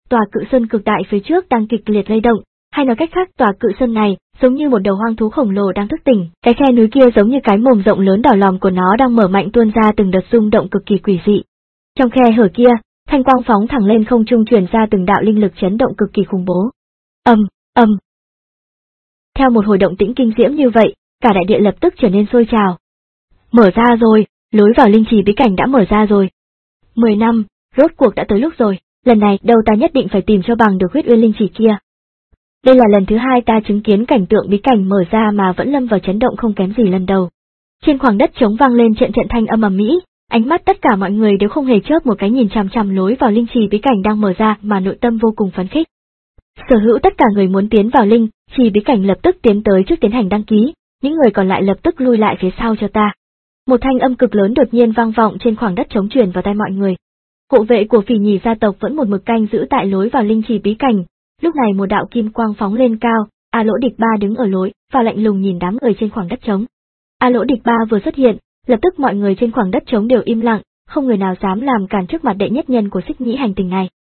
tòa cự sơn cực đại phía trước đang kịch liệt lay động, hay nói cách khác tòa cự sơn này giống như một đầu hoang thú khổng lồ đang thức tỉnh, cái khe núi kia giống như cái mồm rộng lớn đỏ lòm của nó đang mở mạnh tuôn ra từng đợt rung động cực kỳ quỷ dị. Trong khe hở kia, thanh quang phóng thẳng lên không trung truyền ra từng đạo linh lực chấn động cực kỳ khủng bố. Ầm, ầm. Theo một hồi động tĩnh kinh diễm như vậy, cả đại địa lập tức trở nên sôi trào. Mở ra rồi, lối vào linh trì bí cảnh đã mở ra rồi. Mười năm, rốt cuộc đã tới lúc rồi, lần này đâu ta nhất định phải tìm cho bằng được huyết uyên linh trì kia. Đây là lần thứ hai ta chứng kiến cảnh tượng bí cảnh mở ra mà vẫn lâm vào chấn động không kém gì lần đầu. Trên khoảng đất trống vang lên trận trận thanh âm ầm ĩ, ánh mắt tất cả mọi người đều không hề chớp một cái nhìn chằm chằm lối vào linh trì bí cảnh đang mở ra mà nội tâm vô cùng phấn khích. Sở hữu tất cả người muốn tiến vào linh trì bí cảnh lập tức tiến tới trước tiến hành đăng ký, những người còn lại lập tức lui lại phía sau cho ta. Một thanh âm cực lớn đột nhiên vang vọng trên khoảng đất trống truyền vào tai mọi người. Hộ vệ của Phỉ Nhì gia tộc vẫn một mực canh giữ tại lối vào linh trì bí cảnh. Lúc này một đạo kim quang phóng lên cao, A Lỗ Địch Ba đứng ở lối và lạnh lùng nhìn đám người trên khoảng đất trống. A Lỗ Địch Ba vừa xuất hiện, lập tức mọi người trên khoảng đất trống đều im lặng, không người nào dám làm cản trước mặt đệ nhất nhân của Xích Nhĩ hành tinh này.